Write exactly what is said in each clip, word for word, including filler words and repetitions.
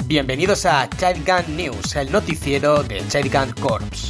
Bienvenidos a Childgun News, el noticiero de Childgun Corps.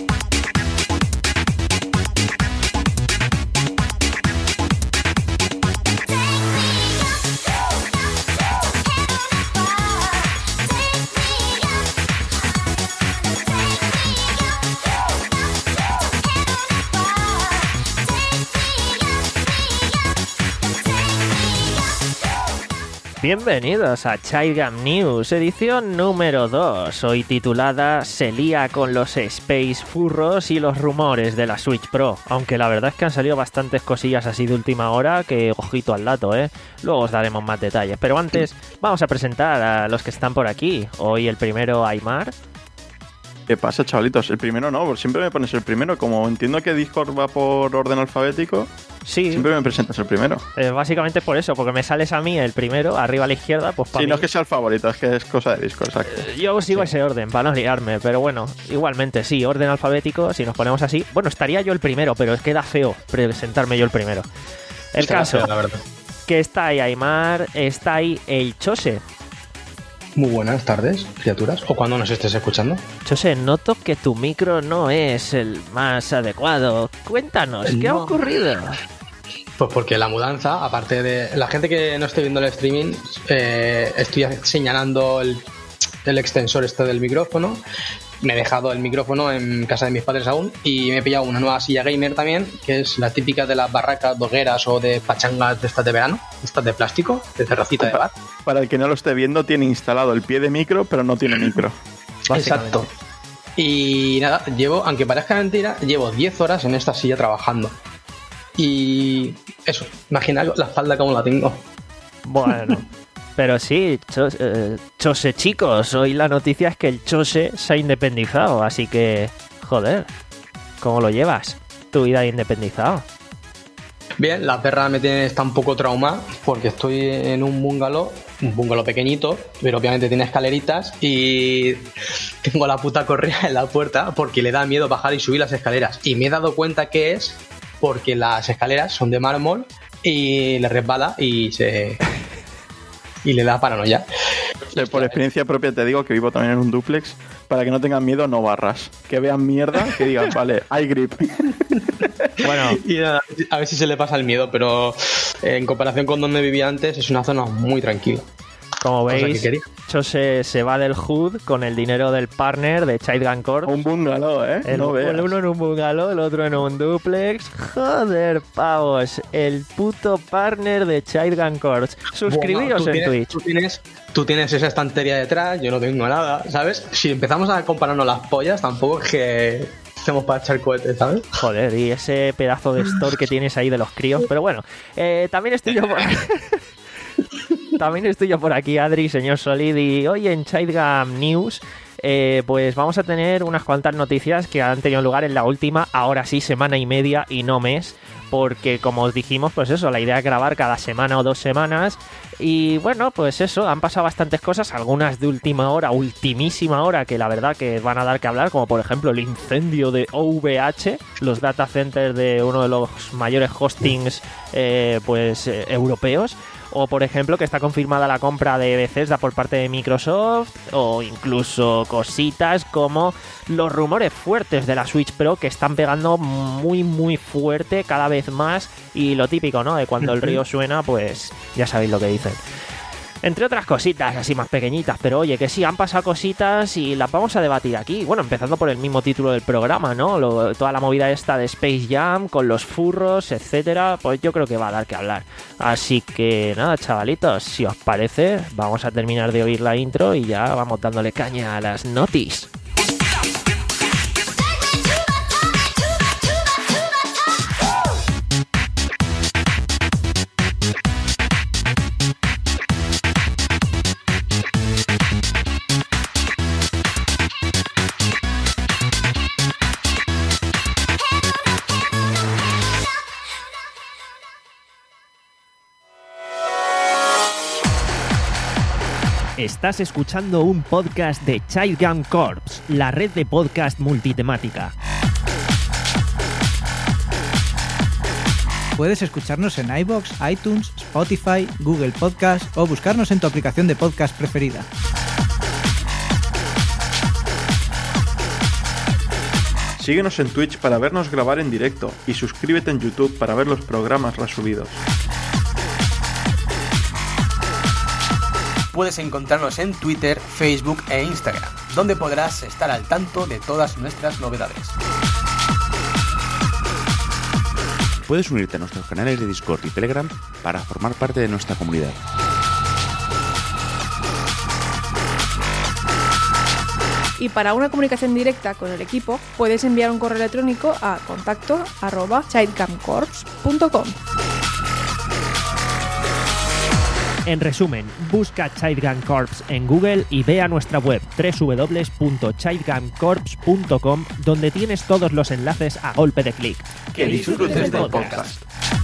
Bienvenidos a Childgun News, edición número dos, hoy titulada Se lía con los Space Furros y los rumores de la Switch Pro, aunque la verdad es que han salido bastantes cosillas así de última hora que ojito al dato, ¿eh? Luego os daremos más detalles, pero antes vamos a presentar a los que están por aquí. Hoy el primero, Aymar. ¿Qué pasa, chavalitos? El primero no, siempre me pones el primero. Como entiendo que Discord va por orden alfabético, sí, siempre me presentas el primero. Eh, básicamente por eso, porque me sales a mí el primero, arriba a la izquierda, pues para Sí, mí... no es que sea el favorito, es que es cosa de Discord, exacto. Eh, yo sigo sí. ese orden, para no liarme, pero bueno, igualmente, sí, orden alfabético, si nos ponemos así... Bueno, estaría yo el primero, pero es que da feo presentarme yo el primero. El Está caso, feo, la verdad. Que está ahí Aymar, está ahí el Chose. Muy buenas tardes, criaturas, o cuando nos estés escuchando. Chose, noto que tu micro no es el más adecuado. Cuéntanos, ¿qué no. ha ocurrido? Pues porque la mudanza, aparte de la gente que no esté viendo el streaming, eh, estoy señalando el, el extensor este del micrófono. Me he dejado el micrófono en casa de mis padres aún y me he pillado una nueva silla gamer también, que es la típica de las barracas de hogueras o de pachangas de estas de verano, estas de plástico, de terracita de bar. Para el que no lo esté viendo, tiene instalado el pie de micro, pero no tiene micro. Exacto. Y nada, llevo, aunque parezca mentira, llevo diez horas en esta silla trabajando. Y eso, imaginaos la espalda como la tengo. Bueno... Pero sí, Chose, eh, Chose, chicos, hoy la noticia es que el Chose se ha independizado, así que, joder, ¿cómo lo llevas? Tu vida de independizado. Bien, la perra me tiene, está un poco traumada porque estoy en un bungalow, un bungalow pequeñito, pero obviamente tiene escaleritas y tengo la puta correa en la puerta porque le da miedo bajar y subir las escaleras. Y me he dado cuenta que es porque las escaleras son de mármol y le resbala y se... y le da paranoia. Por experiencia propia te digo que vivo también en un dúplex. Para que no tengan miedo, no barras. Que vean mierda, que digan, vale, hay grip. Bueno, y nada, a ver si se le pasa el miedo, pero en comparación con donde vivía antes, es una zona muy tranquila. Como veis, Chose se va del Hood con el dinero del partner de Childgun Corps. Un bungalow, ¿eh? El, no veas. el uno en un bungalow, el otro en un duplex. Joder, pavos. El puto partner de Childgun Corps. Suscribiros bueno, en tienes, Twitch. Tú tienes, tú tienes esa estantería detrás, yo no tengo nada, ¿sabes? Si empezamos a compararnos las pollas, tampoco es que hacemos para echar cohetes, ¿sabes? Joder, y ese pedazo de store que tienes ahí de los críos. Pero bueno, eh, también estoy yo por... También estoy yo por aquí, Adri, señor Solid, y hoy en Childgun News eh, pues vamos a tener unas cuantas noticias que han tenido lugar en la última, ahora sí, semana y media y no mes, porque como os dijimos, pues eso, la idea es grabar cada semana o dos semanas y bueno, pues eso, han pasado bastantes cosas, algunas de última hora, ultimísima hora, que la verdad que van a dar que hablar, como por ejemplo el incendio de O V H, los data centers de uno de los mayores hostings eh, pues eh, europeos. O, por ejemplo, que está confirmada la compra de Bethesda por parte de Microsoft. O incluso cositas como los rumores fuertes de la Switch Pro que están pegando muy, muy fuerte cada vez más. Y lo típico, ¿no? De cuando el río suena, pues ya sabéis lo que dicen. Entre otras cositas así más pequeñitas, pero oye, que sí, han pasado cositas y las vamos a debatir aquí. Bueno, empezando por el mismo título del programa, ¿no? Lo, toda la movida esta de Space Jam, con los furros, etcétera, pues yo creo que va a dar que hablar. Así que nada, chavalitos, si os parece, vamos a terminar de oír la intro y ya vamos dándole caña a las notis. Estás escuchando un podcast de Childgun Corps, la red de podcast multitemática. Puedes escucharnos en iVoox, iTunes, Spotify, Google Podcast o buscarnos en tu aplicación de podcast preferida. Síguenos en Twitch para vernos grabar en directo y suscríbete en YouTube para ver los programas resubidos. Puedes encontrarnos en Twitter, Facebook e Instagram, donde podrás estar al tanto de todas nuestras novedades. Puedes unirte a nuestros canales de Discord y Telegram para formar parte de nuestra comunidad. Y para una comunicación directa con el equipo, puedes enviar un correo electrónico a contacto arroba childcamcorps punto com. En resumen, busca Childgun Corps en Google y ve a nuestra web doble u doble u doble u punto childguncorps punto com, donde tienes todos los enlaces a golpe de clic. Que disfrutes del podcast.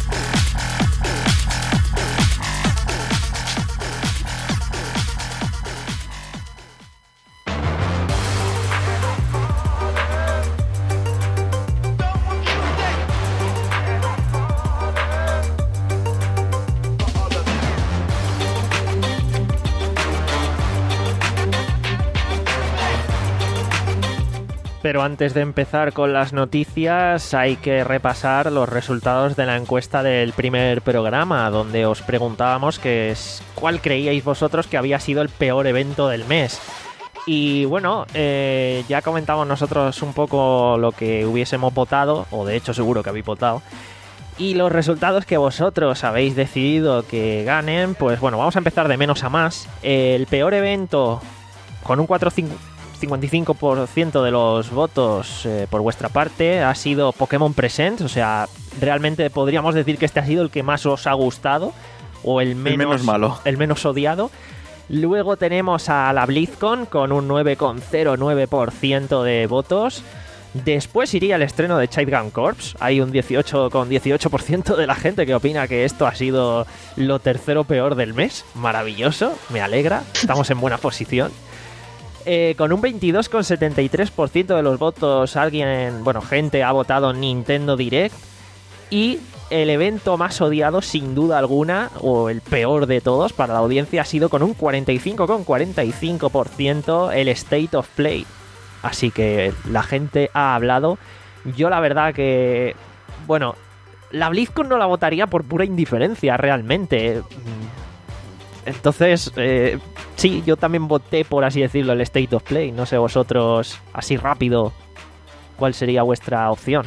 Pero antes de empezar con las noticias hay que repasar los resultados de la encuesta del primer programa, donde os preguntábamos que es, cuál creíais vosotros que había sido el peor evento del mes. Y bueno, eh, ya comentamos nosotros un poco lo que hubiésemos votado, o de hecho seguro que habéis votado. Y los resultados que vosotros habéis decidido que ganen, pues bueno, vamos a empezar de menos a más. El peor evento, con un cuatro coma cincuenta y cinco por ciento de los votos eh, por vuestra parte, ha sido Pokémon Presents. O sea, realmente podríamos decir que este ha sido el que más os ha gustado, o el menos, el menos malo, el menos odiado. Luego tenemos a la BlizzCon con un nueve coma cero nueve por ciento de votos. Después iría el estreno de Childgun Corps. Hay un dieciocho coma dieciocho por ciento de la gente que opina que esto ha sido lo tercero peor del mes. Maravilloso, me alegra, estamos en buena posición. Eh, con un veintidós coma setenta y tres por ciento de los votos, alguien, bueno, gente ha votado Nintendo Direct. Y el evento más odiado, sin duda alguna, o el peor de todos para la audiencia, ha sido con un cuarenta y cinco coma cuarenta y cinco por ciento el State of Play. Así que la gente ha hablado. Yo la verdad que, bueno, la BlizzCon no la votaría por pura indiferencia realmente. Entonces, eh, sí, yo también voté, por así decirlo, el State of Play. No sé vosotros, así rápido, ¿cuál sería vuestra opción?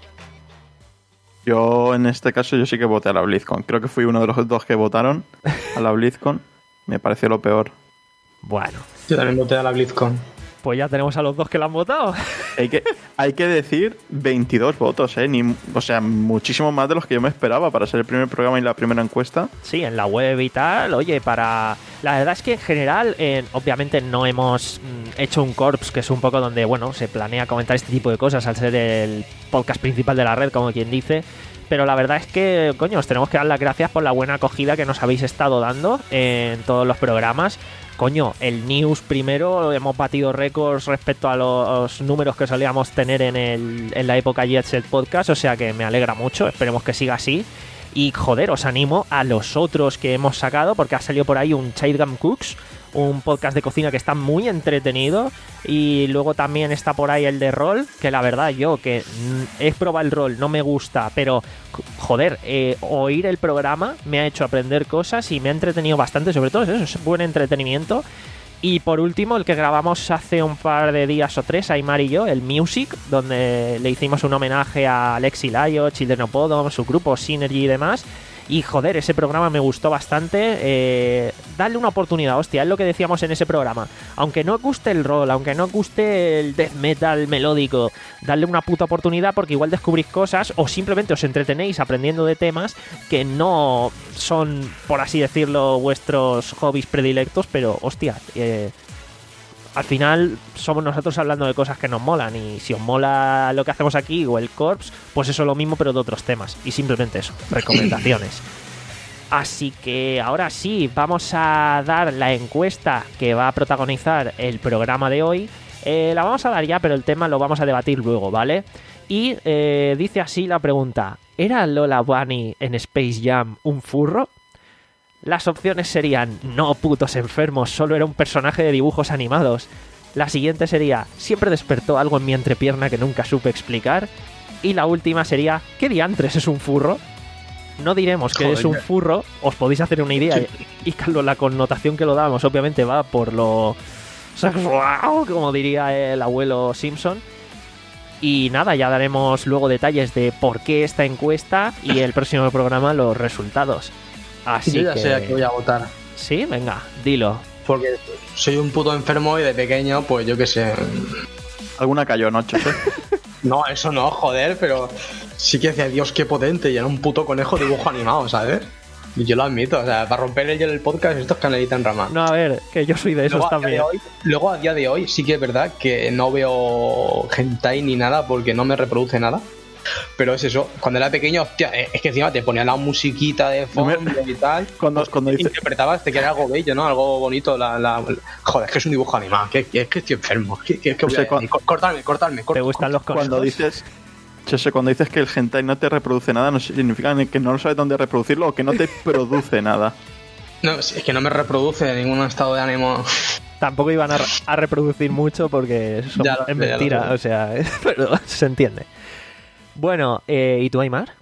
Yo, en este caso, yo sí que voté a la BlizzCon. Creo que fui uno de los dos que votaron a la BlizzCon. Me pareció lo peor. Bueno. Yo también voté a la BlizzCon. Pues ya tenemos a los dos que la han votado. Hay que, hay que decir veintidós votos, ¿eh? Ni, o sea, muchísimo más de los que yo me esperaba para ser el primer programa y la primera encuesta. Sí, en la web y tal. Oye, para... La verdad es que en general, eh, obviamente no hemos mm, hecho un Corps, que es un poco donde, bueno, se planea comentar este tipo de cosas al ser el podcast principal de la red, como quien dice. Pero la verdad es que, coño, os tenemos que dar las gracias por la buena acogida que nos habéis estado dando en todos los programas. Coño, el News primero, hemos batido récords respecto a los números que solíamos tener en, el, en la época Jet Set Podcast, o sea que me alegra mucho, esperemos que siga así. Y joder, os animo a los otros que hemos sacado, porque ha salido por ahí un Childgun Cooks, un podcast de cocina que está muy entretenido, y luego también está por ahí el de rol, que la verdad yo que he probado el rol, no me gusta, pero joder, eh, oír el programa me ha hecho aprender cosas y me ha entretenido bastante, sobre todo eso, es buen entretenimiento. Y por último, el que grabamos hace un par de días o tres, Aymar y yo, el Music, donde le hicimos un homenaje a Alexi Layo, Children of Bodom, su grupo Synergy y demás. Y joder, ese programa me gustó bastante. Eh, dadle una oportunidad, hostia, es lo que decíamos en ese programa. Aunque no os guste el rol, aunque no os guste el death metal melódico, dadle una puta oportunidad porque igual descubrís cosas o simplemente os entretenéis aprendiendo de temas que no son, por así decirlo, vuestros hobbies predilectos, pero hostia, eh, al final somos nosotros hablando de cosas que nos molan, y si os mola lo que hacemos aquí o el Corps, pues eso es lo mismo pero de otros temas, y simplemente eso, recomendaciones. Así que ahora sí, vamos a dar la encuesta que va a protagonizar el programa de hoy. Eh, la vamos a dar ya, pero el tema lo vamos a debatir luego, ¿vale? Y eh, dice así la pregunta: ¿era Lola Bunny en Space Jam un furro? Las opciones serían: no, putos enfermos, solo era un personaje de dibujos animados. La siguiente sería, siempre despertó algo en mi entrepierna que nunca supe explicar. Y la última sería, ¿qué diantres es un furro? No diremos que Joder, es un ya. furro, os podéis hacer una idea. Y Carlos, la connotación que lo damos obviamente va por lo sexual, como diría el abuelo Simpson. Y nada, ya daremos luego detalles de por qué esta encuesta y el próximo programa los resultados. Así Yo ya que... sé a qué voy a votar. Sí, venga, dilo. Porque soy un puto enfermo y de pequeño, pues yo qué sé. Alguna cayó, ¿no, Cheche? No, eso no, joder, pero sí que decía, Dios, qué potente. Y era un puto conejo de dibujo animado, ¿sabes? Y yo lo admito, o sea, para romper el hielo del podcast, esto es canelita en rama. No, a ver, que yo soy de esos Luego a, día también. de hoy, luego a día de hoy sí que es verdad que no veo hentai ni nada porque no me reproduce nada. Pero es eso, cuando era pequeño, hostia, es que encima te ponía la musiquita de fondo y tal. Cuando, cuando dice, Interpretabas que era algo bello, ¿no? Algo bonito. La, la... Joder, es que es un dibujo animado. Que, que, es que estoy enfermo. Que, que, que No voy sé a cu- decir? Cortarme, cortarme, ¿Te cortarme. gustan los cuando consejos? dices, Cheche, cuando dices que el hentai no te reproduce nada, no significa ni que no sabes dónde reproducirlo o que no te produce nada. No, es que no me reproduce en ningún estado de ánimo. Tampoco iban a, a reproducir mucho porque son- Ya lo es sé, ya lo mentira, sé. o sea, pero se entiende. Bueno, eh, ¿y tú, Aymar?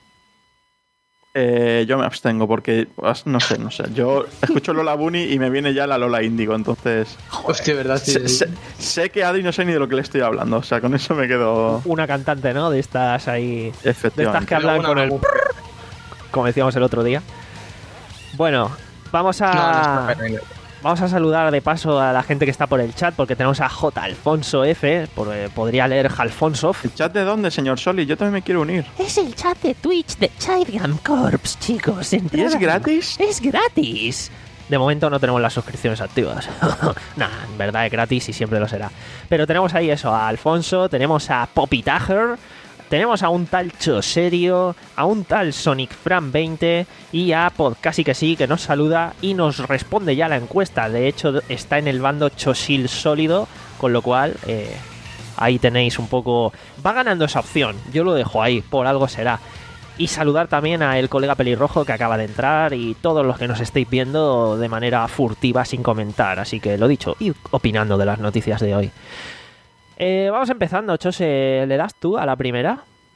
Eh, yo me abstengo porque, pues, no sé, no sé. Yo escucho Lola Bunny y me viene ya la Lola Índigo, entonces... Hostia, ¿verdad? Sí, sé, sí. sé- sé que Adri no sé ni de lo que le estoy hablando, o sea, con eso me quedo... Una cantante, ¿no? De estas ahí... De estas que Efectivamente. hablan Luego con una- el... Como decíamos el otro día. Bueno, vamos a... No, no está Vamos a saludar de paso a la gente que está por el chat, porque tenemos a J. Alfonso F, por- eh, podría leer Jalfonso. ¿El chat de dónde, señor Soli? Yo también me quiero unir. Es el chat de Twitch de Childgam Corps, chicos. ¿Y es gratis? Es gratis. De momento no tenemos las suscripciones activas. Nah, en verdad es gratis y siempre lo será. Pero tenemos ahí eso, a Alfonso, tenemos a Poppy Tager, tenemos a un tal Choserio, a un tal Sonic Fran veinte y a Podcasi que sí, que nos saluda y nos responde ya la encuesta. De hecho, está en el bando Chosil sólido, con lo cual eh, ahí tenéis un poco... Va ganando esa opción, yo lo dejo ahí, por algo será. Y saludar también a el colega pelirrojo que acaba de entrar y todos los que nos estéis viendo de manera furtiva sin comentar. Así que lo dicho, y opinando de las noticias de hoy. Eh, vamos empezando, Chose, ¿le das tú a la primera?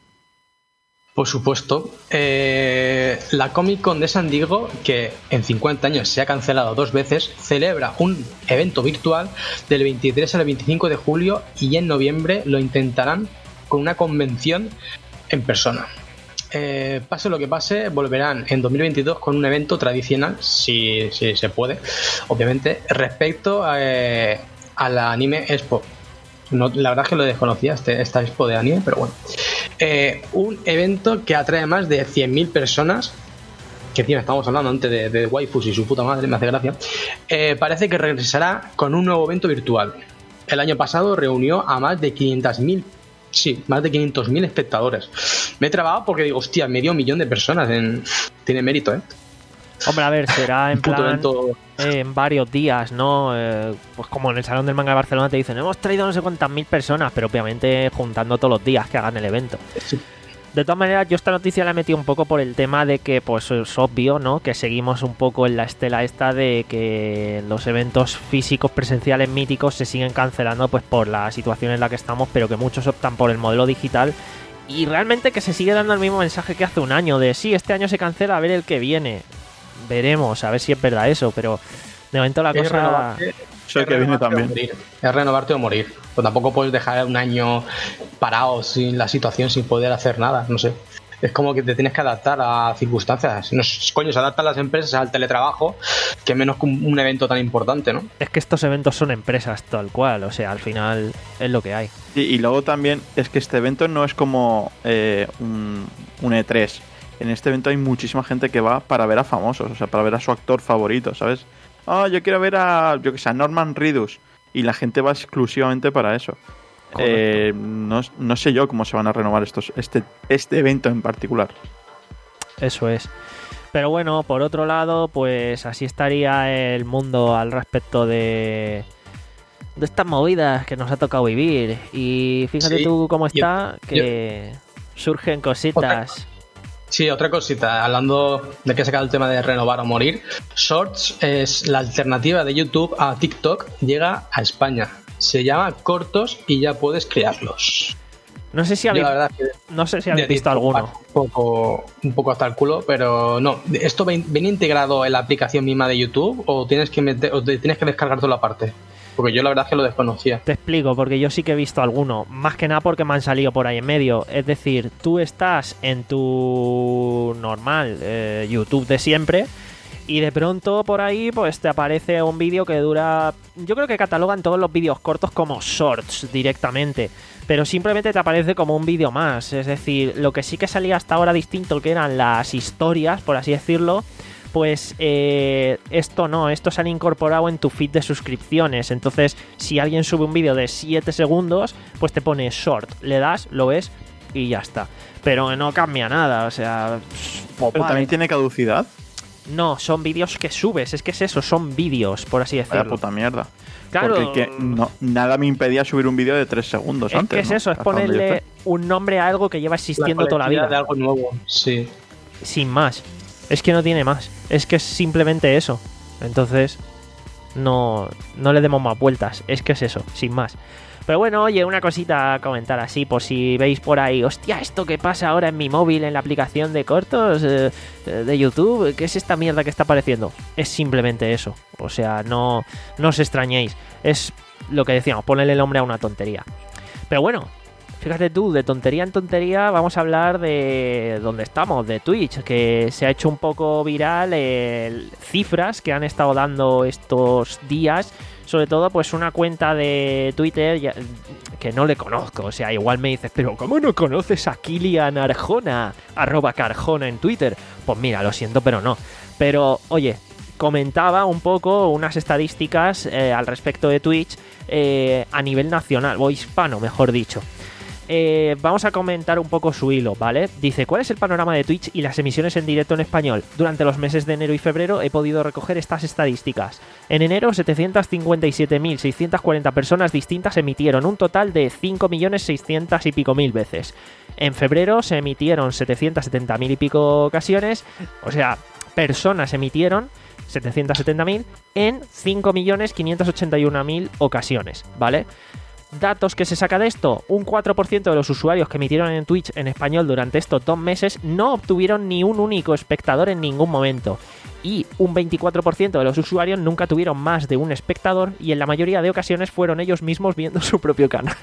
Por supuesto. Eh, la Comic Con de San Diego, que en cincuenta años se ha cancelado dos veces, celebra un evento virtual del veintitrés al veinticinco de julio y en noviembre lo intentarán con una convención en persona. Eh, pase lo que pase, volverán en dos mil veintidós con un evento tradicional, si, si se puede, obviamente, respecto a, eh, a la Anime Expo. No, la verdad es que lo desconocía, este, esta expo de anime, pero bueno. Eh, un evento que atrae más de cien mil personas. Que tío, estamos hablando antes de, de waifus y su puta madre, me hace gracia. Eh, parece que regresará con un nuevo evento virtual. El año pasado reunió a más de quinientos mil. Sí, más de quinientos mil espectadores. Me he trabado porque digo, hostia, medio millón de personas. En... Tiene mérito, ¿eh? Hombre, a ver, será en Un puto plan evento. eh, en varios días, ¿no? Eh, pues como en el Salón del Manga de Barcelona te dicen, hemos traído no sé cuántas mil personas, pero obviamente juntando todos los días que hagan el evento. Sí. De todas maneras, yo esta noticia la he metido un poco por el tema de que, pues es obvio, ¿no? Que seguimos un poco en la estela esta de que los eventos físicos presenciales míticos se siguen cancelando pues por la situación en la que estamos, pero que muchos optan por el modelo digital y realmente que se sigue dando el mismo mensaje que hace un año de sí, este año se cancela, a ver el que viene. Veremos, a ver si es verdad eso, pero de momento la Es cosa... renovarte, Soy es que viene renovarte o también. morir. Es renovarte o morir. Pues tampoco puedes dejar un año parado sin la situación, sin poder hacer nada, no sé. Es como que te tienes que adaptar a circunstancias. No, sé, coño, se adaptan las empresas al teletrabajo, que menos que un, un evento tan importante, ¿no? Es que estos eventos son empresas tal cual, o sea, al final es lo que hay. Y, y luego también es que este evento no es como eh, un, un E tres. En este evento hay muchísima gente que va para ver a famosos, o sea, para ver a su actor favorito, ¿sabes? Ah, yo quiero ver a, yo que sé, a Norman Reedus. Y la gente va exclusivamente para eso. Eh, no, no sé yo cómo se van a renovar estos, este, este evento en particular. Eso es. Pero bueno, por otro lado, pues así estaría el mundo al respecto de, de estas movidas que nos ha tocado vivir. Y fíjate Sí, tú cómo yo- está, que surgen cositas. Sí, otra cosita, hablando de que se acaba el tema de renovar o morir, Shorts es la alternativa de YouTube a TikTok, llega a España. Se llama Cortos y ya puedes crearlos. No sé si Yo habéis, la verdad es que no sé si de habéis visto TikTok alguno. un poco, un poco hasta el culo, pero no. ¿Esto ven- viene integrado en la aplicación misma de YouTube o tienes que meter, o te tienes que descargar toda la parte? Porque yo la verdad es que lo desconocía. Te explico, porque yo sí que he visto alguno. Más que nada porque me han salido por ahí en medio. Es decir, tú estás en tu normal eh, YouTube de siempre y de pronto por ahí pues te aparece un vídeo que dura... Yo creo que catalogan todos los vídeos cortos como shorts directamente. Pero simplemente te aparece como un vídeo más. Es decir, lo que sí que salía hasta ahora distinto, que eran las historias, por así decirlo, pues eh, esto no, esto se han incorporado en tu feed de suscripciones. Entonces, si alguien sube un vídeo de siete segundos, pues te pone short, le das, lo ves y ya está. Pero no cambia nada, o sea... Pues Pero vale. también tiene caducidad. No, son vídeos que subes, es que es eso, son vídeos, por así Vaya decirlo. puta mierda. Claro, Porque que no, nada me impedía subir un vídeo de tres segundos es antes. que es ¿no? eso, es Hasta donde yo ponerle sé. un nombre a algo que lleva existiendo toda la vida. De algo nuevo, sí. Sin más. Es que no tiene más. Es que es simplemente eso. Entonces, no, no le demos más vueltas. Es que es eso, sin más. Pero bueno, oye, una cosita a comentar así, por si veis por ahí, hostia, esto que pasa ahora en mi móvil, en la aplicación de cortos eh, de YouTube, ¿qué es esta mierda que está apareciendo? Es simplemente eso. O sea, no, no os extrañéis. Es lo que decíamos, ponerle el nombre a una tontería. Pero bueno, fíjate tú, de tontería en tontería vamos a hablar de dónde estamos, de Twitch, que se ha hecho un poco viral el cifras que han estado dando estos días, sobre todo pues una cuenta de Twitter ya- que no le conozco, o sea, igual me dices, pero ¿cómo no conoces a Kilian Arjona? Arroba Carjona en Twitter. Pues mira, lo siento, pero no. Pero, oye, comentaba un poco unas estadísticas eh, al respecto de Twitch eh, a nivel nacional, o hispano, mejor dicho. Eh, vamos a comentar un poco su hilo, ¿vale? Dice, ¿cuál es el panorama de Twitch y las emisiones en directo en español? Durante los meses de enero y febrero he podido recoger estas estadísticas. En enero, setecientas cincuenta y siete mil seiscientas cuarenta personas distintas emitieron un total de cinco millones seiscientos y pico mil veces. En febrero se emitieron setecientas setenta mil y pico ocasiones, o sea, personas emitieron setecientos setenta mil en cinco millones quinientos ochenta y uno mil ocasiones, ¿vale? Datos que se saca de esto, un cuatro por ciento de los usuarios que emitieron en Twitch en español durante estos dos meses no obtuvieron ni un único espectador en ningún momento. Y un veinticuatro por ciento de los usuarios nunca tuvieron más de un espectador y en la mayoría de ocasiones fueron ellos mismos viendo su propio canal.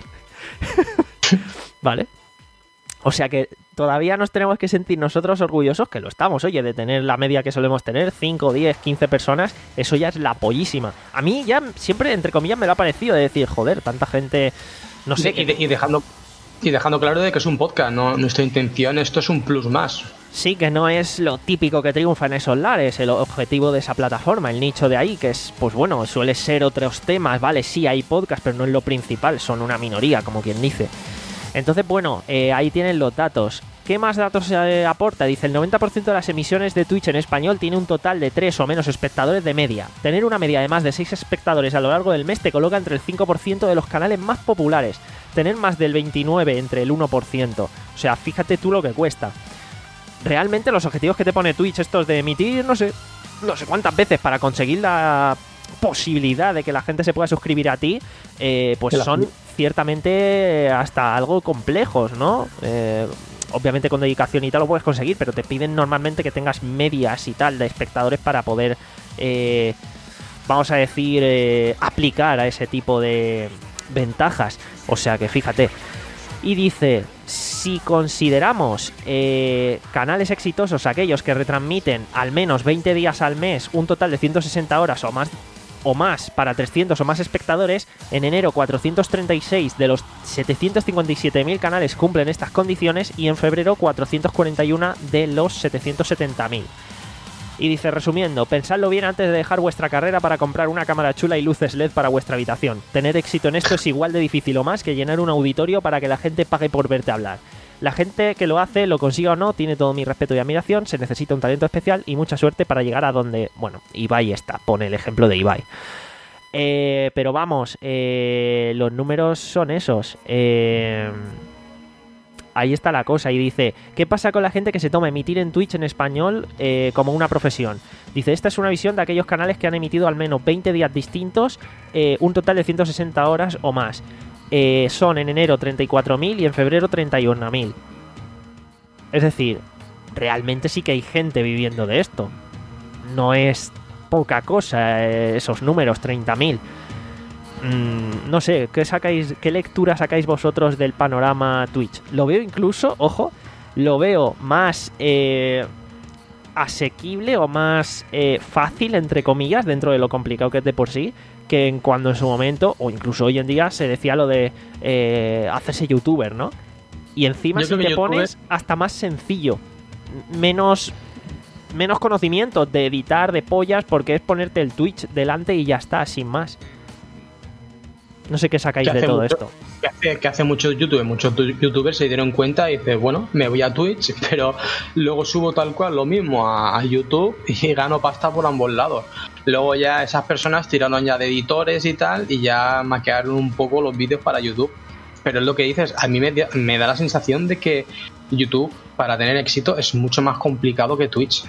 ¿Vale? O sea que todavía nos tenemos que sentir nosotros orgullosos, que lo estamos, oye, de tener la media que solemos tener, cinco, diez, quince personas, eso ya es la pollísima. A mí ya siempre, entre comillas, me lo ha parecido de decir, joder, tanta gente, no sé. Y, de- y dejando y dejando claro de que es un podcast, no nuestra intención, esto es un plus más. Sí, que no es lo típico que triunfa en esos lares, el objetivo de esa plataforma, el nicho de ahí, que es, pues bueno, suele ser otros temas, vale, sí hay podcast, pero no es lo principal, son una minoría, como quien dice. Entonces, bueno, eh, ahí tienen los datos. ¿Qué más datos eh, aporta? Dice, el noventa por ciento de las emisiones de Twitch en español tiene un total de tres o menos espectadores de media. Tener una media de más de seis espectadores a lo largo del mes te coloca entre el cinco por ciento de los canales más populares. Tener más del veintinueve por ciento entre el uno por ciento. O sea, fíjate tú lo que cuesta. Realmente los objetivos que te pone Twitch, estos de emitir, no sé, no sé cuántas veces para conseguir la posibilidad de que la gente se pueda suscribir a ti, eh, pues son ciertamente hasta algo complejos, ¿no? Eh, obviamente con dedicación y tal lo puedes conseguir, pero te piden normalmente que tengas medias y tal de espectadores para poder, eh, vamos a decir, eh, aplicar a ese tipo de ventajas. O sea que fíjate. Y dice, si consideramos eh, canales exitosos aquellos que retransmiten al menos veinte días al mes, un total de ciento sesenta horas o más o más para trescientos o más espectadores, en enero cuatrocientos treinta y seis de los setecientos cincuenta y siete mil canales cumplen estas condiciones y en febrero cuatrocientos cuarenta y uno de los setecientos setenta mil. Y dice, resumiendo, pensadlo bien antes de dejar vuestra carrera para comprar una cámara chula y luces L E D para vuestra habitación. Tener éxito en esto es igual de difícil o más que llenar un auditorio para que la gente pague por verte hablar. La gente que lo hace, lo consiga o no, tiene todo mi respeto y admiración, se necesita un talento especial y mucha suerte para llegar a donde... Bueno, Ibai está, pone el ejemplo de Ibai. Eh, pero vamos, eh, los números son esos. Eh, ahí está la cosa. Y dice, ¿qué pasa con la gente que se toma emitir en Twitch en español eh, como una profesión? Dice, esta es una visión de aquellos canales que han emitido al menos veinte días distintos, eh, un total de ciento sesenta horas o más. Eh, son en enero treinta y cuatro mil y en febrero treinta y uno mil. Es decir, realmente sí que hay gente viviendo de esto. No es poca cosa eh, esos números, treinta mil. Mm, no sé, ¿qué sacáis, qué lectura sacáis vosotros del panorama Twitch? Lo veo incluso, ojo, lo veo más eh, asequible o más eh, fácil, entre comillas, dentro de lo complicado que es de por sí, que en cuando en su momento, o incluso hoy en día, se decía lo de eh, hacerse youtuber, ¿no? Y encima si te YouTuber... pones hasta más sencillo, menos... menos conocimiento de editar, de pollas, porque es ponerte el Twitch delante y ya está, sin más. No sé qué sacáis de todo mucho, esto. Que hace, que hace muchos youtubers, muchos youtubers se dieron cuenta y dicen, bueno, me voy a Twitch, pero luego subo tal cual lo mismo a, a YouTube y gano pasta por ambos lados. Luego ya esas personas tiraron ya de editores y tal y ya maquearon un poco los vídeos para YouTube. Pero es lo que dices, a mí me, me da la sensación de que YouTube, para tener éxito, es mucho más complicado que Twitch.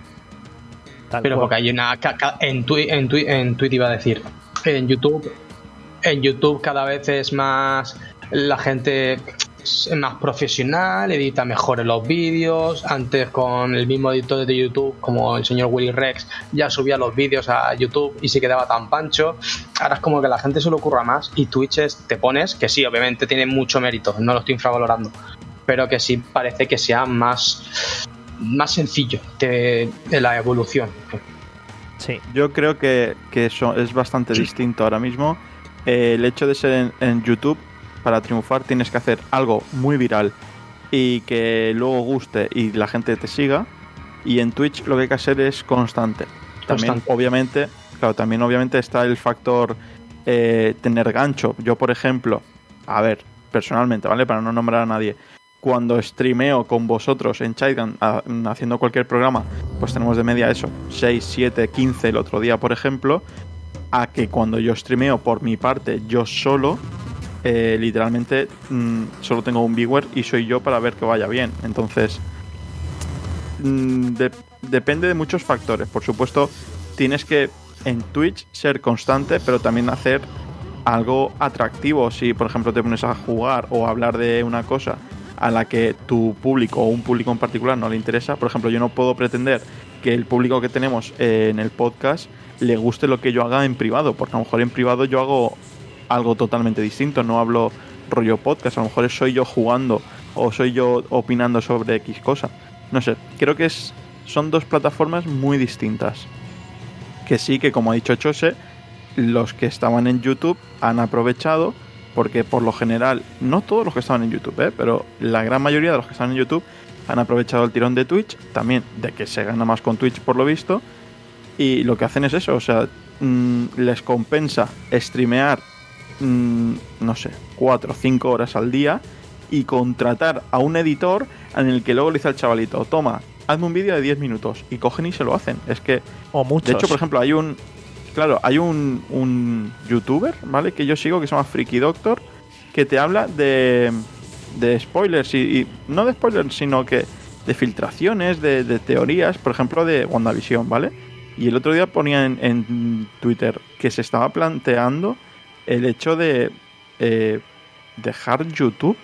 Tal pero cual. Porque hay una... En Twitch, en, Twitch, en Twitch iba a decir, en YouTube... En YouTube cada vez es más... La gente es más profesional, edita mejor los vídeos. Antes con el mismo editor de YouTube, como el señor Willy Rex, ya subía los vídeos a YouTube y se quedaba tan pancho. Ahora es como que la gente se lo ocurra más y Twitch es, te pones, que sí, obviamente tiene mucho mérito, no lo estoy infravalorando, pero que sí parece que sea más, más sencillo de, de la evolución. Sí. Yo creo que, que eso es bastante distinto ahora mismo. Eh, el hecho de ser en, en YouTube, para triunfar tienes que hacer algo muy viral y que luego guste y la gente te siga. Y en Twitch lo que hay que hacer es constante. También, constante. obviamente, claro, también obviamente está el factor eh, tener gancho. Yo, por ejemplo, a ver, personalmente, ¿vale? Para no nombrar a nadie, cuando streameo con vosotros en Chaitgan haciendo cualquier programa, pues tenemos de media eso, seis, siete, quince el otro día, por ejemplo, a que cuando yo streameo por mi parte, yo solo, eh, literalmente mmm, solo tengo un viewer y soy yo para ver que vaya bien. Entonces, mmm, de, depende de muchos factores. Por supuesto, tienes que en Twitch ser constante, pero también hacer algo atractivo. Si, por ejemplo, te pones a jugar o a hablar de una cosa a la que tu público o un público en particular no le interesa. Por ejemplo, yo no puedo pretender que el público que tenemos eh, en el podcast le guste lo que yo haga en privado, porque a lo mejor en privado yo hago algo totalmente distinto, no hablo rollo podcast, a lo mejor soy yo jugando o soy yo opinando sobre X cosa. No sé, creo que es, son dos plataformas muy distintas. Que sí, que como ha dicho Chose, los que estaban en YouTube han aprovechado, porque por lo general, no todos los que estaban en YouTube, ¿eh? pero la gran mayoría de los que están en YouTube han aprovechado el tirón de Twitch, también de que se gana más con Twitch por lo visto, y lo que hacen es eso, o sea, mmm, les compensa streamear, mmm, no sé, cuatro o cinco horas al día y contratar a un editor en el que luego le dice al chavalito, toma, hazme un vídeo de diez minutos, y cogen y se lo hacen. Es que, o muchos. De hecho, por ejemplo, hay un... Claro, hay un, un youtuber, ¿vale? Que yo sigo, que se llama Freaky Doctor, que te habla de, de spoilers, y, y no de spoilers, sino que de filtraciones, de, de teorías, por ejemplo, de WandaVision, ¿vale? Y el otro día ponía en, en Twitter que se estaba planteando el hecho de eh, dejar YouTube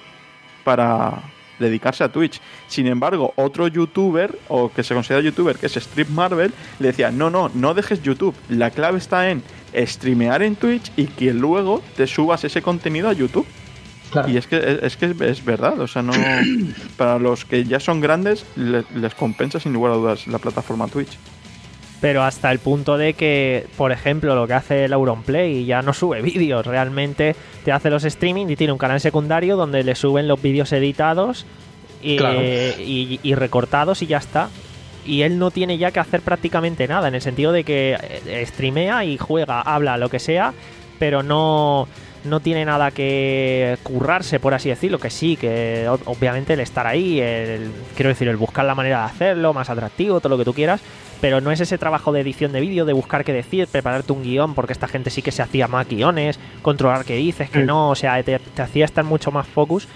para dedicarse a Twitch. Sin embargo, otro youtuber, o que se considera youtuber, que es Strip Marvel, le decía, no, no, no dejes YouTube. La clave está en streamear en Twitch y que luego te subas ese contenido a YouTube. Claro. Y es que, es que es verdad, o sea, no para los que ya son grandes les, les compensa sin lugar a dudas la plataforma Twitch. Pero hasta el punto de que, por ejemplo, lo que hace el Auronplay ya no sube vídeos, realmente te hace los streaming y tiene un canal secundario donde le suben los vídeos editados y, claro. y, y recortados y ya está. Y él no tiene ya que hacer prácticamente nada, en el sentido de que streamea y juega, habla, lo que sea, pero no, no tiene nada que currarse, por así decirlo, que sí, que obviamente el estar ahí, el, quiero decir, el buscar la manera de hacerlo, más atractivo, todo lo que tú quieras, pero no es ese trabajo de edición de vídeo, de buscar qué decir, prepararte un guión, porque esta gente sí que se hacía más guiones, controlar qué dices, que no, o sea, te, te hacía estar mucho más focus.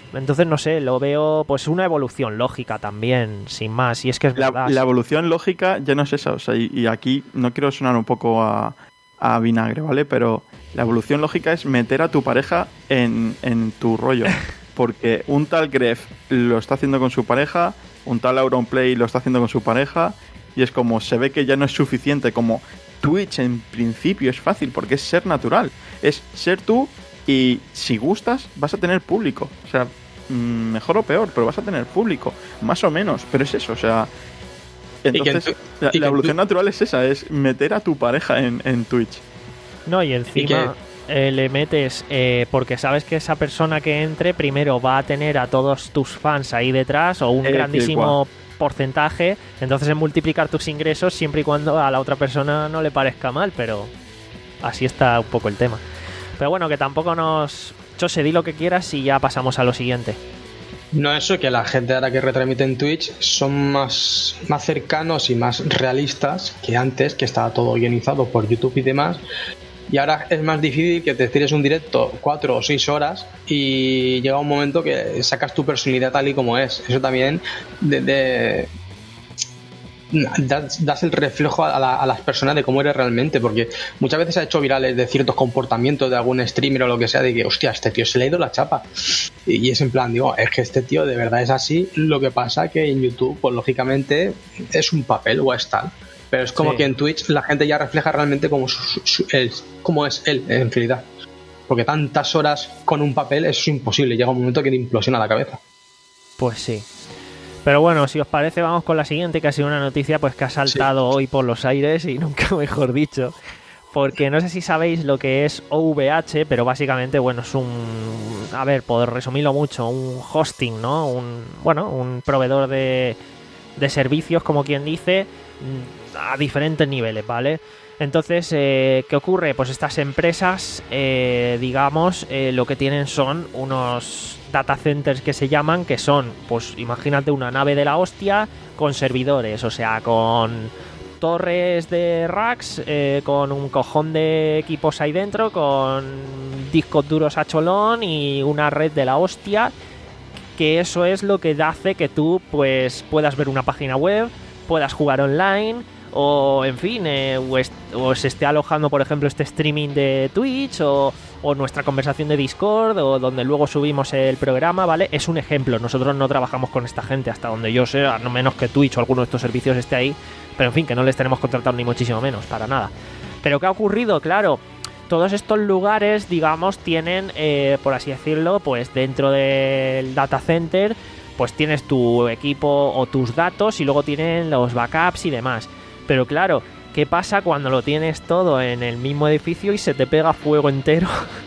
Entonces, no sé, lo veo pues una evolución lógica también, sin más. Y es que es La, verdad. la evolución lógica ya no es esa, o sea, y, y aquí no quiero sonar un poco a, a vinagre, ¿vale? Pero la evolución lógica es meter a tu pareja en, en tu rollo. Porque un tal Gref lo está haciendo con su pareja, un tal Auronplay lo está haciendo con su pareja, y es como, se ve que ya no es suficiente, como Twitch en principio es fácil, porque es ser natural, es ser tú, y si gustas vas a tener público, o sea, mejor o peor, pero vas a tener público, más o menos, pero es eso, o sea, entonces tu- la, y la que evolución tu- natural es esa, es meter a tu pareja en, en Twitch. No, y encima eh, le metes, eh, porque sabes que esa persona que entre primero va a tener a todos tus fans ahí detrás, o un Eh, grandísimo porcentaje, entonces es multiplicar tus ingresos siempre y cuando a la otra persona no le parezca mal, pero así está un poco el tema. Pero bueno, que tampoco nos... Chose, di lo que quieras y ya pasamos a lo siguiente. No, eso, que la gente ahora que retransmite en Twitch son más, más cercanos y más realistas que antes, que estaba todo guionizado por YouTube y demás. Y ahora es más difícil que te tires un directo cuatro o seis horas y llega un momento que sacas tu personalidad tal y como es. Eso también de, de- das, das el reflejo a, la- a las personas de cómo eres realmente, porque muchas veces ha hecho virales de ciertos comportamientos de algún streamer o lo que sea, de que, hostia, este tío se le ha ido la chapa. Y, y es en plan, digo, es que este tío de verdad es así. Lo que pasa que en YouTube, pues lógicamente, es un papel o es tal. Pero es como Sí. que en Twitch la gente ya refleja realmente cómo, su, su- su- él, cómo es él en realidad. Porque tantas horas con un papel, eso es imposible. Llega un momento que te implosiona la cabeza. Pues sí. Pero bueno, si os parece, vamos con la siguiente, que ha sido una noticia pues que ha saltado hoy por los aires y nunca mejor dicho. Porque no sé si sabéis lo que es O V H, pero básicamente, bueno, es un... A ver, por resumirlo mucho, un hosting, ¿no? Un, bueno, un proveedor de, de servicios, como quien dice, a diferentes niveles, ¿vale? Entonces, eh, ¿qué ocurre? Pues estas empresas, eh, digamos, eh, lo que tienen son unos data centers que se llaman, que son, pues imagínate una nave de la hostia con servidores, o sea, con torres de racks, eh, con un cojón de equipos ahí dentro, con discos duros a cholón y una red de la hostia, que eso es lo que hace que tú pues puedas ver una página web, puedas jugar online, o en fin, eh, o, est- o se esté alojando, por ejemplo, este streaming de Twitch, o, o nuestra conversación de Discord, o donde luego subimos el programa, ¿vale? Es un ejemplo. Nosotros no trabajamos con esta gente, hasta donde yo sé, a no menos que Twitch o alguno de estos servicios esté ahí, pero en fin, que no les tenemos contratado ni muchísimo menos, para nada. Pero ¿qué ha ocurrido? Claro, todos estos lugares, digamos, tienen, eh, por así decirlo, pues dentro del data center, pues tienes tu equipo o tus datos y luego tienen los backups y demás. Pero claro, ¿qué pasa cuando lo tienes todo en el mismo edificio y se te pega fuego entero?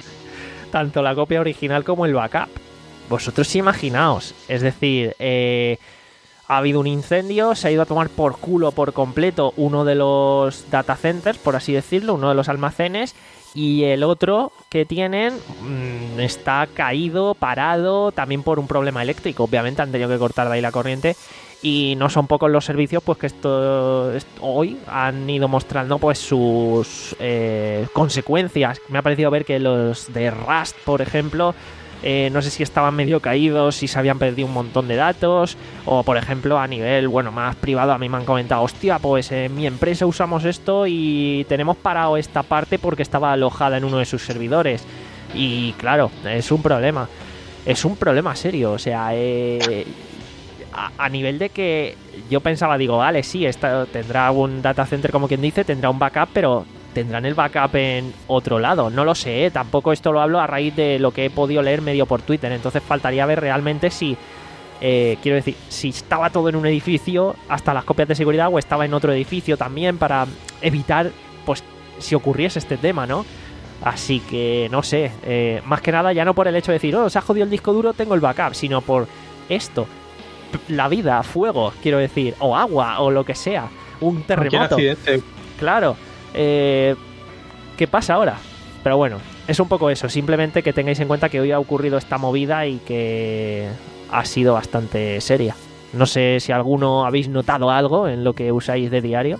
Tanto la copia original como el backup. Vosotros sí imaginaos. Es decir, eh, ha habido un incendio, se ha ido a tomar por culo por completo uno de los data centers, por así decirlo, uno de los almacenes, y el otro que tienen mmm, está caído, parado, también por un problema eléctrico. Obviamente han tenido que cortar de ahí la corriente. Y no son pocos los servicios pues que esto, esto hoy han ido mostrando pues sus eh, consecuencias. Me ha parecido ver que los de Rust, por ejemplo, eh, no sé si estaban medio caídos, si se habían perdido un montón de datos, o por ejemplo a nivel bueno más privado a mí me han comentado, hostia, pues en mi empresa usamos esto y tenemos parado esta parte porque estaba alojada en uno de sus servidores. Y claro, es un problema, es un problema serio, o sea, eh... A, a nivel de que yo pensaba, digo, vale, sí, esta, tendrá un data center como quien dice, tendrá un backup, pero tendrán el backup en otro lado. No lo sé, ¿eh? Tampoco esto lo hablo a raíz de lo que he podido leer medio por Twitter. Entonces faltaría ver realmente si, eh, quiero decir, si estaba todo en un edificio, hasta las copias de seguridad, o estaba en otro edificio también para evitar, pues, si ocurriese este tema, ¿no? Así que, no sé, eh, más que nada ya no por el hecho de decir, oh, se ha jodido el disco duro, tengo el backup, sino por esto. La vida, fuego, quiero decir, o agua, o lo que sea, un terremoto. Claro, eh, ¿qué pasa ahora? Pero bueno, es un poco eso, simplemente que tengáis en cuenta que hoy ha ocurrido esta movida y que ha sido bastante seria. No sé si alguno habéis notado algo en lo que usáis de diario.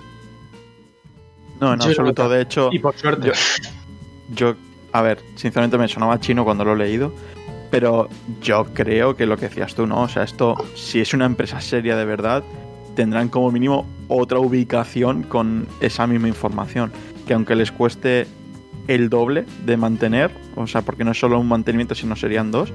No, en Yo absoluto, no, de hecho... Y por suerte. Yo, yo, a ver, sinceramente me sonaba chino cuando lo he leído, Pero yo creo que lo que decías tú, ¿no? O sea, esto, si es una empresa seria de verdad, tendrán como mínimo otra ubicación con esa misma información. Que aunque les cueste el doble de mantener, o sea, porque no es solo un mantenimiento, sino serían dos,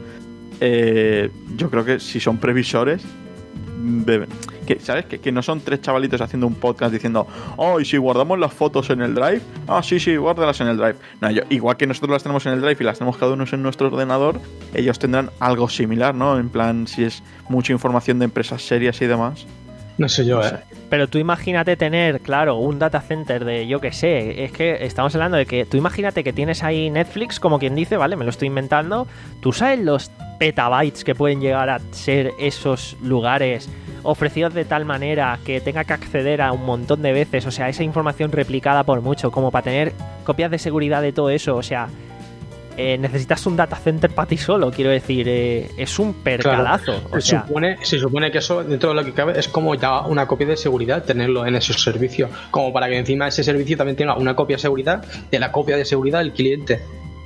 eh, yo creo que si son previsores, deben... Que, ¿sabes? Que, que no son tres chavalitos haciendo un podcast diciendo, oh, y si guardamos las fotos en el Drive, ah, sí, sí, guárdalas en el Drive. No, yo, igual que nosotros las tenemos en el Drive y las tenemos cada uno en nuestro ordenador, ellos tendrán algo similar, ¿no? En plan, si es mucha información de empresas serias y demás. No sé yo, ¿eh? Pero tú imagínate tener, claro, un data center de, yo qué sé, es que estamos hablando de que tú imagínate que tienes ahí Netflix, como quien dice, ¿vale? Me lo estoy inventando. ¿Tú sabes los petabytes que pueden llegar a ser esos lugares ofrecidos de tal manera que tenga que acceder a un montón de veces? O sea, esa información replicada por mucho, como para tener copias de seguridad de todo eso, o sea... Eh, necesitas un data center para ti solo, quiero decir, eh, es un percalazo. Claro. O sea, se, supone, se supone que eso, dentro de lo que cabe, es como ya una copia de seguridad, tenerlo en ese servicio, como para que encima ese servicio también tenga una copia de seguridad de la copia de seguridad del cliente.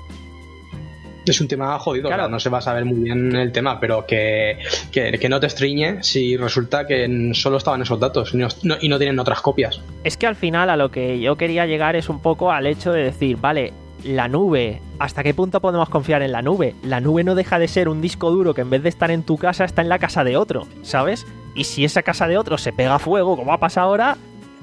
Es un tema jodido, claro. Claro, no se va a saber muy bien el tema, pero que, que, que no te estriñe si resulta que solo estaban esos datos y no, no, y no tienen otras copias. Es que al final a lo que yo quería llegar es un poco al hecho de decir, vale, la nube, ¿hasta qué punto podemos confiar en la nube? La nube no deja de ser un disco duro que en vez de estar en tu casa está en la casa de otro, ¿sabes? Y si esa casa de otro se pega a fuego, como ha pasado ahora,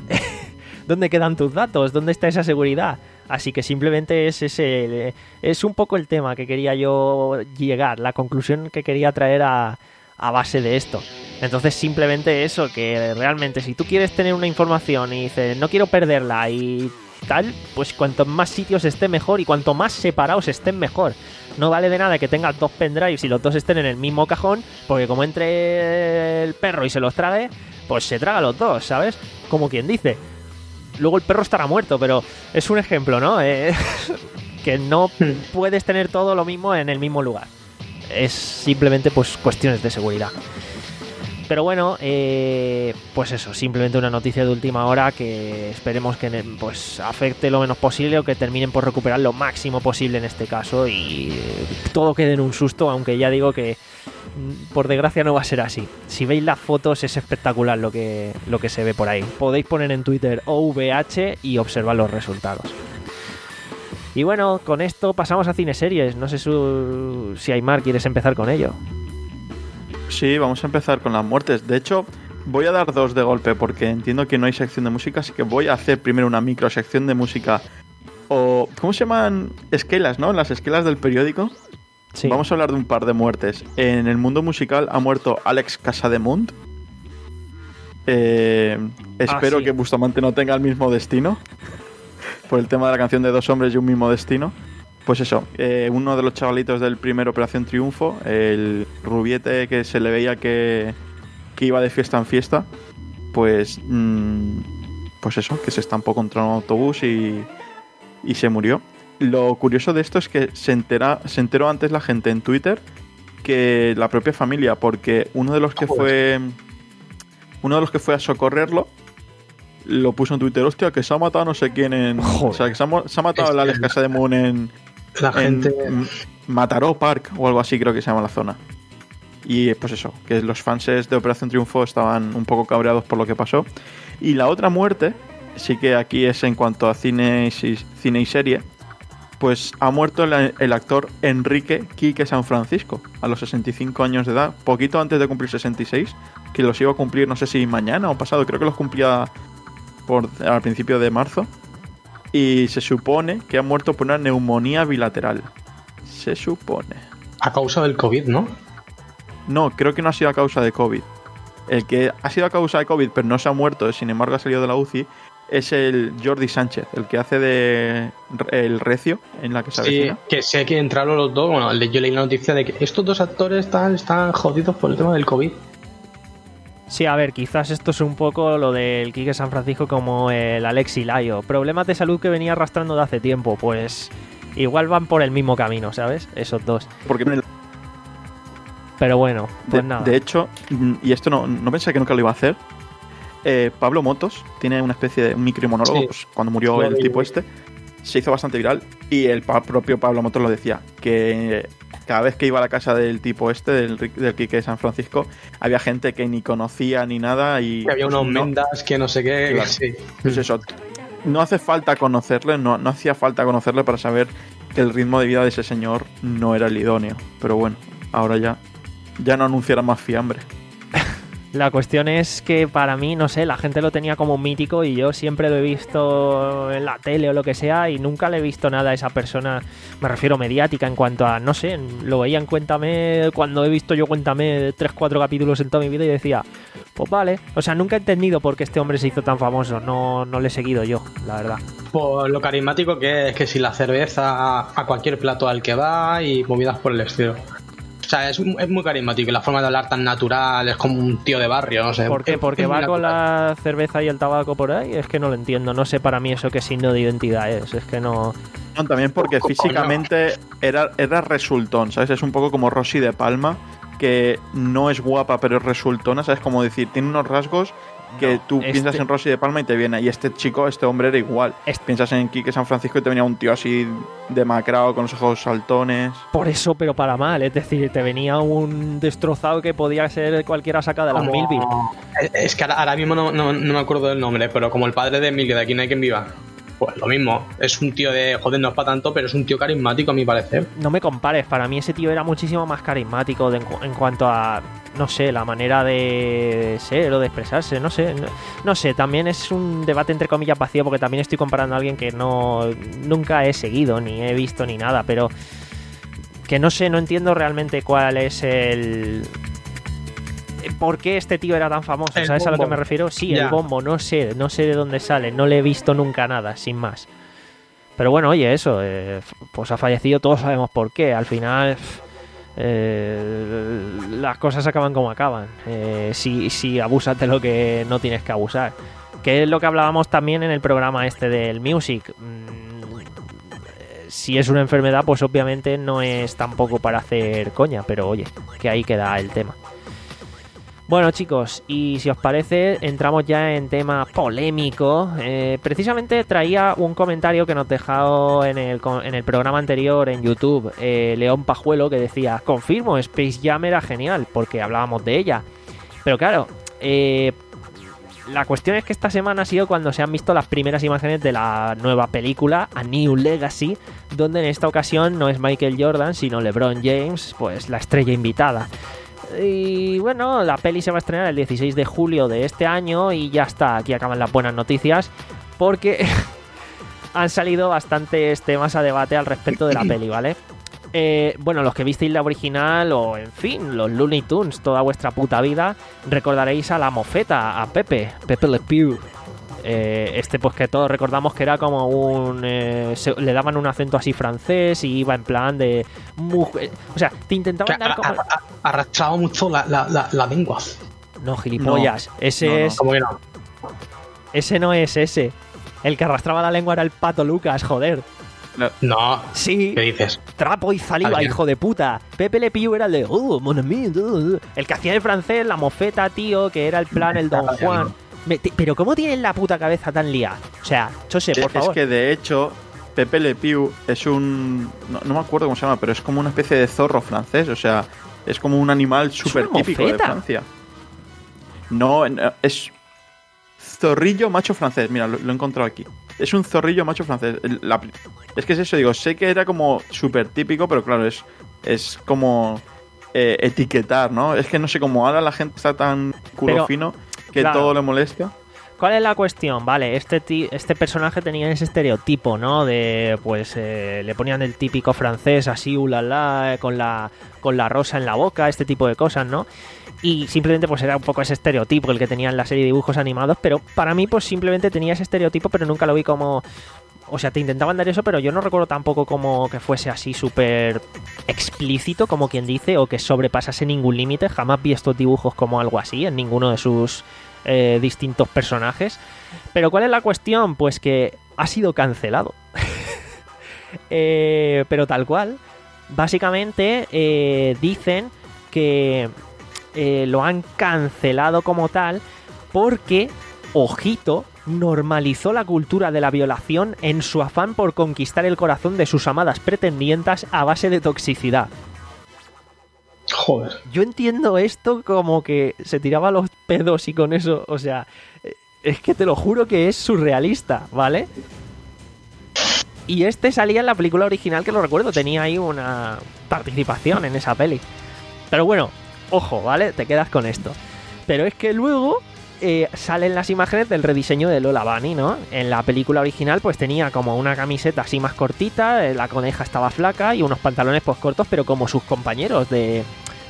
¿dónde quedan tus datos? ¿Dónde está esa seguridad? Así que simplemente es ese, es un poco el tema que quería yo llegar, la conclusión que quería traer a, a base de esto. Entonces simplemente eso, que realmente si tú quieres tener una información y dices, no quiero perderla y tal, pues cuanto más sitios esté mejor y cuanto más separados estén mejor. No vale de nada que tengas dos pendrives y los dos estén en el mismo cajón, porque como entre el perro y se los trague, pues se traga los dos, ¿sabes? Como quien dice. Luego el perro estará muerto, pero es un ejemplo, ¿no? Eh, que no puedes tener todo lo mismo en el mismo lugar. Es simplemente pues cuestiones de seguridad. Pero bueno, eh, pues eso, simplemente una noticia de última hora que esperemos que pues afecte lo menos posible o que terminen por recuperar lo máximo posible en este caso y todo quede en un susto, aunque ya digo que por desgracia no va a ser así. Si veis las fotos es espectacular lo que, lo que se ve por ahí. Podéis poner en Twitter O V H y observar los resultados. Y bueno, con esto pasamos a cineseries. No sé su, si Aymar quieres empezar con ello. Sí, vamos a empezar con las muertes. De hecho, voy a dar dos de golpe porque entiendo que no hay sección de música, así que voy a hacer primero una micro sección de música. O ¿cómo se llaman? Esquelas, ¿no? Las esquelas del periódico. Sí. Vamos a hablar de un par de muertes. En el mundo musical ha muerto Alex Casademunt. Eh, espero ah, sí. que Bustamante no tenga el mismo destino. Por el tema de la canción de Dos hombres y un mismo destino. Pues eso, eh, uno de los chavalitos del primer Operación Triunfo, el rubiete que se le veía que, que iba de fiesta en fiesta, pues mmm, pues eso, que se estampó contra un autobús y, y se murió. Lo curioso de esto es que se entera, se enteró antes la gente en Twitter que la propia familia, porque uno de los que fue uno de los que fue a socorrerlo lo puso en Twitter, hostia, que se ha matado no sé quién en... Joder. O sea, que se ha, se ha matado el Alex Casademunt en... La gente... en Mataró Park o algo así creo que se llama la zona. Y pues eso, que los fans de Operación Triunfo estaban un poco cabreados por lo que pasó. Y la otra muerte, sí que aquí es en cuanto a cine y, cine y serie, pues ha muerto el, el actor Enrique Quique San Francisco a los sesenta y cinco años de edad, poquito antes de cumplir sesenta y seis, que los iba a cumplir no sé si mañana o pasado, creo que los cumplía por, al principio de marzo. Y se supone que ha muerto por una neumonía bilateral. Se supone. A causa del COVID, ¿no? No, creo que no ha sido a causa de COVID. El que ha sido a causa de COVID, pero no se ha muerto, sin embargo ha salido de la U C I, es el Jordi Sánchez, el que hace de el Recio en La que se avecina. Sí, que sé que entraron los dos. Bueno, yo leí la noticia de que estos dos actores están, están jodidos por el tema del COVID. Sí, a ver, quizás esto es un poco lo del Quique San Francisco como el Alexi Layo. Problemas de salud que venía arrastrando de hace tiempo, pues igual van por el mismo camino, ¿sabes? Esos dos. Porque el... Pero bueno, pues de, nada. De hecho, y esto no, no pensé que nunca lo iba a hacer, eh, Pablo Motos tiene una especie de un micromonólogo, sí. Pues, cuando murió el tipo este, se hizo bastante viral y el propio Pablo Motos lo decía, que cada vez que iba a la casa del tipo este, del, del Quique de San Francisco, había gente que ni conocía ni nada y... Que había unos no, mendas que no sé qué... claro. Sí. Pues eso, no hace falta conocerle, no, no hacía falta conocerle para saber que el ritmo de vida de ese señor no era el idóneo. Pero bueno, ahora ya, ya no anunciará más fiambre. La cuestión es que para mí, no sé, la gente lo tenía como un mítico y yo siempre lo he visto en la tele o lo que sea y nunca le he visto nada a esa persona, me refiero mediática, en cuanto a, no sé, lo veía en Cuéntame, cuando he visto yo Cuéntame tres, cuatro capítulos en toda mi vida y decía, pues vale, o sea, nunca he entendido por qué este hombre se hizo tan famoso, no, no le he seguido yo, la verdad. Por lo carismático que es, que si la cerveza a cualquier plato al que va y movidas por el estilo. O sea, es, es muy carismático y la forma de hablar tan natural, es como un tío de barrio, no sé. ¿Por qué? Es- Porque es muy va con natural. la cerveza y el tabaco por ahí, es que no lo entiendo, no sé para mí eso qué signo de identidad es, es que no... No, también porque Coño. físicamente era, era resultón, ¿sabes? Es un poco como Rosy de Palma, que no es guapa, pero es resultona, ¿sabes? Como decir, tiene unos rasgos que No, tú este- piensas en Rosy de Palma y te viene. Y este chico, este hombre era igual. Este- Piensas en Quique San Francisco y te venía un tío así demacrado, con los ojos saltones. Por eso, pero para mal, es decir, te venía un destrozado que podía ser cualquiera sacada de las Como- Milby. Es- Es que ahora, ahora mismo no, no- no me acuerdo del nombre, pero como el padre de Emilio de Aquí no hay quien viva. Pues lo mismo, es un tío de, joder, no es para tanto, pero es un tío carismático a mi parecer. No me compares, para mí ese tío era muchísimo más carismático de- en, cu- en cuanto a, no sé, la manera de ser o de expresarse, no sé. No, no sé, también es un debate entre comillas vacío porque también estoy comparando a alguien que no nunca he seguido, ni he visto, ni nada, pero que no sé, no entiendo realmente cuál es el... ¿Por qué este tío era tan famoso? El ¿Sabes a lo que bombo. me refiero? Sí, el Ya. bombo, no sé, no sé de dónde sale, no le he visto nunca nada, sin más. Pero bueno, oye, eso, eh, pues ha fallecido, todos sabemos por qué. Al final, eh, las cosas acaban como acaban. Eh, si, si abusas de lo que no tienes que abusar. Que es lo que hablábamos también en el programa este del Music. Mm, eh, si es una enfermedad, pues obviamente no es tampoco para hacer coña, pero oye, que ahí queda el tema. Bueno, chicos, y si os parece, entramos ya en tema polémico. Eh, precisamente traía un comentario que nos dejó en el, co- en el programa anterior en YouTube, eh, León Pajuelo, que decía, confirmo, Space Jam era genial, porque hablábamos de ella. Pero claro, eh, la cuestión es que esta semana ha sido cuando se han visto las primeras imágenes de la nueva película, A New Legacy, donde en esta ocasión no es Michael Jordan, sino LeBron James, pues la estrella invitada. Y bueno, la peli se va a estrenar el dieciséis de julio de este año y ya está, aquí acaban las buenas noticias porque han salido bastantes temas a debate al respecto de la peli, ¿vale? Eh, bueno, los que visteis la original o en fin, los Looney Tunes toda vuestra puta vida, recordaréis a la mofeta, a Pepe, Pepe Le Pew. Eh, este pues que todos recordamos que era como un... Eh, se- le daban un acento así francés y iba en plan de... mujer- o sea, te Que intentaban ha, dar como... ha- ha- arrastraba mucho la, la, la, la lengua. No, gilipollas. Ese No, no. es... Como que no. Ese no es ese. El que arrastraba la lengua era el Pato Lucas, joder. No, Sí. ¿qué dices? Trapo y saliva, Adrián. hijo de puta. Pepe Le Pew era el de... Oh, mon ami, uh, uh". El que hacía el francés, la mofeta, tío, que era el plan, el Don Juan. Me- te- Pero ¿cómo tienen la puta cabeza tan liada? O sea, Chose, por es favor. que de hecho, Pepe Le Pew es un... No, no me acuerdo cómo se llama, pero es como una especie de zorro francés. O sea, es como un animal súper una típico de mofeta. Francia. No, no, es zorrillo macho francés. Mira, lo, lo he encontrado aquí. Es un zorrillo macho francés. El- la- es que es eso, digo, sé que era como súper típico, pero claro, es, es como eh, etiquetar, ¿no? Es que no sé cómo ahora la gente está tan culo Pero, fino que claro. todo le molesta. ¿Cuál es la cuestión? Vale, este ti- este personaje tenía ese estereotipo, ¿no? De, pues, eh, le ponían el típico francés así, ulala, eh, con la, con la rosa en la boca, este tipo de cosas, ¿no? Y simplemente, pues, era un poco ese estereotipo el que tenía en la serie de dibujos animados, pero para mí, pues, simplemente tenía ese estereotipo, pero nunca lo vi como... O sea, te intentaban dar eso, pero yo no recuerdo tampoco como que fuese así súper explícito, como quien dice, o que sobrepasase ningún límite. Jamás vi estos dibujos como algo así en ninguno de sus eh, distintos personajes. Pero ¿cuál es la cuestión? Pues que ha sido cancelado. Eh, pero tal cual. Básicamente eh, dicen que eh, lo han cancelado como tal porque, ojito, normalizó la cultura de la violación en su afán por conquistar el corazón de sus amadas pretendientas a base de toxicidad. Joder. Yo entiendo esto como que se tiraba los pedos y con eso, o sea, es que te lo juro que es surrealista, ¿vale? Y este salía en la película original, que lo recuerdo, tenía ahí una participación en esa peli. Pero bueno, ojo, ¿vale? Te quedas con esto. Pero es que luego eh, salen las imágenes del rediseño de Lola Bunny, ¿no? En la película original pues tenía como una camiseta así más cortita, eh, la coneja estaba flaca y unos pantalones pues cortos, pero como sus compañeros de,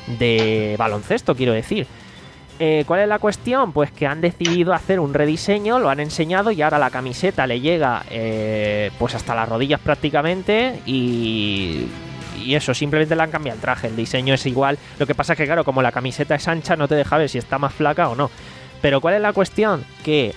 de baloncesto, quiero decir. Eh, ¿Cuál es la cuestión? Pues que han decidido hacer un rediseño, lo han enseñado y ahora la camiseta le llega eh, pues hasta las rodillas prácticamente y... Y eso, simplemente le han cambiado el traje. El diseño es igual. Lo que pasa es que, claro, como la camiseta es ancha, no te deja ver si está más flaca o no. Pero ¿cuál es la cuestión? Que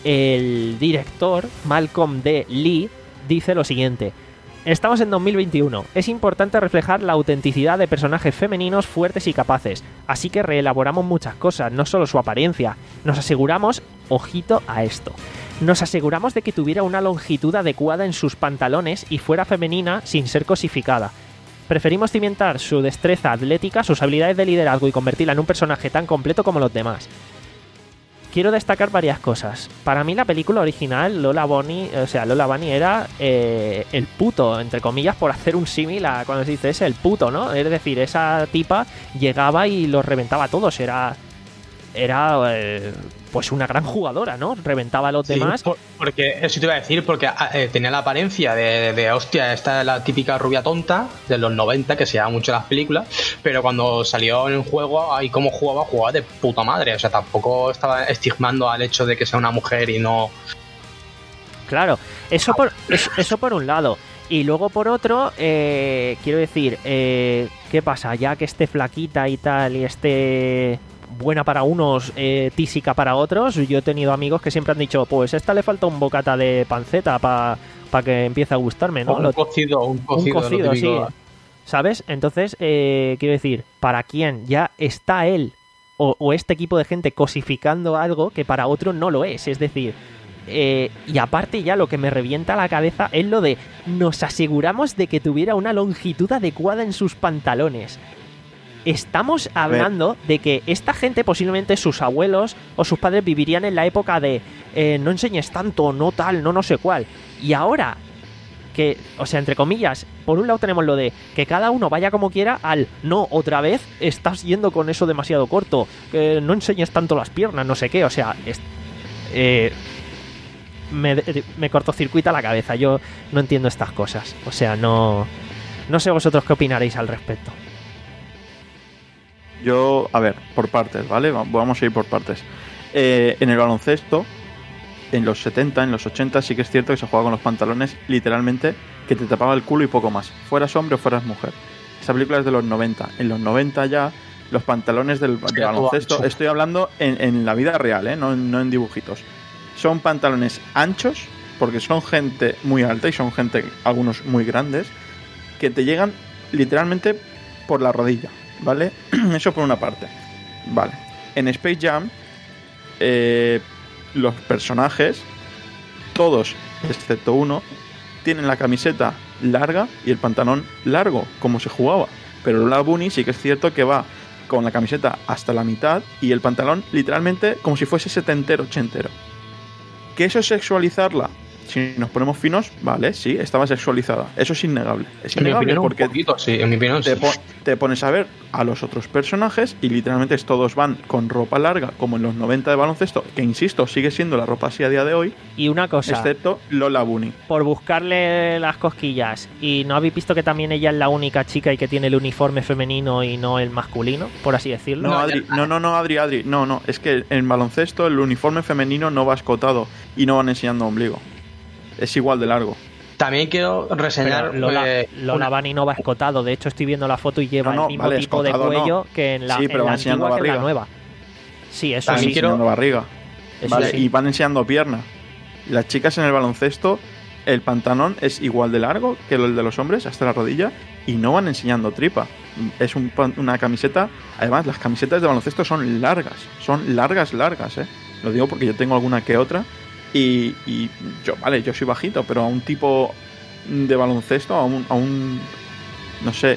el director, Malcolm D. Lee, dice lo siguiente. Estamos en dos mil veintiuno. Es importante reflejar la autenticidad de personajes femeninos fuertes y capaces. Así que reelaboramos muchas cosas, no solo su apariencia. Nos aseguramos, ojito a esto, nos aseguramos de que tuviera una longitud adecuada en sus pantalones y fuera femenina sin ser cosificada. Preferimos cimentar su destreza atlética, sus habilidades de liderazgo y convertirla en un personaje tan completo como los demás. Quiero destacar varias cosas. Para mí la película original, Lola Bunny, o sea, Lola Bunny era eh, el puto, entre comillas, por hacer un símil a cuando se dice ese, el puto, ¿no? Es decir, esa tipa llegaba y los reventaba a todos, era... Era eh, pues una gran jugadora, ¿no? Reventaba a los Sí, demás. por- porque eso te iba a decir, porque eh, tenía la apariencia de, de, hostia, esta es la típica rubia tonta de los noventa, que se llama mucho en las películas, pero cuando salió en el juego, ahí como jugaba, jugaba de puta madre. O sea, tampoco estaba estigmando al hecho de que sea una mujer y no... Claro, eso por, eso, eso por un lado. Y luego por otro, eh, quiero decir, eh, ¿qué pasa? Ya que esté flaquita y tal y esté buena para unos, eh, tísica para otros, yo he tenido amigos que siempre han dicho, pues a esta le falta un bocata de panceta para pa que empiece a gustarme, ¿no? un Lo- cocido, un cocido, un lo cocido, sí. típico. ¿Sabes? Entonces, eh, quiero decir, para quien ya está él o, o este equipo de gente cosificando algo que para otro no lo es. Es decir, eh, y aparte ya lo que me revienta la cabeza es lo de nos aseguramos de que tuviera una longitud adecuada en sus pantalones. Estamos hablando de que esta gente, posiblemente sus abuelos o sus padres, vivirían en la época de eh, no enseñes tanto, no tal, no no sé cuál. Y ahora que, o sea, entre comillas, por un lado tenemos lo de que cada uno vaya como quiera al no, otra vez estás yendo con eso demasiado corto, que no enseñes tanto las piernas, no sé qué, o sea, es, eh, me, me cortocircuita la cabeza, yo no entiendo estas cosas, o sea, no, no sé vosotros qué opinaréis al respecto. Yo, a ver, por partes, ¿vale? Va- Vamos a ir por partes. Eh, en el baloncesto, en los setenta, en los ochenta, sí que es cierto que se jugaba con los pantalones literalmente que te tapaba el culo y poco más. Fueras hombre o fueras mujer. Esa película es de los noventa. En los noventa ya, los pantalones del de Ya, baloncesto, ancho. estoy hablando en, en la vida real, ¿eh? No, no en dibujitos. Son pantalones anchos, porque son gente muy alta y son gente, algunos muy grandes, que te llegan literalmente por la rodilla, ¿vale? Eso por una parte. Vale. En Space Jam, eh, los personajes, todos, excepto uno, tienen la camiseta larga y el pantalón largo, como se jugaba. Pero Lola Bunny sí que es cierto que va con la camiseta hasta la mitad y el pantalón literalmente como si fuese setentero, ochentero. ¿Que eso es sexualizarla? Si nos ponemos finos, vale, sí, estaba sexualizada. Eso es innegable. Es En mi innegable opinión, porque un poquito, sí, en mi opinión, te, sí. po- te pones a ver a los otros personajes y literalmente todos van con ropa larga, como en los noventa de baloncesto, que insisto, sigue siendo la ropa así a día de hoy, Y una cosa, excepto Lola Bunny. por buscarle las cosquillas, ¿y no habéis visto que también ella es la única chica y que tiene el uniforme femenino y no el masculino, por así decirlo? No, No, Adri, no, no, no, Adri, Adri, no, no, es que en baloncesto el uniforme femenino no va escotado y no van enseñando ombligo. Es igual de largo. También quiero reseñar... Pero Lola, eh, Lola una- Bunny no va escotado. De hecho, estoy viendo la foto y lleva No, no, el mismo vale, tipo de escotado cuello no. que en la, Sí, en pero la va enseñando antigua que en la barriga. nueva. Sí, eso También sí. quiero- Enseñando barriga. Eso Vale, sí. y van enseñando pierna. Las chicas en el baloncesto, el pantalón es igual de largo que el de los hombres, hasta la rodilla, y no van enseñando tripa. Es un pan- una camiseta. Además, las camisetas de baloncesto son largas. Son largas, largas, ¿eh? Lo digo porque yo tengo alguna que otra. Y, y yo, vale, yo soy bajito, pero a un tipo de baloncesto, a un, a un no sé,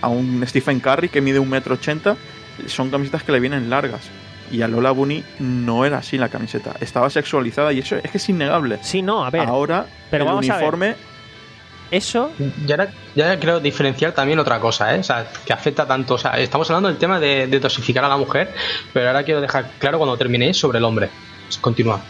a un Stephen Curry que mide un metro ochenta, son camisetas que le vienen largas. Y a Lola Bunny no era así la camiseta, estaba sexualizada y eso es que es innegable. Sí, no, a ver. Ahora pero el vamos uniforme... a ver. Eso... Ya ahora, ya creo diferenciar también otra cosa, ¿eh? O sea, que afecta tanto... O sea, estamos hablando del tema de, de dosificar a la mujer, pero ahora quiero dejar claro cuando terminéis sobre el hombre. Continúa.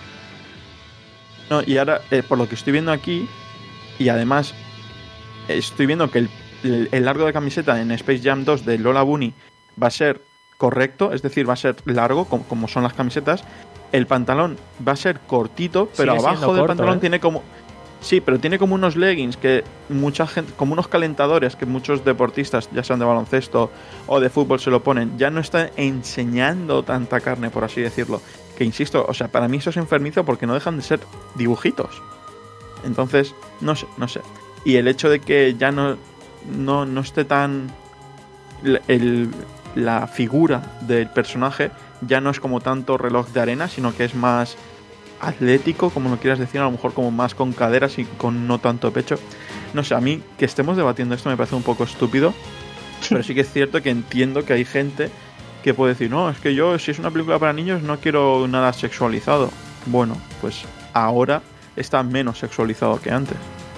No, y ahora, eh, por lo que estoy viendo aquí, y además estoy viendo que el, el, el largo de camiseta en Space Jam dos de Lola Bunny va a ser correcto, es decir, va a ser largo, como, como son las camisetas. El pantalón va a ser cortito, pero Sigue abajo del corto, pantalón ¿eh? tiene como... Sí, pero tiene como unos leggings que mucha gente, como unos calentadores que muchos deportistas, ya sean de baloncesto o de fútbol, se lo ponen. Ya no está enseñando tanta carne, por así decirlo. Que insisto, o sea, para mí eso es enfermizo porque no dejan de ser dibujitos. Entonces, no sé, no sé. Y el hecho de que ya no, no, no esté tan... El, el, la figura del personaje ya no es como tanto reloj de arena, sino que es más atlético, como lo quieras decir, a lo mejor como más con caderas y con no tanto pecho. No sé, a mí que estemos debatiendo esto me parece un poco estúpido, pero sí que es cierto que entiendo que hay gente que puede decir, no, es que yo, si es una película para niños, no quiero nada sexualizado. Bueno, pues ahora está menos sexualizado que antes.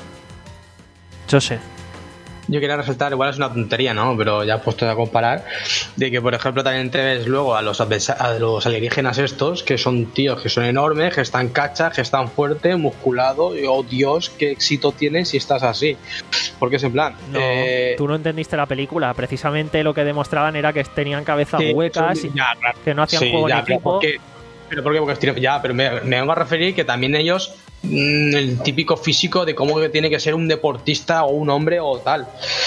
Yo sé. Yo quería resaltar, igual es una tontería, ¿no? Pero ya puesto a comparar, de que, por ejemplo, también te ves luego a los, adversa- a los alienígenas estos, que son tíos que son enormes, que están cachas, que están fuertes, musculados, y oh Dios, qué éxito tienes si estás así. Porque es en plan... No, eh, tú no entendiste la película. Precisamente lo que demostraban era que tenían cabezas sí, huecas son- y ya, claro. que no hacían Sí, juego ya, en pero equipo. ¿por qué? Pero ¿por qué? Porque estoy- ya, pero me, me vengo a referir que también ellos, mmm, el típico físico de cómo que tiene que ser un deportista o un hombre o tal.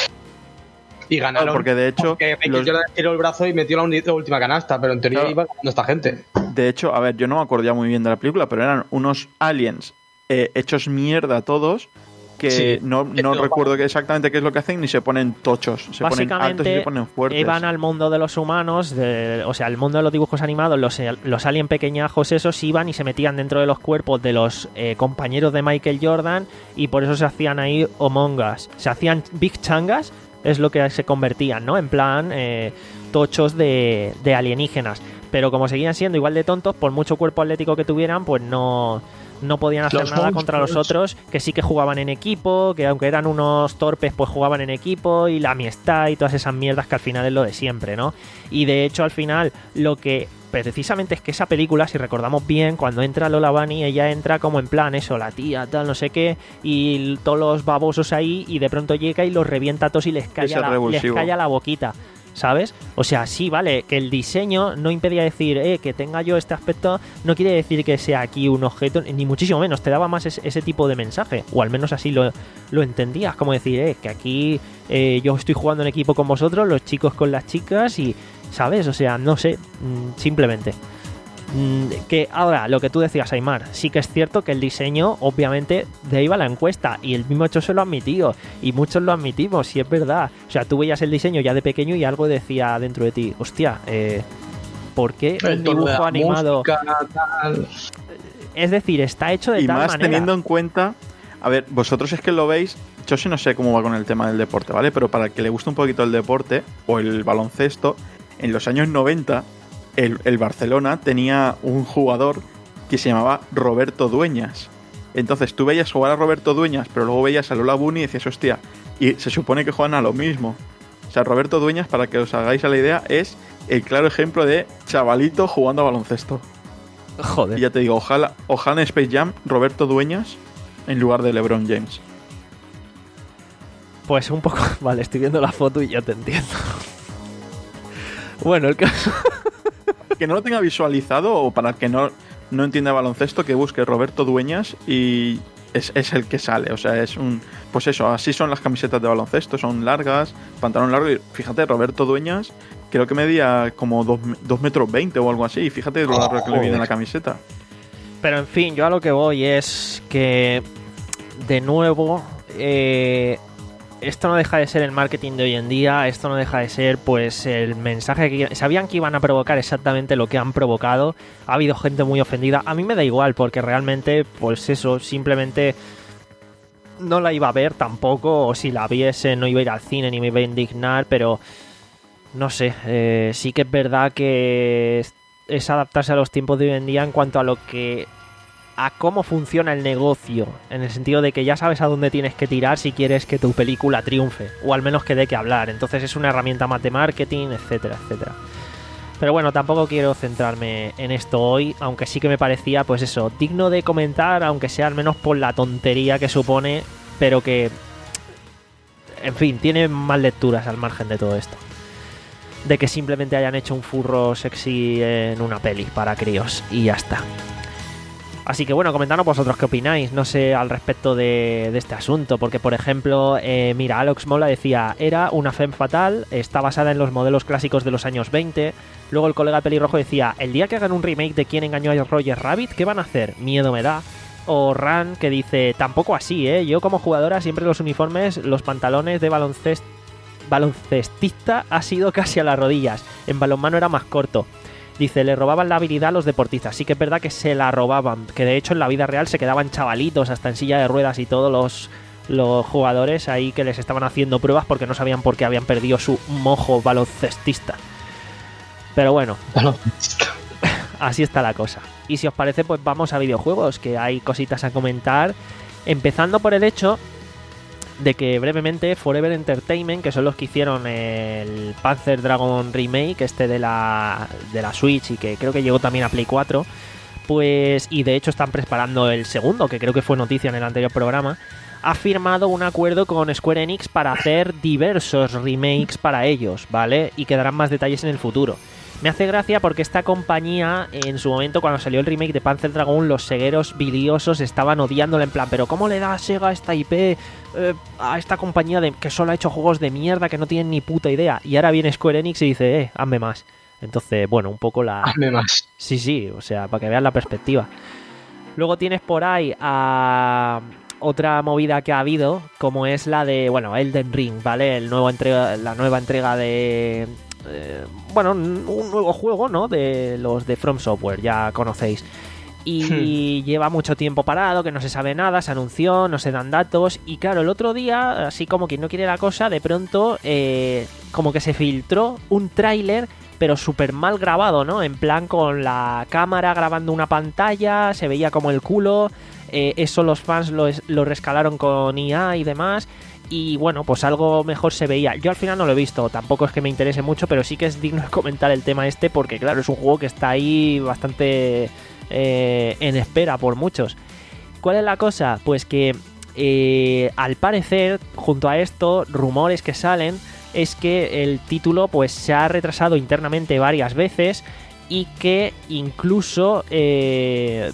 Y ganaron. Claro, porque de hecho, Porque Michael los- Jordan tiró el brazo y metió la, uni- la última canasta, pero en teoría Claro. iba ganando esta gente. De hecho, a ver, yo no me acuerdo ya muy bien de la película, pero eran unos aliens eh, hechos mierda todos, que Sí, no, no esto- recuerdo que exactamente qué es lo que hacen, ni se ponen tochos, se ponen altos y Básicamente se ponen fuertes. iban al mundo de los humanos, de- o sea, el mundo de los dibujos animados, los, los alien pequeñajos esos iban y se metían dentro de los cuerpos de los eh, compañeros de Michael Jordan y por eso se hacían ahí Among Us. Se hacían Big Changas, es lo que se convertían, ¿no? En plan, eh, tochos de, de alienígenas. Pero como seguían siendo igual de tontos, por mucho cuerpo atlético que tuvieran, pues no... no podían hacer Los nada contra los monstruos. otros, que sí que jugaban en equipo, que aunque eran unos torpes, pues jugaban en equipo, y la amistad y todas esas mierdas que al final es lo de siempre, ¿no? Y de hecho al final lo que precisamente es que esa película, si recordamos bien, cuando entra Lola Bunny, ella entra como en plan eso, la tía, tal, no sé qué, y todos los babosos ahí, y de pronto llega y los revienta a todos y les calla, Ese la, les revulsivo. calla la boquita. ¿Sabes? O sea, sí, vale, que el diseño no impedía decir, eh, que tenga yo este aspecto, no quiere decir que sea aquí un objeto, ni muchísimo menos, te daba más ese, ese tipo de mensaje, o al menos así lo, lo entendías, como decir, eh, que aquí eh, yo estoy jugando en equipo con vosotros, los chicos con las chicas, y, ¿sabes? O sea, no sé, mm, simplemente. Mm, que ahora, lo que tú decías, Aymar, sí que es cierto que el diseño, obviamente, de ahí va la encuesta, y el mismo Chose lo ha admitido, y muchos lo admitimos, y es verdad. O sea, tú veías el diseño ya de pequeño y algo decía dentro de ti, hostia, eh, ¿por qué un El tono de dibujo la animado? música, tal. Es decir, está hecho de Y tal más manera. teniendo en cuenta, a ver, vosotros es que lo veis, yo sí no sé cómo va con el tema del deporte, ¿vale? Pero para el que le guste un poquito el deporte o el baloncesto, en los años noventa el, el Barcelona tenía un jugador que se llamaba Roberto Dueñas. Entonces tú veías jugar a Roberto Dueñas, pero luego veías a Lola Bunny y decías, hostia, y se supone que juegan a lo mismo. O sea, Roberto Dueñas, para que os hagáis a la idea, es el claro ejemplo de chavalito jugando a baloncesto. Joder. Y ya te digo, ojalá, ojalá en Space Jam Roberto Dueñas en lugar de LeBron James. Pues un poco. Vale, estoy viendo la foto y ya te entiendo. Bueno, el caso. Que no lo tenga visualizado o para el que no, no entienda baloncesto, que busque Roberto Dueñas y es, es el que sale. O sea, es un... Pues eso, así son las camisetas de baloncesto, son largas, pantalón largo. Y fíjate, Roberto Dueñas creo que medía como dos metros veinte o algo así. Y fíjate lo largo que le viene la camiseta. Pero en fin, yo a lo que voy es que, de nuevo, eh, esto no deja de ser el marketing de hoy en día, esto no deja de ser pues el mensaje que sabían que iban a provocar exactamente lo que han provocado. Ha habido gente muy ofendida, a mí me da igual porque realmente pues eso, simplemente no la iba a ver tampoco, o si la viese no iba a ir al cine ni me iba a indignar, pero no sé, eh, sí que es verdad que es, es adaptarse a los tiempos de hoy en día en cuanto a lo que... a cómo funciona el negocio, en el sentido de que ya sabes a dónde tienes que tirar si quieres que tu película triunfe, o al menos que dé que hablar. Entonces es una herramienta más de marketing, etcétera, etcétera. Pero bueno, tampoco quiero centrarme en esto hoy, aunque sí que me parecía, pues eso, digno de comentar, aunque sea al menos por la tontería que supone, pero que, en fin, tiene más lecturas al margen de todo esto. De que simplemente hayan hecho un furro sexy en una peli para críos y ya está. Así que bueno, comentadnos vosotros qué opináis, no sé, al respecto de, de este asunto, porque por ejemplo, eh, mira, Alex Mola decía, era una femme fatal, está basada en los modelos clásicos de los años veinte, luego el colega pelirrojo decía, el día que hagan un remake de Quién engañó a Roger Rabbit, ¿qué van a hacer? Miedo me da. O Ran, que dice, tampoco así, ¿eh? Yo como jugadora siempre los uniformes, los pantalones de baloncest baloncestista ha sido casi a las rodillas, en balonmano era más corto. Dice, le robaban la habilidad a los deportistas. Sí que es verdad que se la robaban, que de hecho en la vida real se quedaban chavalitos hasta en silla de ruedas y todos los, los jugadores ahí que les estaban haciendo pruebas porque no sabían por qué habían perdido su mojo baloncestista. Pero bueno, así está la cosa. Y si os parece, pues vamos a videojuegos, que hay cositas a comentar, empezando por el hecho de que brevemente Forever Entertainment, que son los que hicieron el Panzer Dragoon Remake, este de la, de la Switch, y que creo que llegó también a Play cuatro, pues, y de hecho están preparando el segundo, que creo que fue noticia en el anterior programa, ha firmado un acuerdo con Square Enix para hacer diversos remakes para ellos, ¿vale? Y quedarán más detalles en el futuro. Me hace gracia porque esta compañía, en su momento, cuando salió el remake de Panzer Dragoon, los segueros biliosos estaban odiándola en plan, pero ¿cómo le da Sega esta I P eh, a esta compañía de, que solo ha hecho juegos de mierda que no tienen ni puta idea? Y ahora viene Square Enix y dice, eh, hazme más. Entonces, bueno, un poco la... Hazme más. Sí, sí, o sea, para que vean la perspectiva. Luego tienes por ahí a... otra movida que ha habido, como es la de, bueno, Elden Ring, ¿vale? El nuevo entrega, la nueva entrega de... Eh, bueno, un nuevo juego, ¿no? De los de From Software, ya conocéis. Y hmm. lleva mucho tiempo parado, que no se sabe nada, se anunció, no se dan datos. Y claro, el otro día, así como quien no quiere la cosa, de pronto, eh, como que se filtró un tráiler, pero súper mal grabado, ¿no? En plan con la cámara grabando una pantalla, se veía como el culo. Eh, eso los fans lo, lo rescalaron con I A y demás. Y bueno, pues algo mejor se veía. Yo al final no lo he visto, tampoco es que me interese mucho, pero sí que es digno de comentar el tema este, porque claro, es un juego que está ahí bastante eh, en espera por muchos. ¿Cuál es la cosa? Pues que eh, al parecer, junto a esto, rumores que salen es que el título pues se ha retrasado internamente varias veces y que incluso eh,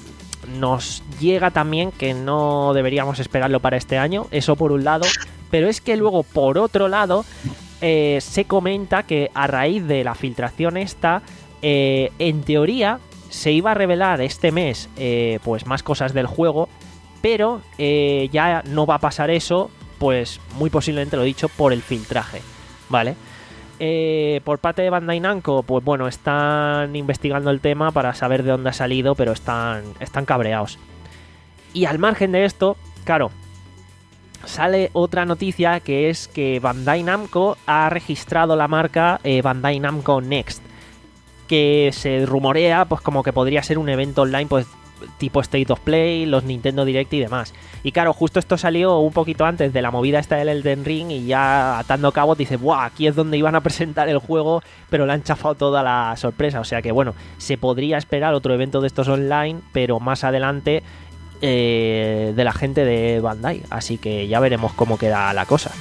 nos llega también que no deberíamos esperarlo para este año, eso por un lado. Pero es que luego, por otro lado, eh, se comenta que a raíz de la filtración esta, eh, en teoría, se iba a revelar este mes eh, pues más cosas del juego, pero eh, ya no va a pasar eso, pues muy posiblemente, lo dicho, por el filtraje, ¿vale? Eh, por parte de Bandai Namco, pues bueno, están investigando el tema para saber de dónde ha salido, pero están, están cabreados. Y al margen de esto, claro, sale otra noticia, que es que Bandai Namco ha registrado la marca eh, Bandai Namco Next, que se rumorea pues como que podría ser un evento online pues tipo State of Play, los Nintendo Direct y demás. Y claro, justo esto salió un poquito antes de la movida esta del Elden Ring, y ya atando cabos dice, ¡buah! Aquí es donde iban a presentar el juego, pero le han chafado toda la sorpresa. O sea que bueno, se podría esperar otro evento de estos online, pero más adelante eh, de la gente de Bandai. Así que ya veremos cómo queda la cosa.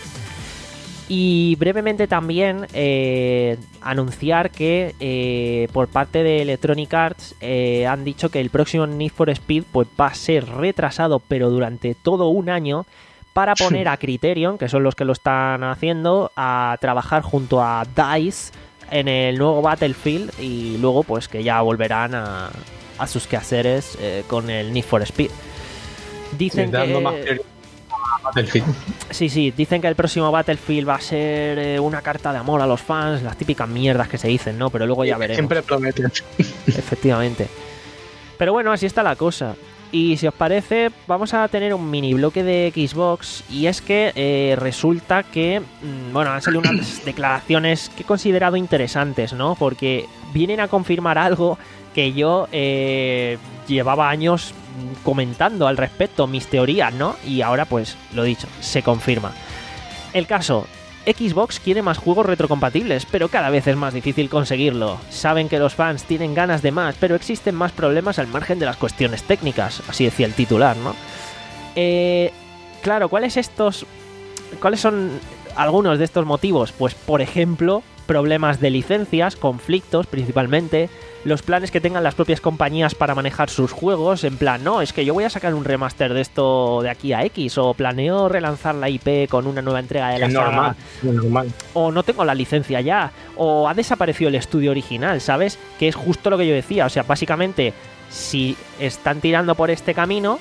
Y brevemente también eh, anunciar que eh, por parte de Electronic Arts eh, han dicho que el próximo Need for Speed pues, va a ser retrasado, pero durante todo un año, para poner a Criterion, que son los que lo están haciendo, a trabajar junto a DICE en el nuevo Battlefield, y luego pues que ya volverán a, a sus quehaceres eh, con el Need for Speed. Dicen sí, que... Más Battlefield. Sí, sí, dicen que el próximo Battlefield va a ser eh, una carta de amor a los fans, las típicas mierdas que se dicen, ¿no? Pero luego ya veremos. Siempre prometen. Efectivamente. Pero bueno, así está la cosa. Y si os parece, vamos a tener un mini bloque de Xbox. Y es que eh, resulta que, bueno, han salido unas declaraciones que he considerado interesantes, ¿no? Porque vienen a confirmar algo que yo eh, llevaba años comentando al respecto, mis teorías, ¿no? Y ahora, pues, lo dicho, se confirma. El caso... Xbox quiere más juegos retrocompatibles, pero cada vez es más difícil conseguirlo. Saben que los fans tienen ganas de más, pero existen más problemas al margen de las cuestiones técnicas, así decía el titular, ¿no? Eh, claro, ¿cuáles estos, cuáles son algunos de estos motivos? Pues, por ejemplo, problemas de licencias, conflictos principalmente, los planes que tengan las propias compañías para manejar sus juegos, en plan, no, es que yo voy a sacar un remaster de esto de aquí a X, o planeo relanzar la I P con una nueva entrega de la es saga, normal, es normal. o no tengo la licencia ya, o ha desaparecido el estudio original, ¿sabes? Que es justo lo que yo decía, o sea, básicamente, si están tirando por este camino,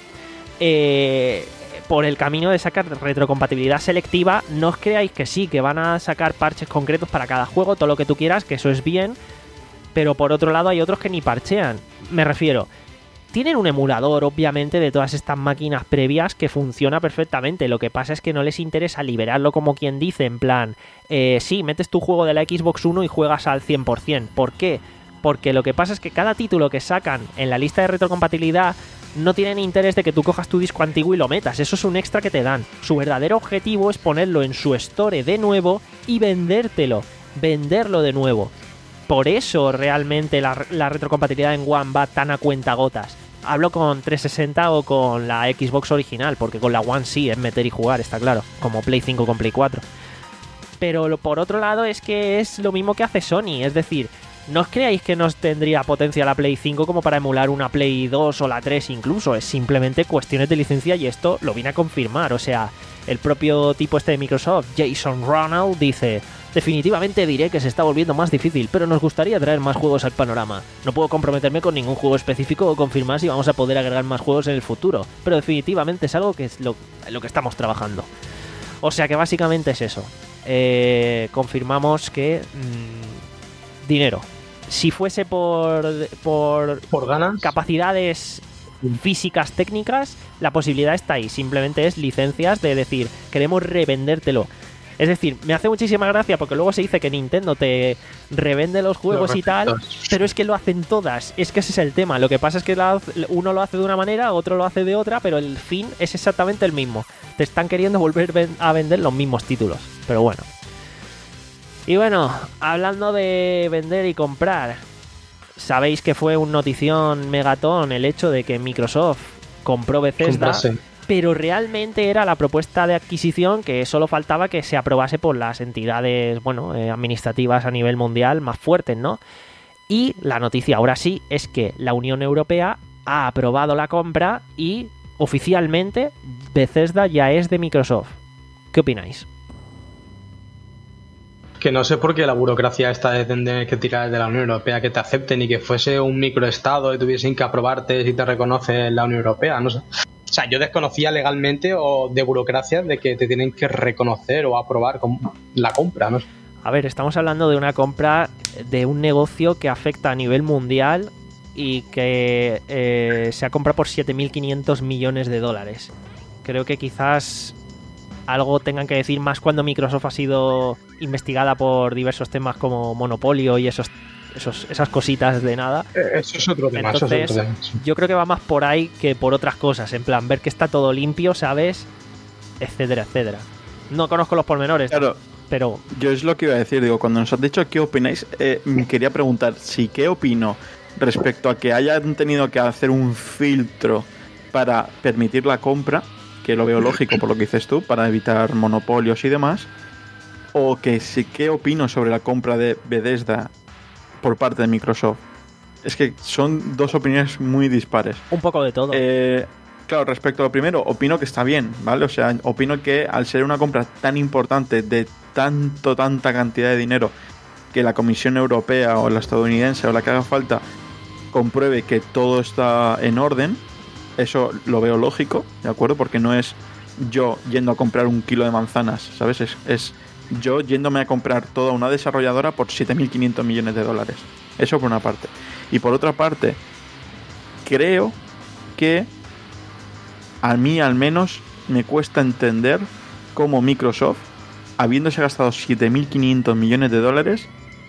eh... por el camino de sacar retrocompatibilidad selectiva, no os creáis que sí, que van a sacar parches concretos para cada juego, todo lo que tú quieras, que eso es bien, pero por otro lado hay otros que ni parchean. Me refiero, tienen un emulador, obviamente, de todas estas máquinas previas que funciona perfectamente. Lo que pasa es que no les interesa liberarlo como quien dice, en plan, eh, sí, metes tu juego de la Xbox One y juegas al cien por ciento. ¿Por qué? Porque lo que pasa es que cada título que sacan en la lista de retrocompatibilidad no tienen interés de que tú cojas tu disco antiguo y lo metas. Eso es un extra que te dan. Su verdadero objetivo es ponerlo en su store de nuevo y vendértelo. Venderlo de nuevo. Por eso realmente la, la retrocompatibilidad en One va tan a cuentagotas. Hablo con trescientos sesenta o con la Xbox original, porque con la One sí es meter y jugar, está claro. Como Play cinco con Play cuatro. Pero lo, por otro lado es que es lo mismo que hace Sony. Es decir, no os creáis que nos tendría potencia la Play cinco como para emular una Play dos o la tres incluso. Es simplemente cuestiones de licencia y esto lo viene a confirmar. O sea, el propio tipo este de Microsoft, Jason Ronald, dice: definitivamente diré que se está volviendo más difícil, pero nos gustaría traer más juegos al panorama. No puedo comprometerme con ningún juego específico o confirmar si vamos a poder agregar más juegos en el futuro, pero definitivamente es algo que es lo, lo que estamos trabajando. O sea que básicamente es eso. Eh, confirmamos que... Mmm, dinero. Si fuese por, por, por ganas, capacidades físicas técnicas, la posibilidad está ahí. Simplemente es licencias de decir, queremos revendértelo. Es decir, me hace muchísima gracia porque luego se dice que Nintendo te revende los juegos los y tal, pero es que lo hacen todas. Es que ese es el tema. Lo que pasa es que la, uno lo hace de una manera, otro lo hace de otra, pero el fin es exactamente el mismo. Te están queriendo volver a vender los mismos títulos. Pero bueno. Y bueno, hablando de vender y comprar, sabéis que fue un notición megatón el hecho de que Microsoft compró Bethesda, Comprase. Pero realmente era la propuesta de adquisición que solo faltaba que se aprobase por las entidades, bueno, eh, administrativas a nivel mundial más fuertes, ¿no? Y la noticia ahora sí es que la Unión Europea ha aprobado la compra y oficialmente Bethesda ya es de Microsoft. ¿Qué opináis? Que no sé por qué la burocracia esta de tener que tirar de la Unión Europea que te acepten y que fuese un microestado y tuviesen que aprobarte si te reconoce la Unión Europea, no sé. O sea, yo desconocía legalmente o de burocracia de que te tienen que reconocer o aprobar la compra, no sé. A ver, estamos hablando de una compra de un negocio que afecta a nivel mundial y que eh, se ha comprado por siete mil quinientos millones de dólares. Creo que quizás algo tengan que decir más cuando Microsoft ha sido investigada por diversos temas como monopolio y esos, esos esas cositas de nada. Eso es otro tema. Entonces, eso es otro tema. Yo creo que va más por ahí que por otras cosas. En plan, ver que está todo limpio, ¿sabes? Etcétera, etcétera. No conozco los pormenores. Claro. Pero yo es lo que iba a decir. Digo, cuando nos has dicho qué opináis, eh, quería preguntar si qué opino respecto a que hayan tenido que hacer un filtro para permitir la compra, que lo veo lógico por lo que dices tú, para evitar monopolios y demás, o que sí, qué opino sobre la compra de Bethesda por parte de Microsoft. Es que son dos opiniones muy dispares. Un poco de todo. Eh, claro, respecto a lo primero, opino que está bien, ¿vale? O sea, opino que al ser una compra tan importante de tanto, tanta cantidad de dinero, que la Comisión Europea o la estadounidense o la que haga falta compruebe que todo está en orden, eso lo veo lógico, ¿de acuerdo? Porque no es yo yendo a comprar un kilo de manzanas, ¿sabes? Es, es yo yéndome a comprar toda una desarrolladora por siete mil quinientos millones de dólares. Eso por una parte. Y por otra parte, creo que a mí al menos me cuesta entender cómo Microsoft, habiéndose gastado siete mil quinientos millones de dólares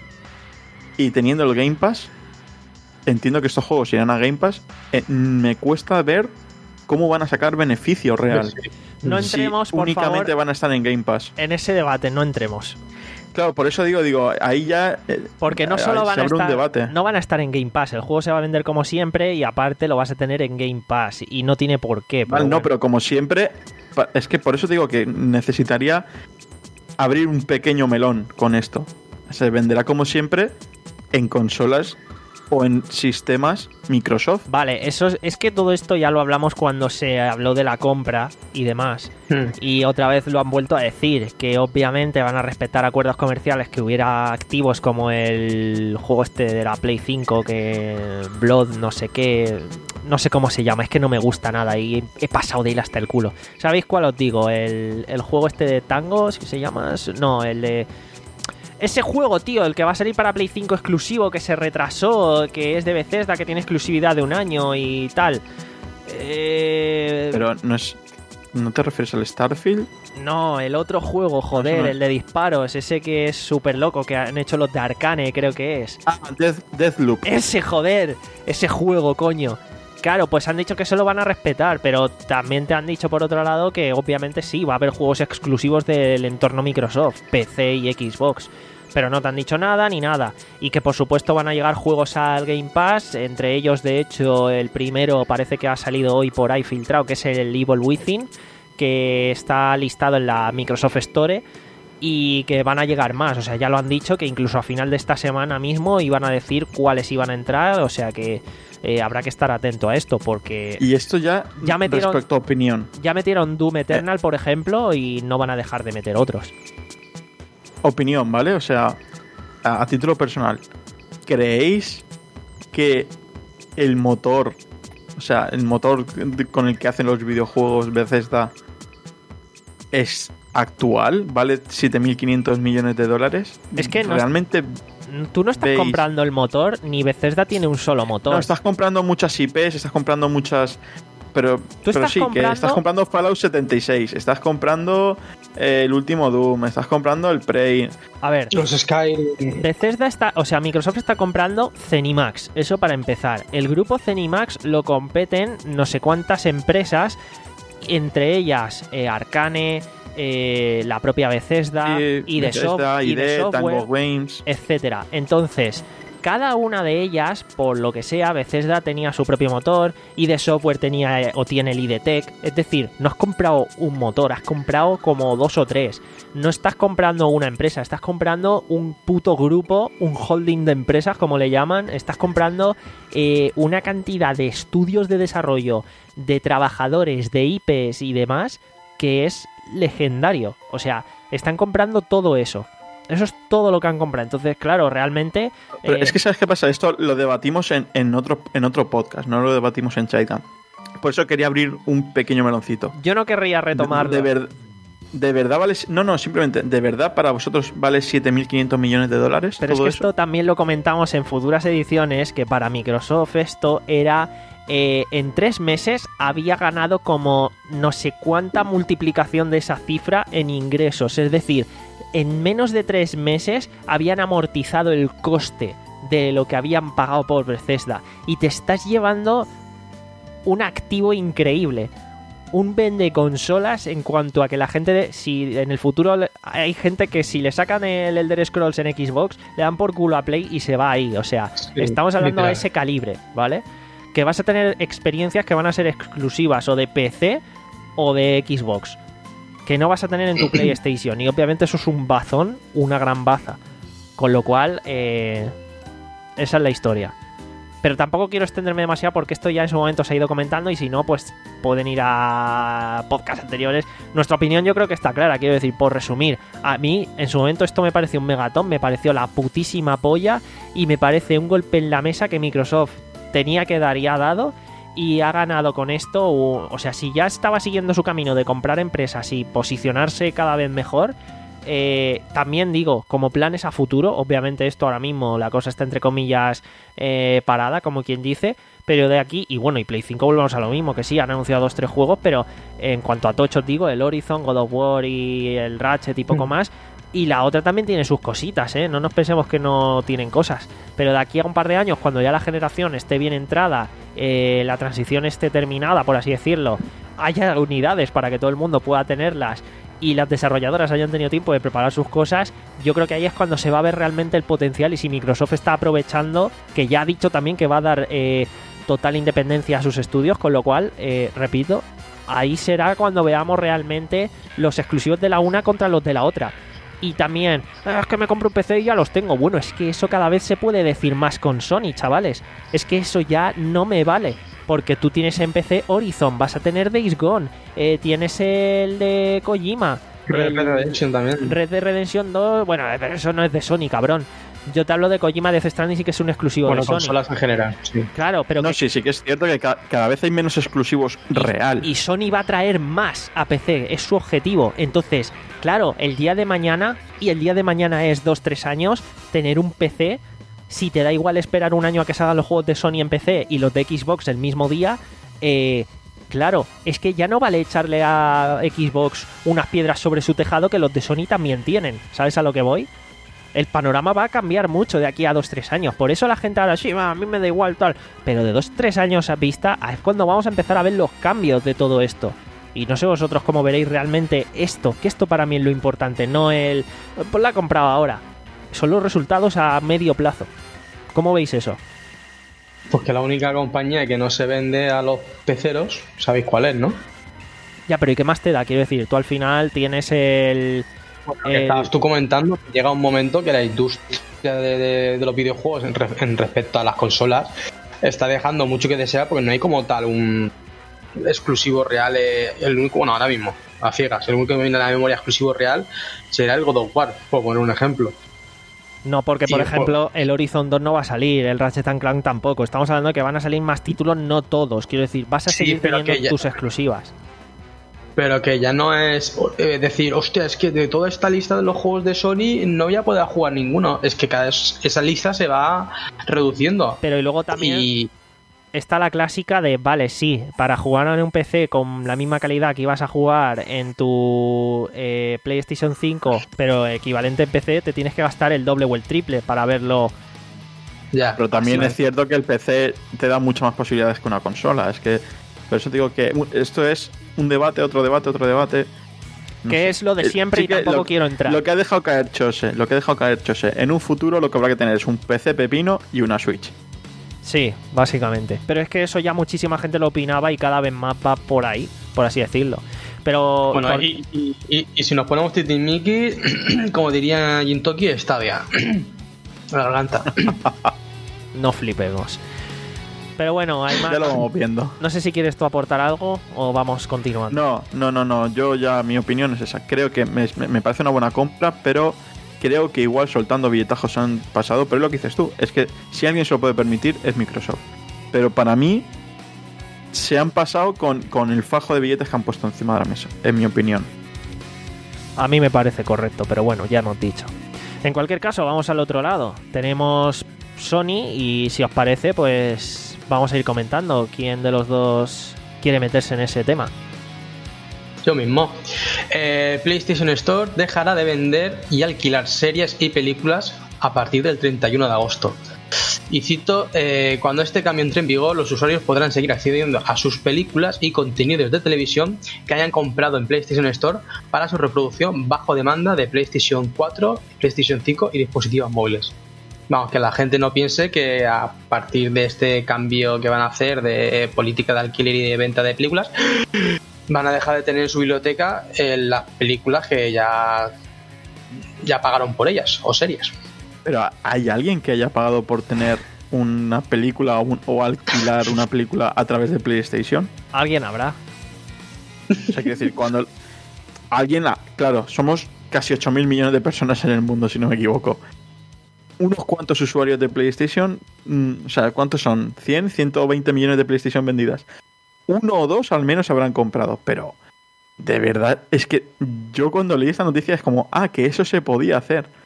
y teniendo el Game Pass, entiendo que estos juegos irán a Game Pass, eh, me cuesta ver cómo van a sacar beneficio real. No entremos, si por únicamente favor, van a estar en Game Pass. En ese debate no entremos. Claro, por eso digo, digo, ahí ya eh, Porque no solo van a un estar, debate. no van a estar en Game Pass, el juego se va a vender como siempre y aparte lo vas a tener en Game Pass y no tiene por qué. Vale, bueno. no, pero como siempre, es que por eso digo que necesitaría abrir un pequeño melón con esto. Se venderá como siempre en consolas o en sistemas Microsoft. Vale, eso es, es que todo esto ya lo hablamos cuando se habló de la compra y demás. Hmm. Y otra vez lo han vuelto a decir, que obviamente van a respetar acuerdos comerciales que hubiera activos como el juego este de la Play cinco, que Blood no sé qué, no sé cómo se llama, es que no me gusta nada y he pasado de ir hasta el culo. ¿Sabéis cuál os digo? El, el juego este de tangos, ¿qué se llama? No, el de... Ese juego, tío, el que va a salir para Play cinco exclusivo, que se retrasó, que es de Bethesda, que tiene exclusividad de un año y tal. Eh... Pero no es... ¿No te refieres al Starfield? No, el otro juego, joder, no es. el de disparos, ese que es súper loco, que han hecho los de Arcane, creo que es. Ah, Death, Deathloop. Ese, joder, ese juego, coño. Claro, pues han dicho que eso lo van a respetar, pero también te han dicho por otro lado que obviamente sí, va a haber juegos exclusivos del entorno Microsoft, P C y Xbox. Pero no te han dicho nada ni nada. Y que por supuesto van a llegar juegos al Game Pass. Entre ellos, de hecho, el primero parece que ha salido hoy por ahí filtrado, que es el Evil Within, que está listado en la Microsoft Store. Y que van a llegar más. O sea, ya lo han dicho, que incluso a final de esta semana mismo iban a decir cuáles iban a entrar. O sea que eh, habrá que estar atento a esto, porque... Y esto ya, ya metieron, respecto a opinión. Ya metieron Doom Eternal, por ejemplo, y no van a dejar de meter otros. Opinión, ¿vale? O sea, a, a título personal, ¿creéis que el motor, o sea, el motor con el que hacen los videojuegos Bethesda es actual? ¿Vale siete mil quinientos millones de dólares? Es que no realmente... Es... Tú no estás veis... comprando el motor, ni Bethesda tiene un solo motor. No, estás comprando muchas I Pes, estás comprando muchas... Pero, pero sí, comprando... que estás comprando Fallout setenta y seis, estás comprando eh, el último Doom, estás comprando el Prey. A ver, los Skyrim. Bethesda está, o sea, Microsoft está comprando Zenimax, eso para empezar. El grupo Zenimax lo competen no sé cuántas empresas, entre ellas eh, Arcane, eh, la propia Bethesda, sí, y de Bethesda, I D, Tango Games, etcétera. Entonces, cada una de ellas, por lo que sea, Bethesda tenía su propio motor, I D Software tenía eh, o tiene el I D Tech. Es decir, no has comprado un motor, has comprado como dos o tres. No estás comprando una empresa, estás comprando un puto grupo, un holding de empresas, como le llaman. Estás comprando eh, una cantidad de estudios de desarrollo, de trabajadores, de I Pes y demás, que es legendario. O sea, están comprando todo eso. Eso es todo lo que han comprado. Entonces, claro, realmente... Pero eh... es que, ¿sabes qué pasa? Esto lo debatimos en, en, otro, en otro podcast, no lo debatimos en Chaitán. Por eso quería abrir un pequeño meloncito. Yo no querría retomarlo. De, de, ver, ¿De verdad vale...? No, no, simplemente, ¿de verdad para vosotros vale siete mil quinientos millones de dólares? Pero es todo que eso? Esto también lo comentamos en futuras ediciones, que para Microsoft esto era... Eh, en tres meses había ganado como no sé cuánta multiplicación de esa cifra en ingresos. Es decir, en menos de tres meses habían amortizado el coste de lo que habían pagado por Bethesda. Y te estás llevando un activo increíble. Un vende consolas en cuanto a que la gente, de, si en el futuro hay gente que si le sacan el Elder Scrolls en Xbox, le dan por culo a Play y se va ahí. O sea, sí, estamos hablando de ese calibre, ¿vale? Que vas a tener experiencias que van a ser exclusivas o de P C o de Xbox, que no vas a tener en tu PlayStation. Y obviamente eso es un bazón, una gran baza. Con lo cual, eh, esa es la historia. Pero tampoco quiero extenderme demasiado porque esto ya en su momento se ha ido comentando y si no, pues pueden ir a podcasts anteriores. Nuestra opinión yo creo que está clara, quiero decir, por resumir. A mí, en su momento, esto me pareció un megatón, me pareció la putísima polla y me parece un golpe en la mesa que Microsoft tenía que dar y ha dado y ha ganado con esto. O, o sea, si ya estaba siguiendo su camino de comprar empresas y posicionarse cada vez mejor, eh, también digo, como planes a futuro, obviamente esto ahora mismo la cosa está entre comillas eh, parada, como quien dice, pero de aquí, y bueno, y Play cinco volvemos a lo mismo, que sí, han anunciado dos, tres juegos, pero en cuanto a tochos digo, el Horizon, God of War y el Ratchet y poco mm. más, y la otra también tiene sus cositas, ¿eh? No nos pensemos que no tienen cosas, pero de aquí a un par de años, cuando ya la generación esté bien entrada, eh, la transición esté terminada, por así decirlo, haya unidades para que todo el mundo pueda tenerlas y las desarrolladoras hayan tenido tiempo de preparar sus cosas, yo creo que ahí es cuando se va a ver realmente el potencial, y si Microsoft está aprovechando, que ya ha dicho también que va a dar eh, total independencia a sus estudios, con lo cual, eh, repito, ahí será cuando veamos realmente los exclusivos de la una contra los de la otra. Y también, es que me compro un P C y ya los tengo. Bueno, es que eso cada vez se puede decir más con Sony, chavales. Es que eso ya no me vale. Porque tú tienes en P C Horizon, vas a tener Days Gone, eh, tienes el de Kojima, Red Dead Redemption también. Red Dead Redemption dos, bueno, pero eso no es de Sony, cabrón. Yo te hablo de Kojima, Death Stranding sí que es un exclusivo bueno, de Sony. consolas en general, sí. Claro, pero... No, que... sí, sí que es cierto que ca cada vez hay menos exclusivos y, real. Y Sony va a traer más a P C, es su objetivo. Entonces, claro, el día de mañana, y el día de mañana es dos tres años, tener un P C, si te da igual esperar un año a que salgan los juegos de Sony en P C y los de Xbox el mismo día, eh... claro, es que ya no vale echarle a Xbox unas piedras sobre su tejado que los de Sony también tienen. ¿Sabes a lo que voy? El panorama va a cambiar mucho de aquí a dos tres años. Por eso la gente ahora sí, a mí me da igual tal. Pero de dos tres años a vista es cuando vamos a empezar a ver los cambios de todo esto. Y no sé vosotros cómo veréis realmente esto. Que esto para mí es lo importante, no el... pues la he comprado ahora. Son los resultados a medio plazo. ¿Cómo veis eso? Pues que la única compañía que no se vende a los peceros, sabéis cuál es, ¿no? Ya, pero ¿y qué más te da? Quiero decir, tú al final tienes el... Bueno, el... Estabas tú comentando que llega un momento que la industria de, de, de los videojuegos en, re, en respecto a las consolas está dejando mucho que desear, porque no hay como tal un exclusivo real. Eh, el único, bueno, ahora mismo, a ciegas, el único que me viene a la memoria exclusivo real será el God of War, por poner un ejemplo. No, porque sí, por ejemplo por... el Horizon dos no va a salir, el Ratchet and Clank tampoco. Estamos hablando de que van a salir más títulos, no todos. Quiero decir, vas a sí, seguir teniendo ya... tus exclusivas. Pero que ya no es eh, decir, hostia, es que de toda esta lista de los juegos de Sony no voy a poder jugar ninguno. Es que cada vez esa lista se va reduciendo. Pero y luego también y... está la clásica de, vale, sí, para jugar en un P C con la misma calidad que ibas a jugar en tu eh, PlayStation cinco, pero equivalente en P C, te tienes que gastar el doble o el triple para verlo. Ya, pero también es cierto que el P C te da muchas más posibilidades que una consola. Es que, por eso te digo que esto es un debate, otro debate, otro debate. No que sé. Es lo de siempre sí y tampoco lo, quiero entrar. Lo que ha dejado caer Chose, lo que ha dejado caer Chose, en un futuro lo que habrá que tener es un P C pepino y una Switch. Sí, básicamente. Pero es que eso ya muchísima gente lo opinaba y cada vez más va por ahí, por así decirlo. Pero bueno, por... y, y, y, y si nos ponemos titimiki, como diría Jintoki, Stadia. La garganta. No flipemos. Pero bueno, hay más. Ya lo vamos viendo. No sé si quieres tú aportar algo o vamos continuando. No, no, no, no. Yo ya, mi opinión es esa. Creo que me, me parece una buena compra, pero creo que igual soltando billetazos han pasado. Pero es lo que dices tú. Es que si alguien se lo puede permitir es Microsoft. Pero para mí se han pasado con, con el fajo de billetes que han puesto encima de la mesa. En mi opinión. A mí me parece correcto, pero bueno, ya hemos dicho. En cualquier caso, vamos al otro lado. Tenemos Sony y si os parece, pues vamos a ir comentando quién de los dos quiere meterse en ese tema. Yo mismo. Eh, PlayStation Store dejará de vender y alquilar series y películas a partir del treinta y uno de agosto. Y cito, eh, cuando este cambio entre en vigor, los usuarios podrán seguir accediendo a sus películas y contenidos de televisión que hayan comprado en PlayStation Store para su reproducción bajo demanda de PlayStation cuatro, PlayStation cinco y dispositivos móviles. Vamos, que la gente no piense que a partir de este cambio que van a hacer de política de alquiler y de venta de películas, van a dejar de tener en su biblioteca eh, las películas que ya, ya pagaron por ellas, o series. Pero ¿hay alguien que haya pagado por tener una película o, un, o alquilar una película a través de PlayStation? Alguien habrá. O sea, quiero decir, cuando alguien, la, claro, somos casi ocho mil millones de personas en el mundo, si no me equivoco. Unos cuantos usuarios de PlayStation, mmm, o sea, ¿cuántos son? ¿cien, ciento veinte millones de PlayStation vendidas? Uno o dos al menos habrán comprado, pero de verdad, es que yo cuando leí esta noticia es como, ah, que eso se podía hacer.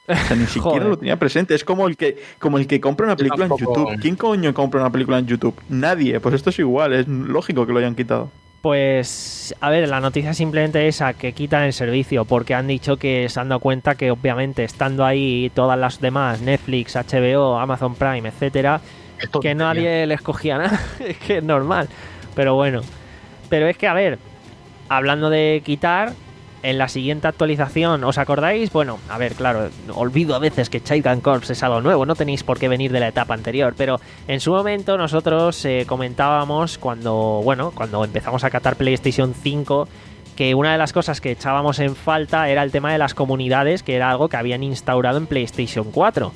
O sea, ni siquiera Joder. lo tenía presente. Es como el que como el que compra una película tampoco- en YouTube. ¿Quién coño compra una película en YouTube? Nadie. Pues esto es igual. Es lógico que lo hayan quitado. Pues, a ver, la noticia es simplemente esa, que quitan el servicio, porque han dicho que se han dado cuenta que obviamente estando ahí todas las demás, Netflix, H B O, Amazon Prime, etcétera, Esto que nadie les cogía nada. Es que es normal. Pero bueno. Pero es que, a ver, hablando de quitar, en la siguiente actualización, ¿os acordáis? Bueno, a ver, claro, olvido a veces que Child Corps es algo nuevo, no tenéis por qué venir de la etapa anterior, pero en su momento nosotros eh, comentábamos cuando, bueno, cuando empezamos a catar PlayStation cinco, que una de las cosas que echábamos en falta era el tema de las comunidades, que era algo que habían instaurado en PlayStation cuatro.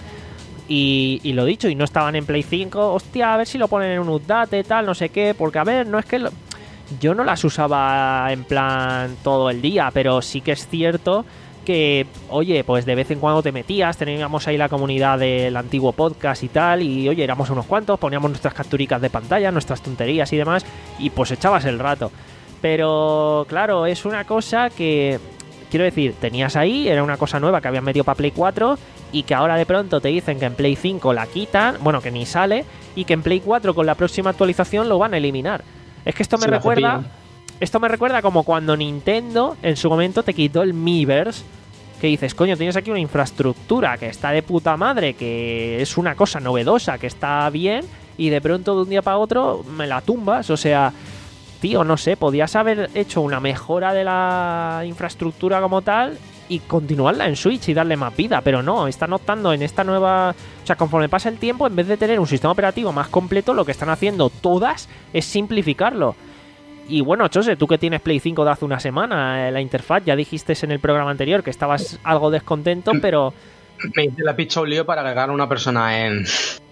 Y, y lo dicho, y no estaban en Play cinco, hostia, a ver si lo ponen en un update, tal, no sé qué, porque a ver, no es que... Lo... Yo no las usaba en plan todo el día, pero sí que es cierto que, oye, pues de vez en cuando te metías, teníamos ahí la comunidad del antiguo podcast y tal, y oye, éramos unos cuantos, poníamos nuestras capturicas de pantalla, nuestras tonterías y demás, y pues echabas el rato. Pero claro, es una cosa que, quiero decir, tenías ahí, era una cosa nueva que habían metido para Play cuatro, y que ahora de pronto te dicen que en Play cinco la quitan, bueno, que ni sale, y que en Play cuatro con la próxima actualización lo van a eliminar. Es que esto me Se la recuerda... cepillan. Esto me recuerda como cuando Nintendo en su momento te quitó el Miiverse, que dices, coño, tienes aquí una infraestructura que está de puta madre, que es una cosa novedosa, que está bien, y de pronto de un día para otro me la tumbas. O sea, tío, no sé, podías haber hecho una mejora de la infraestructura como tal y continuarla en Switch y darle más vida, pero no, están optando en esta nueva... O sea, conforme pasa el tiempo, en vez de tener un sistema operativo más completo, lo que están haciendo todas es simplificarlo. Y bueno, Chose, tú que tienes Play cinco de hace una semana, eh, la interfaz, ya dijiste en el programa anterior que estabas algo descontento, pero... Me hice la picha un lío para agregar a una persona en...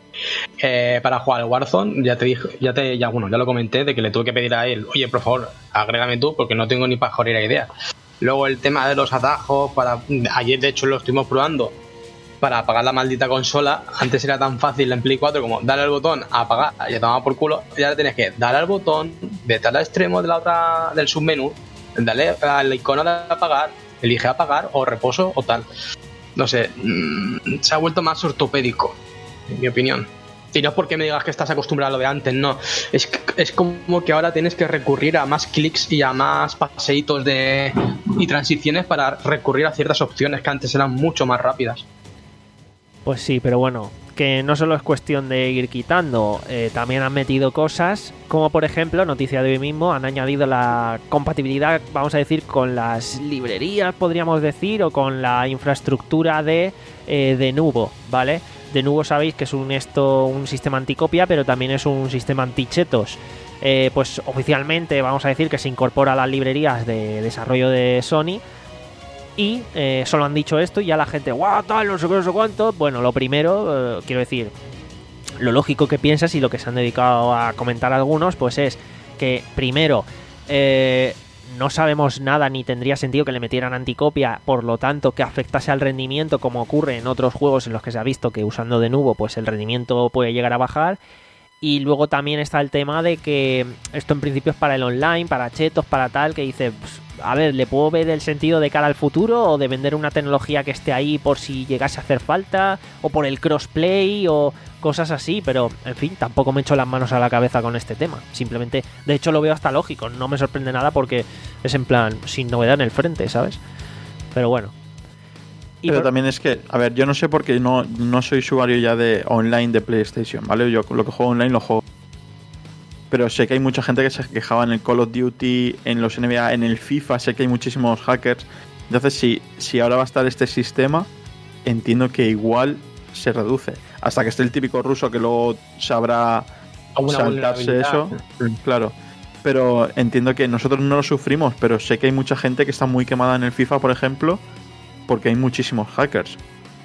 Eh, para jugar al Warzone. Ya te dije, ya te, ya bueno, ya lo comenté, de que le tuve que pedir a él, oye, por favor, agrégame tú, porque no tengo ni pajorera idea. Luego el tema de los atajos, para ayer de hecho lo estuvimos probando para apagar la maldita consola. Antes era tan fácil en Play cuatro como darle al botón a apagar, ya tomaba por culo. Ya le tienes que dar al botón, vete al extremo de la otra, del submenú, dale al icono de apagar, elige apagar o reposo o tal. No sé, mmm, se ha vuelto más ortopédico, en mi opinión. Y no es porque me digas que estás acostumbrado a lo de antes, no. Es, es como que ahora tienes que recurrir a más clics y a más paseitos de y transiciones para recurrir a ciertas opciones que antes eran mucho más rápidas. Pues sí, pero bueno, que no solo es cuestión de ir quitando, eh, también han metido cosas, como por ejemplo, noticia de hoy mismo, han añadido la compatibilidad, vamos a decir, con las librerías, podríamos decir, o con la infraestructura de eh, Denuvo, ¿vale? Denuvo sabéis que es un esto un sistema anticopia, pero también es un sistema antichetos. Eh, pues oficialmente vamos a decir que se incorpora a las librerías de desarrollo de Sony. Y eh, solo han dicho esto y ya la gente, guau, tal, no sé qué, no sé cuánto. Bueno, lo primero, eh, quiero decir, lo lógico que piensas y lo que se han dedicado a comentar algunos, pues es que primero, eh, no sabemos nada ni tendría sentido que le metieran anticopia, por lo tanto que afectase al rendimiento como ocurre en otros juegos en los que se ha visto que usando Denuvo pues el rendimiento puede llegar a bajar. Y luego también está el tema de que esto en principio es para el online, para chetos, para tal, que dice, pues, a ver, ¿le puedo ver el sentido de cara al futuro o de vender una tecnología que esté ahí por si llegase a hacer falta o por el crossplay o cosas así? Pero, en fin, tampoco me echo las manos a la cabeza con este tema. Simplemente, de hecho lo veo hasta lógico, no me sorprende nada porque es en plan, sin novedad en el frente, ¿sabes? Pero bueno. Y Pero por... también es que, a ver, yo no sé por qué no, no soy usuario ya de online de PlayStation, ¿vale? Yo lo que juego online lo juego. Pero sé que hay mucha gente que se quejaba en el Call of Duty, en los N B A, en el FIFA, sé que hay muchísimos hackers. Entonces, si, si ahora va a estar este sistema, entiendo que igual se reduce. Hasta que esté el típico ruso que luego sabrá Alguna saltarse eso. vulnerabilidad. Claro. Pero entiendo que nosotros no lo sufrimos, pero sé que hay mucha gente que está muy quemada en el FIFA, por ejemplo, porque hay muchísimos hackers.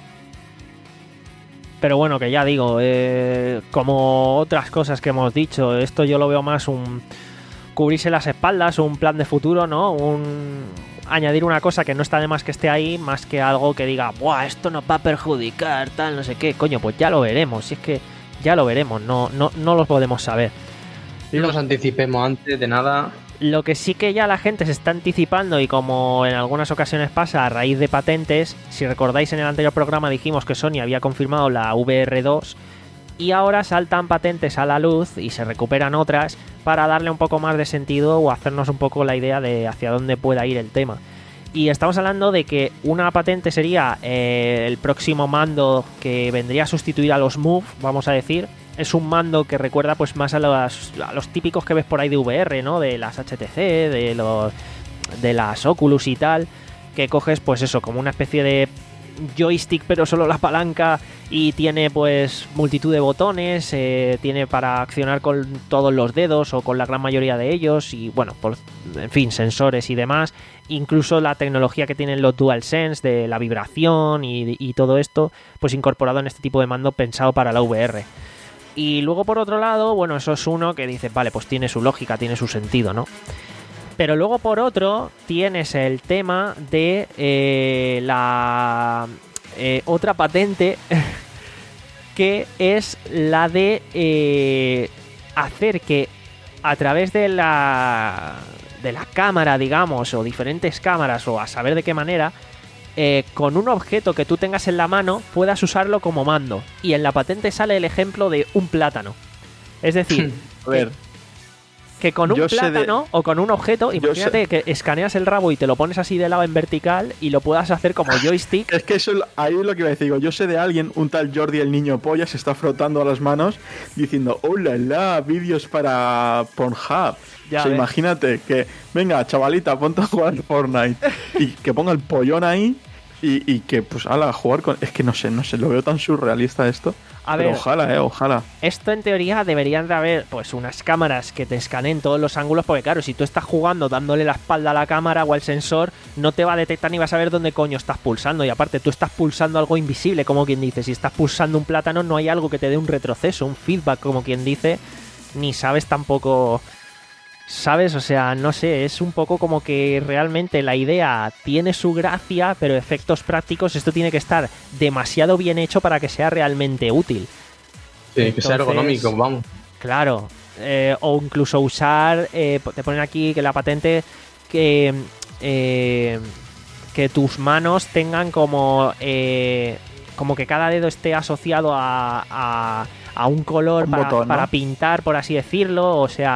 Pero bueno, que ya digo, eh, como otras cosas que hemos dicho, esto yo lo veo más un cubrirse las espaldas, un plan de futuro, ¿no? Un añadir una cosa que no está de más que esté ahí, más que algo que diga, ¡buah, esto nos va a perjudicar, tal, no sé qué! Coño, pues ya lo veremos, si es que ya lo veremos, no, no, no lo podemos saber. No nos anticipemos antes de nada. Lo que sí que ya la gente se está anticipando, y como en algunas ocasiones pasa a raíz de patentes, si recordáis en el anterior programa dijimos que Sony había confirmado la V R dos y ahora saltan patentes a la luz y se recuperan otras para darle un poco más de sentido o hacernos un poco la idea de hacia dónde pueda ir el tema. Y estamos hablando de que una patente sería eh, el próximo mando que vendría a sustituir a los Move, vamos a decir. Es un mando que recuerda pues más a los, a los típicos que ves por ahí de V R, ¿no? De las H T C, de los de las Oculus y tal, que coges pues eso, como una especie de joystick pero solo la palanca y tiene pues multitud de botones, eh, tiene para accionar con todos los dedos o con la gran mayoría de ellos y bueno, por, en fin, sensores y demás, incluso la tecnología que tienen los DualSense de la vibración y, y todo esto pues incorporado en este tipo de mando pensado para la V R. Y luego por otro lado, bueno, eso es uno que dice, vale, pues tiene su lógica, tiene su sentido, ¿no? Pero luego por otro tienes el tema de eh, la eh, otra patente que es la de eh, hacer que a través de la de la cámara, digamos, o diferentes cámaras, o a saber de qué manera, eh, con un objeto que tú tengas en la mano puedas usarlo como mando. Y en la patente sale el ejemplo de un plátano. Es decir, a ver, que con un yo sé plátano de- o con un objeto, imagínate sé- que escaneas el rabo y te lo pones así de lado en vertical y lo puedas hacer como joystick. Es que eso, ahí es lo que iba a decir. Digo, yo sé de alguien, un tal Jordi el niño polla, se está frotando a las manos diciendo, hola, la vídeos para Pornhub. Ya o sea, ves. imagínate que, venga, chavalita, ponte a jugar al Fortnite y que ponga el pollón ahí y, y que, pues, ala, a jugar con... Es que no sé, no sé, lo veo tan surrealista esto. A pero ver. ojalá, eh, ojalá. Esto en teoría deberían de haber pues unas cámaras que te escaneen todos los ángulos, porque claro, si tú estás jugando dándole la espalda a la cámara o al sensor, no te va a detectar ni vas a ver dónde coño estás pulsando. Y aparte tú estás pulsando algo invisible, como quien dice. Si estás pulsando un plátano no hay algo que te dé un retroceso, un feedback, como quien dice, ni sabes tampoco... ¿Sabes? O sea, no sé, es un poco como que realmente la idea tiene su gracia, pero efectos prácticos, esto tiene que estar demasiado bien hecho para que sea realmente útil. Sí, que sea Entonces, ergonómico, vamos. Claro, eh, o incluso usar, eh, te ponen aquí que la patente que, eh, que tus manos tengan como, eh, como que cada dedo esté asociado a, a, a un color Un para, botón, ¿no? para pintar, por así decirlo, o sea...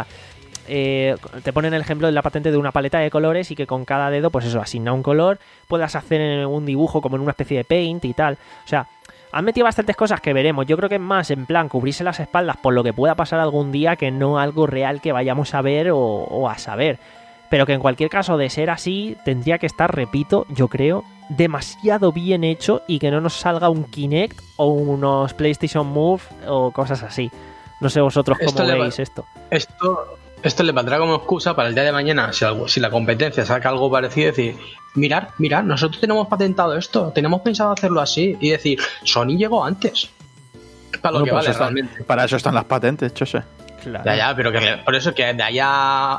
Eh, te ponen el ejemplo de la patente de una paleta de colores y que con cada dedo, pues eso, asigna un color, puedas hacer un dibujo como en una especie de paint y tal. O sea, han metido bastantes cosas que veremos. Yo creo que es más en plan cubrirse las espaldas por lo que pueda pasar algún día que no algo real que vayamos a ver o, o a saber. Pero que en cualquier caso, de ser así, tendría que estar, repito, yo creo, demasiado bien hecho y que no nos salga un Kinect o unos PlayStation Move o cosas así. No sé vosotros Esto cómo le va- veis esto. Esto, esto le valdrá como excusa para el día de mañana, si, algo, si la competencia saca algo parecido, decir, mirad, mirad, nosotros tenemos patentado esto, tenemos pensado hacerlo así, y decir, Sony llegó antes. Para lo Bueno, que pues vale está- realmente. para eso están las patentes, chose. Claro. Ya, ya, pero que re- por eso que de allá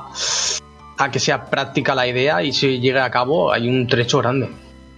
a que sea práctica la idea y si llegue a cabo hay un trecho grande.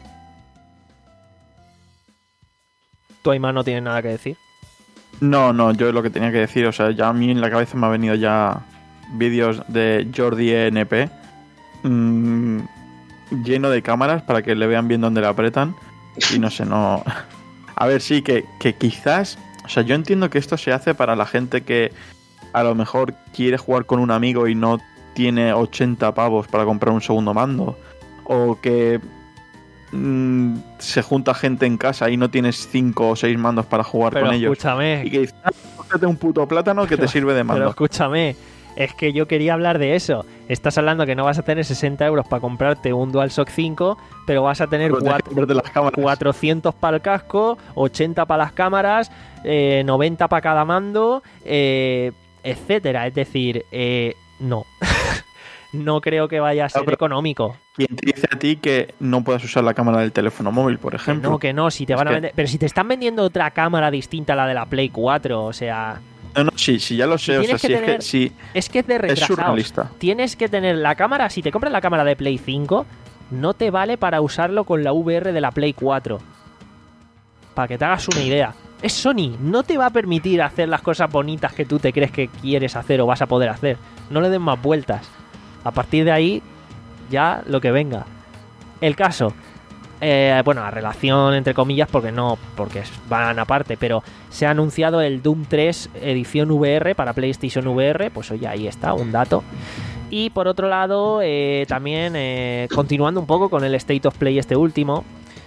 ¿Tu Ayman no tiene nada que decir? No, no, yo lo que tenía que decir, o sea, ya a mí en la cabeza me ha venido ya vídeos de Jordi N P mmm, lleno de cámaras para que le vean bien dónde le apretan y no sé, no... A ver, sí, que, que quizás... O sea, yo entiendo que esto se hace para la gente que a lo mejor quiere jugar con un amigo y no tiene ochenta pavos para comprar un segundo mando. O que mmm, se junta gente en casa y no tienes cinco o seis mandos para jugar Pero con ellos. escúchame, Y que dices, ah, cógete un puto plátano que te sirve de pero mando. escúchame, es que yo quería hablar de eso. Estás hablando que no vas a tener sesenta euros para comprarte un DualShock cinco, pero vas a tener Pero tienes que cuatro, comprarte las cámaras. cuatrocientos para el casco, ochenta para las cámaras, eh, noventa para cada mando, eh, etcétera. Es decir, eh, no. No creo que vaya a ser pero- económico. ¿Quién te dice a ti que no puedas usar la cámara del teléfono móvil, por Que ejemplo? no, que no, si te Es van a que- vender. Pero si te están vendiendo otra cámara distinta a la de la Play cuatro, o sea. No, no, sí, sí, ya lo sé. O sea, tienes que sí, es tener- que sí, Es que es de es retrasados. surrealista. Tienes que tener la cámara. Si te compras la cámara de Play cinco, no te vale para usarlo con la V R de la Play cuatro. Para que te hagas una idea. Es Sony, no te va a permitir hacer las cosas bonitas que tú te crees que quieres hacer o vas a poder hacer. No le den más vueltas. A partir de ahí, ya lo que venga. El caso, eh, bueno, la relación entre comillas, porque no, porque van aparte, pero se ha anunciado el Doom tres edición V R para PlayStation V R, pues oye, ahí está, un dato. Y por otro lado, eh, también eh, continuando un poco con el State of Play este último,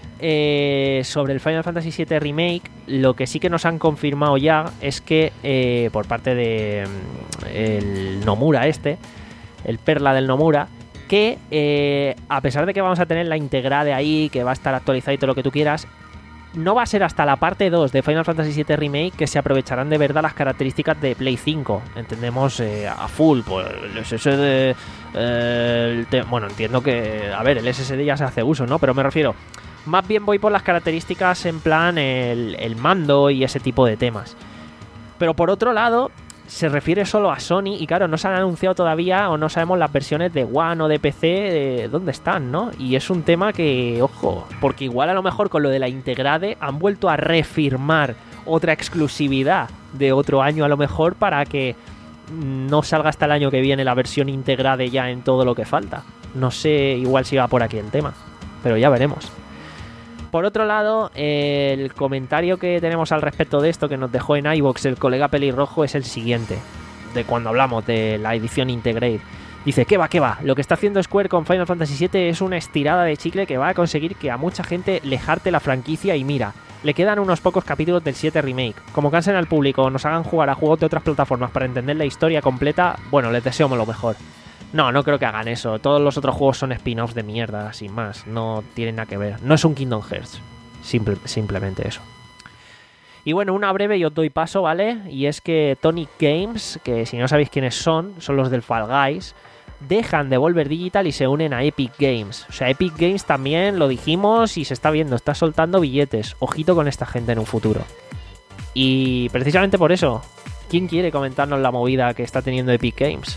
eh, sobre el Final Fantasy siete Remake, lo que sí que nos han confirmado ya es que eh, por parte de mm, el Nomura este, el Perla del Nomura, que eh, a pesar de que vamos a tener la integrada de ahí, que va a estar actualizada y todo lo que tú quieras, no va a ser hasta la parte dos de Final Fantasy siete Remake que se aprovecharán de verdad las características de Play cinco. Entendemos eh, a full, pues el S S D... Eh, el te- bueno, entiendo que... A ver, el S S D ya se hace uso, ¿no? Pero me refiero... Más bien voy por las características en plan el, el mando y ese tipo de temas. Pero por otro lado... se refiere solo a Sony y claro, no se han anunciado todavía o no sabemos las versiones de One o de P C de dónde están, ¿no? Y es un tema que, ojo, porque igual a lo mejor con lo de la Integrade han vuelto a refirmar otra exclusividad de otro año a lo mejor para que no salga hasta el año que viene la versión Integrade ya en todo lo que falta. No sé, igual si va por aquí el tema, pero ya veremos. Por otro lado, el comentario que tenemos al respecto de esto que nos dejó en iVoox el colega Pelirrojo es el siguiente, de cuando hablamos de la edición Integrate. Dice, ¿qué va, qué va? Lo que está haciendo Square con Final Fantasy siete es una estirada de chicle que va a conseguir que a mucha gente le jarte la franquicia y mira, le quedan unos pocos capítulos del siete Remake. Como cansen al público o nos hagan jugar a juegos de otras plataformas para entender la historia completa, bueno, les deseamos lo mejor. No, no creo que hagan eso. Todos los otros juegos son spin-offs de mierda, sin más. No tienen nada que ver. No es un Kingdom Hearts. Simple, simplemente eso. Y bueno, una breve y os doy paso, ¿vale? Y es que Tonic Games, que si no sabéis quiénes son, son los del Fall Guys, dejan de Volver Digital y se unen a Epic Games. O sea, Epic Games también, lo dijimos y se está viendo, está soltando billetes. Ojito con esta gente en un futuro. Y precisamente por eso, ¿quién quiere comentarnos la movida que está teniendo Epic Games?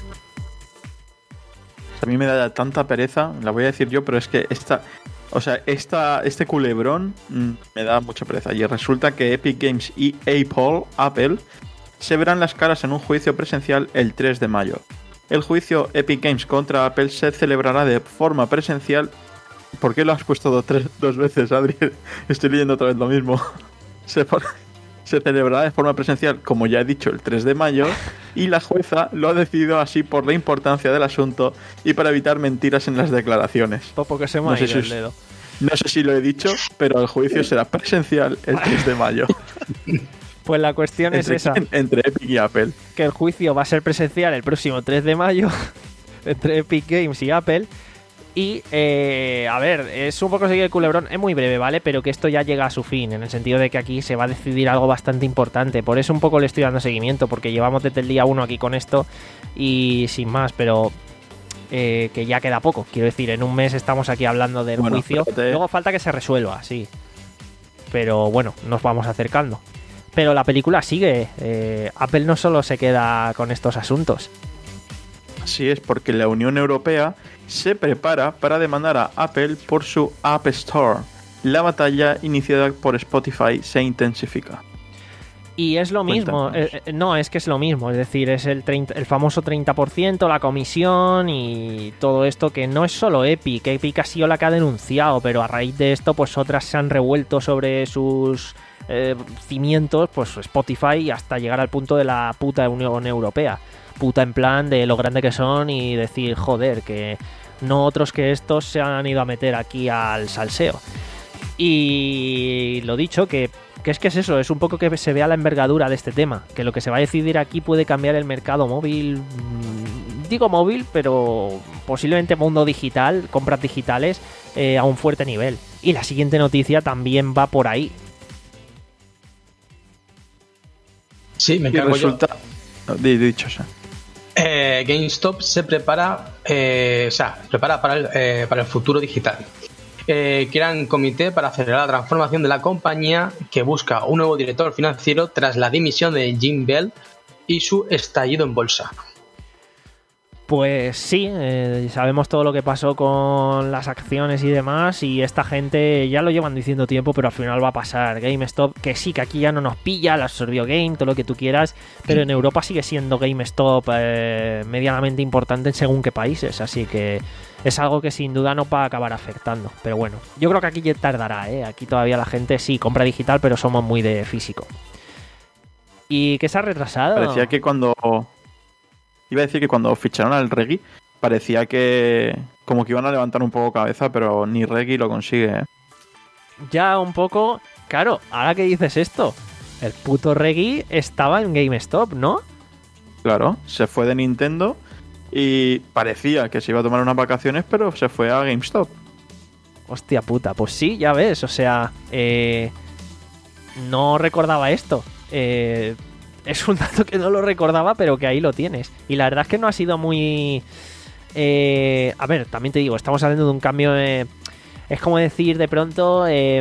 A mí me da tanta pereza, la voy a decir yo, pero es que esta, o sea, esta, este culebrón mmm, me da mucha pereza. Y resulta que Epic Games y Apple, Apple se verán las caras en un juicio presencial el tres de mayo. El juicio Epic Games contra Apple se celebrará de forma presencial. ¿Por qué lo has puesto dos, tres, dos veces, Adri? Estoy leyendo otra vez lo mismo. Se pone... Se celebrará de forma presencial, como ya he dicho, el tres de mayo, y la jueza lo ha decidido así por la importancia del asunto y para evitar mentiras en las declaraciones. Pues porque se me no ha sé ido si el dedo. No sé si lo he dicho, pero el juicio será presencial el tres de mayo. Pues la cuestión es entre, esa. Entre Epic y Apple. Que el juicio va a ser presencial el próximo tres de mayo entre Epic Games y Apple. Y, eh, a ver, es un poco seguir el culebrón, es muy breve, ¿vale? Pero que esto ya llega a su fin, en el sentido de que aquí se va a decidir algo bastante importante. Por eso un poco le estoy dando seguimiento, porque llevamos desde el día uno aquí con esto y sin más, pero eh, que ya queda poco. Quiero decir, en un mes estamos aquí hablando del bueno, juicio. espérate. Luego falta que se resuelva, sí. Pero bueno, nos vamos acercando. Pero la película sigue. Eh, Apple no solo se queda con estos asuntos. Así es, porque la Unión Europea se prepara para demandar a Apple por su App Store. La batalla iniciada por Spotify se intensifica. Y es lo mismo, eh, eh, no, es que es lo mismo, es decir, es el, treinta, el famoso treinta por ciento, la comisión y todo esto, que no es solo Epic, Epic ha sido la que ha denunciado, pero a raíz de esto pues otras se han revuelto sobre sus eh, cimientos, pues Spotify, hasta llegar al punto de la puta Unión Europea. Puta en plan de lo grande que son y decir, joder, que no otros que estos se han ido a meter aquí al salseo. Y lo dicho, que, que es que es eso, es un poco que se vea la envergadura de este tema, que lo que se va a decidir aquí puede cambiar el mercado móvil, digo móvil, pero posiblemente mundo digital, compras digitales, eh, a un fuerte nivel. Y la siguiente noticia también va por ahí. Sí, me Y encargo resulta... yo. No, dicho eso. Eh, GameStop se prepara, eh, o sea, prepara para el, eh, para el futuro digital. Eh, crean un comité para acelerar la transformación de la compañía, que busca un nuevo director financiero tras la dimisión de Jim Bell y su estallido en bolsa. Pues sí, eh, sabemos todo lo que pasó con las acciones y demás, y esta gente ya lo llevan diciendo tiempo, pero al final va a pasar. GameStop, que sí, que aquí ya no nos pilla, la absorbió Game, todo lo que tú quieras, pero en Europa sigue siendo GameStop eh, medianamente importante en según qué países, así que es algo que sin duda no va a acabar afectando. Pero bueno, yo creo que aquí ya tardará, ¿eh? Aquí todavía la gente sí compra digital, pero somos muy de físico. ¿Y qué se ha retrasado? Parecía que cuando... Iba a decir que cuando ficharon al Reggie, parecía que como que iban a levantar un poco cabeza, pero ni Reggie lo consigue, ¿eh? Ya un poco... Claro, ahora que dices esto, el puto Reggie estaba en GameStop, ¿no? Claro, se fue de Nintendo y parecía que se iba a tomar unas vacaciones, pero se fue a GameStop. Hostia puta, pues sí, ya ves, o sea... Eh, no recordaba esto. Eh... Es un dato que no lo recordaba, pero que ahí lo tienes. Y la verdad es que no ha sido muy... Eh, a ver, también te digo, estamos hablando de un cambio... Eh, es como decir de pronto... Eh,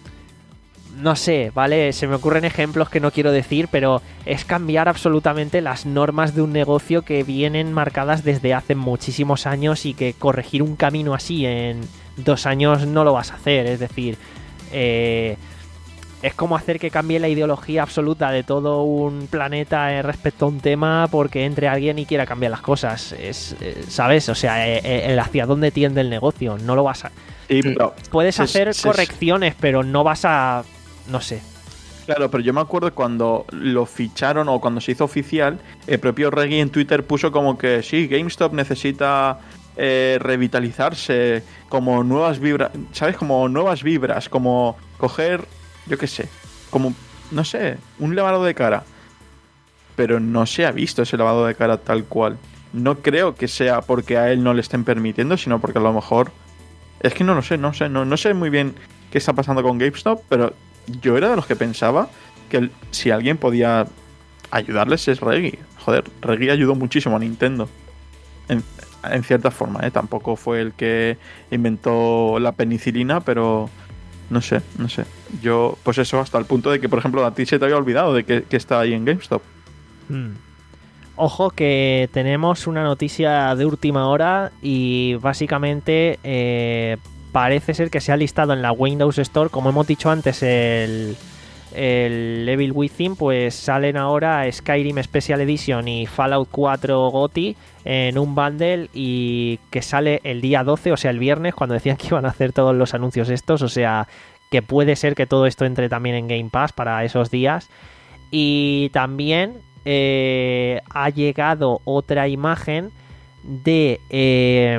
no sé, ¿vale? Se me ocurren ejemplos que no quiero decir, pero es cambiar absolutamente las normas de un negocio que vienen marcadas desde hace muchísimos años y que corregir un camino así en dos años no lo vas a hacer. Es decir... Eh, Es como hacer que cambie la ideología absoluta de todo un planeta respecto a un tema porque entre alguien y quiera cambiar las cosas. Es, ¿sabes? O sea, el hacia dónde tiende el negocio. No lo vas a... Sí, pero puedes se, hacer se, correcciones, pero no vas a... No sé. Claro, pero yo me acuerdo cuando lo ficharon o cuando se hizo oficial, el propio Reggie en Twitter puso como que sí, GameStop necesita eh, revitalizarse, como nuevas vibras, ¿sabes? Como nuevas vibras, como coger... Yo qué sé, como, no sé, un lavado de cara. Pero no se ha visto ese lavado de cara tal cual. No creo que sea porque a él no le estén permitiendo, sino porque a lo mejor... Es que no lo sé, no sé, no, no sé muy bien qué está pasando con GameStop, pero yo era de los que pensaba que el, si alguien podía ayudarles es Reggie. Joder, Reggie ayudó muchísimo a Nintendo. En, en cierta forma, ¿eh? Tampoco fue el que inventó la penicilina, pero... No sé, no sé. Yo, pues eso, hasta el punto de que, por ejemplo, a ti se te había olvidado de que, que está ahí en GameStop. Hmm. Ojo que tenemos una noticia de última hora y básicamente eh, parece ser que se ha listado en la Windows Store, como hemos dicho antes, el, el Evil Within, pues salen ahora Skyrim Special Edition y Fallout cuatro G O T Y en un bundle y que sale el día doce, o sea el viernes, cuando decían que iban a hacer todos los anuncios estos, o sea que puede ser que todo esto entre también en Game Pass para esos días. Y también eh, ha llegado otra imagen de eh,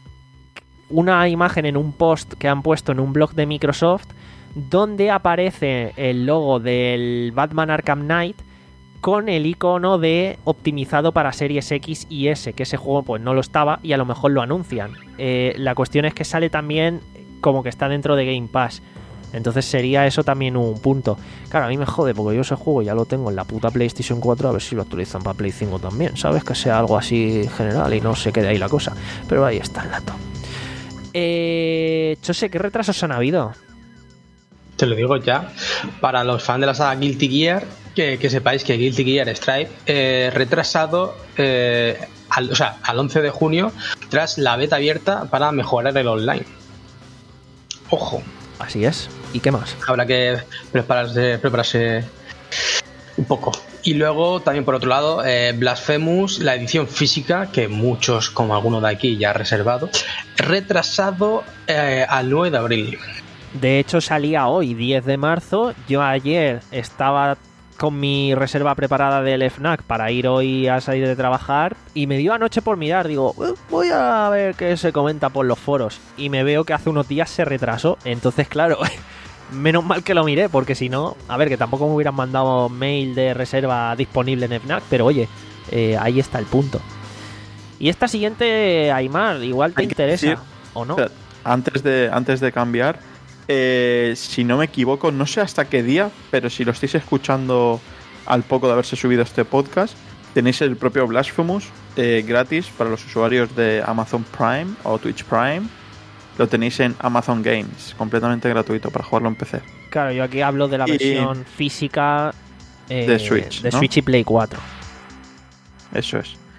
una imagen en un post que han puesto en un blog de Microsoft donde aparece el logo del Batman Arkham Knight con el icono de optimizado para Series X y S, que ese juego pues no lo estaba y a lo mejor lo anuncian. Eh, la cuestión es que sale también como que está dentro de Game Pass, entonces sería eso también un punto. Claro, a mí me jode porque yo ese juego ya lo tengo en la puta PlayStation cuatro, a ver si lo actualizan para Play cinco también, ¿sabes? Que sea algo así general y no se quede ahí la cosa, pero ahí está el dato. Eh, Chose, ¿qué retrasos han habido? Te lo digo ya, para los fans de la saga Guilty Gear, que, que sepáis que Guilty Gear Strive eh, retrasado eh, al, o sea, al once de junio tras la beta abierta para mejorar el online. Ojo. Así es. ¿Y qué más? Habrá que prepararse, prepararse un poco. Y luego también por otro lado eh, Blasphemous, la edición física, que muchos como alguno de aquí ya ha reservado, retrasado eh, al nueve de abril. De hecho salía hoy, diez de marzo. Yo ayer estaba con mi reserva preparada del F NAC para ir hoy a salir de trabajar y me dio anoche por mirar. Digo, voy a ver qué se comenta por los foros y me veo que hace unos días se retrasó. Entonces, claro, menos mal que lo miré, porque si no, a ver, que tampoco me hubieran mandado mail de reserva disponible en F NAC, pero oye, eh, ahí está el punto. Y esta siguiente, Aymar, igual te interesa, decir, ¿o no? Antes de, antes de cambiar, eh, si no me equivoco, no sé hasta qué día, pero si lo estáis escuchando al poco de haberse subido este podcast, tenéis el propio Blasphemous eh, gratis para los usuarios de Amazon Prime o Twitch Prime. Lo tenéis en Amazon Games, completamente gratuito para jugarlo en P C. Claro, yo aquí hablo de la y, versión física eh, de Switch, de ¿no? Switch y Play cuatro. Eso es.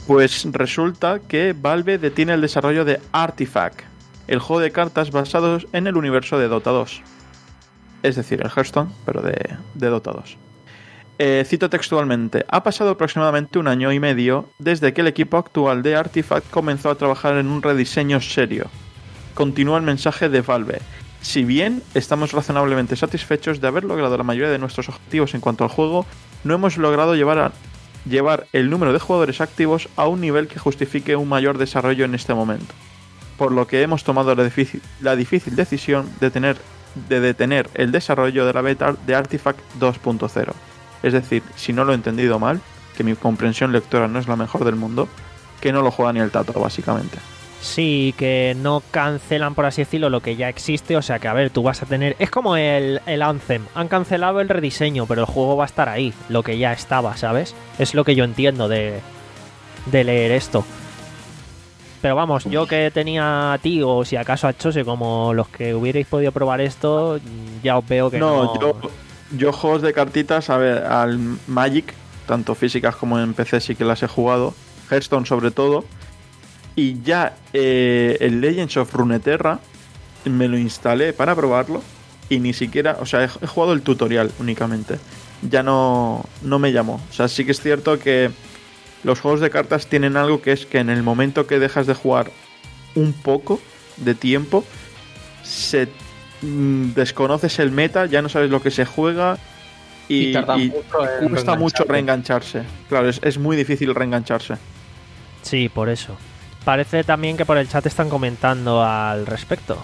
Pues resulta que Valve detiene el desarrollo de Artifact, el juego de cartas basado en el universo de Dota dos. Es decir, el Hearthstone, pero de, de Dota dos. Eh, cito textualmente: ha pasado aproximadamente un año y medio desde que el equipo actual de Artifact comenzó a trabajar en un rediseño serio. Continúa el mensaje de Valve. Si bien estamos razonablemente satisfechos de haber logrado la mayoría de nuestros objetivos en cuanto al juego, no hemos logrado llevar, a, llevar el número de jugadores activos a un nivel que justifique un mayor desarrollo en este momento. Por lo que hemos tomado la difícil, la difícil decisión de, tener, de detener el desarrollo de la beta de Artifact dos punto cero. Es decir, si no lo he entendido mal, que mi comprensión lectora no es la mejor del mundo, que no lo juega ni el tato, básicamente. Sí, que no cancelan, por así decirlo, lo que ya existe. O sea que, a ver, tú vas a tener... Es como el, el Anthem. Han cancelado el rediseño, pero el juego va a estar ahí, lo que ya estaba, ¿sabes? Es lo que yo entiendo de, de leer esto. Pero vamos, yo que tenía a ti o si acaso a Chose como los que hubierais podido probar esto, ya os veo que no... No, yo, yo juegos de cartitas, a ver, al Magic, tanto físicas como en P C sí que las he jugado, Hearthstone sobre todo, y ya eh, el Legends of Runeterra me lo instalé para probarlo y ni siquiera, o sea, he, he jugado el tutorial únicamente, ya no, no me llamó. O sea, sí que es cierto que los juegos de cartas tienen algo que es que en el momento que dejas de jugar un poco de tiempo, se mmm, desconoces el meta, ya no sabes lo que se juega y, y, tarda y mucho cuesta mucho reengancharse. Claro, es, es muy difícil reengancharse. Sí, por eso. Parece también que por el chat están comentando al respecto.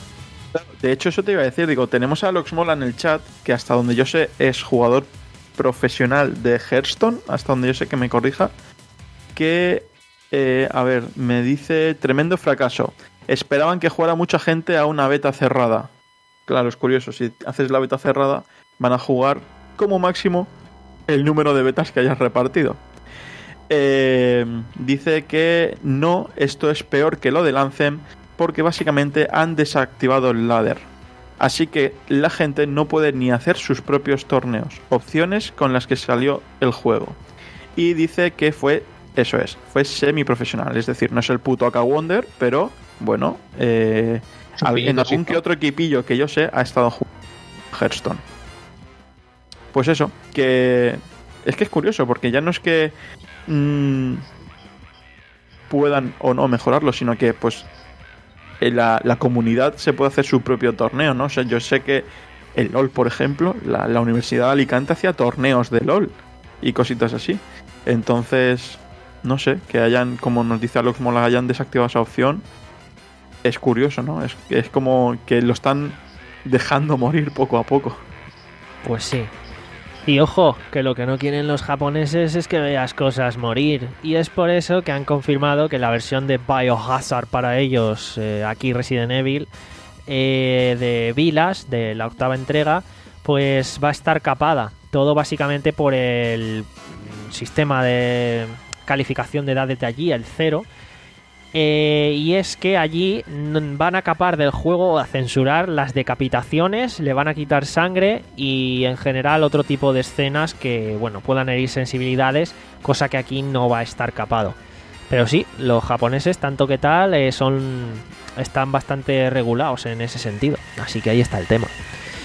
De hecho, eso te iba a decir, digo, tenemos a Loxmola en el chat, que hasta donde yo sé es jugador profesional de Hearthstone, hasta donde yo sé, que me corrija, que, eh, a ver, me dice: tremendo fracaso. Esperaban que jugara mucha gente a una beta cerrada. Claro, es curioso, si haces la beta cerrada, van a jugar como máximo el número de betas que hayas repartido. Eh, dice que no, esto es peor que lo del Anthem, porque básicamente han desactivado el ladder. Así que la gente no puede ni hacer sus propios torneos, opciones con las que salió el juego. Y dice que fue, eso es, fue semiprofesional, es decir, no es el puto Aka Wonder, pero bueno, eh, en algún que otro equipillo que yo sé ha estado jugando Hearthstone. Pues eso, que es que es curioso, porque ya no es que mmm, puedan o no mejorarlo, sino que pues la, la comunidad se puede hacer su propio torneo, ¿no? O sea, yo sé que el LoL, por ejemplo, la, la Universidad de Alicante hacía torneos de LoL y cositas así. Entonces, no sé, que hayan, como nos dice Alox Mola, hayan desactivado esa opción, es curioso, ¿no? Es, es como que lo están dejando morir poco a poco. Pues sí. Y ojo, que lo que no quieren los japoneses es que veas cosas morir. Y es por eso que han confirmado que la versión de Biohazard para ellos, eh, aquí Resident Evil, eh, de Vilas, de la octava entrega, pues va a estar capada. Todo básicamente por el sistema de calificación de edad desde allí, el cero. Eh, y es que allí van a capar del juego, a censurar las decapitaciones, le van a quitar sangre y en general otro tipo de escenas que, bueno, puedan herir sensibilidades, cosa que aquí no va a estar capado. Pero sí, los japoneses, tanto que tal, eh, son están bastante regulados en ese sentido. Así que ahí está el tema.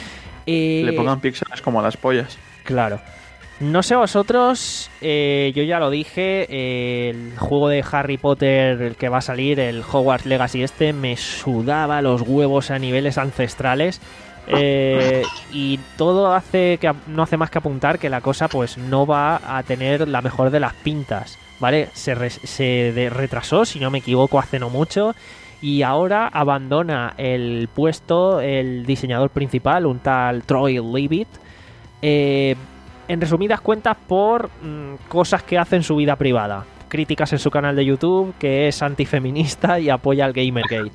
Eh, Le pongan píxeles como a las pollas. Claro. No sé vosotros, eh, yo ya lo dije, eh, el juego de Harry Potter el que va a salir, el Hogwarts Legacy este, me sudaba los huevos a niveles ancestrales, eh, y todo hace que no hace más que apuntar que la cosa pues no va a tener la mejor de las pintas, ¿vale? Se, re, se de, retrasó, si no me equivoco, hace no mucho, y ahora abandona el puesto el diseñador principal, un tal Troy Leavitt, eh... en resumidas cuentas, por mmm, cosas que hace en su vida privada. Críticas en su canal de YouTube, que es antifeminista y apoya al Gamergate.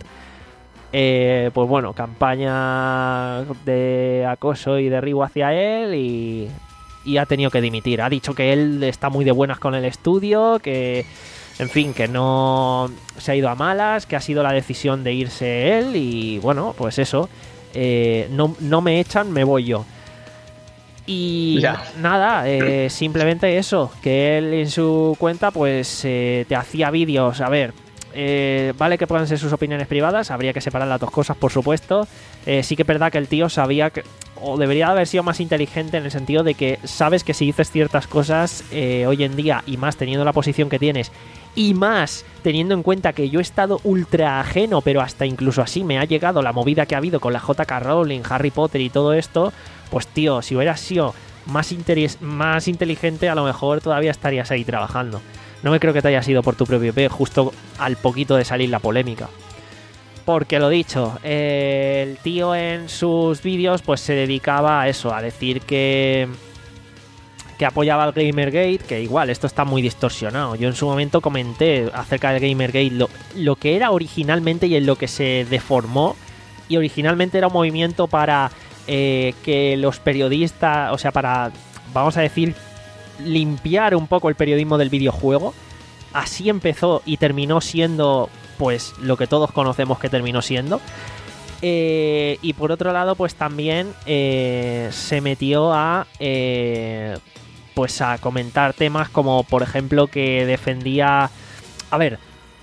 Eh, pues bueno, campaña de acoso y derribo hacia él y, y ha tenido que dimitir. Ha dicho que él está muy de buenas con el estudio, que, en fin, que no se ha ido a malas, que ha sido la decisión de irse él y bueno, pues eso. Eh, no, no me echan, me voy yo. Y Ya. nada, eh, simplemente eso, que él en su cuenta pues eh, te hacía vídeos, a ver, eh, vale que puedan ser sus opiniones privadas, habría que separar las dos cosas, por supuesto. Eh, sí que es verdad que el tío sabía que, o debería haber sido más inteligente en el sentido de que sabes que si dices ciertas cosas eh, hoy en día, y más teniendo la posición que tienes, y más teniendo en cuenta que yo he estado ultra ajeno, pero hasta incluso así me ha llegado la movida que ha habido con la J K Rowling, Harry Potter y todo esto, pues tío, si hubieras sido más, interes- más inteligente, a lo mejor todavía estarías ahí trabajando. No me creo que te haya sido por tu propio pie, justo al poquito de salir la polémica. Porque lo dicho, eh, el tío en sus vídeos pues se dedicaba a eso, a decir que que apoyaba al Gamergate, que igual esto está muy distorsionado. Yo en su momento comenté acerca del Gamergate lo, lo que era originalmente y en lo que se deformó. Y originalmente era un movimiento para eh, que los periodistas, o sea, para, vamos a decir, limpiar un poco el periodismo del videojuego. Así empezó y terminó siendo, pues, lo que todos conocemos que terminó siendo. Eh, y por otro lado, pues también eh, se metió a eh, pues a comentar temas como, por ejemplo, que defendía, a ver,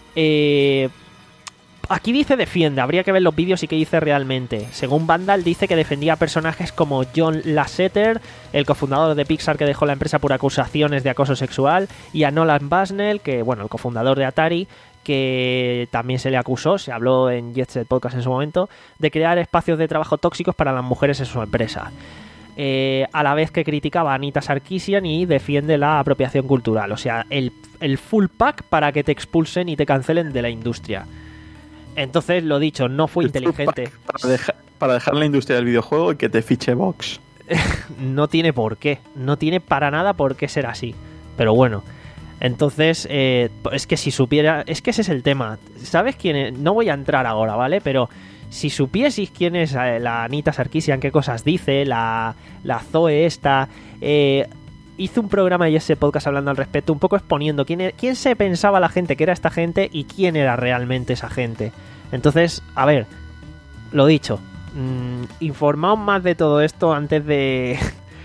eh, aquí dice defiende, habría que ver los vídeos y qué dice realmente. Según Vandal dice que defendía a personajes como John Lasseter, el cofundador de Pixar que dejó la empresa por acusaciones de acoso sexual, y a Nolan Bushnell, que bueno, el cofundador de Atari, que también se le acusó, se habló en Jet Set Podcast en su momento, de crear espacios de trabajo tóxicos para las mujeres en su empresa. Eh, a la vez que criticaba a Anita Sarkeesian y defiende la apropiación cultural, o sea, el, el full pack para que te expulsen y te cancelen de la industria. Entonces, lo dicho, no fue El inteligente. Para, deja- para dejar la industria del videojuego y que te fiche Vox. No tiene por qué, no tiene para nada por qué ser así. Pero bueno, entonces, eh, es que si supiera, es que ese es el tema. ¿Sabes quién es? No voy a entrar ahora, ¿vale? Pero si supieseis quién es eh, la Anita Sarkeesian, qué cosas dice, la, la Zoe esta, eh, hizo un programa y ese podcast hablando al respecto, un poco exponiendo quién, era- quién se pensaba la gente que era esta gente y quién era realmente esa gente. Entonces, a ver, lo dicho, mmm, informaos más de todo esto antes de,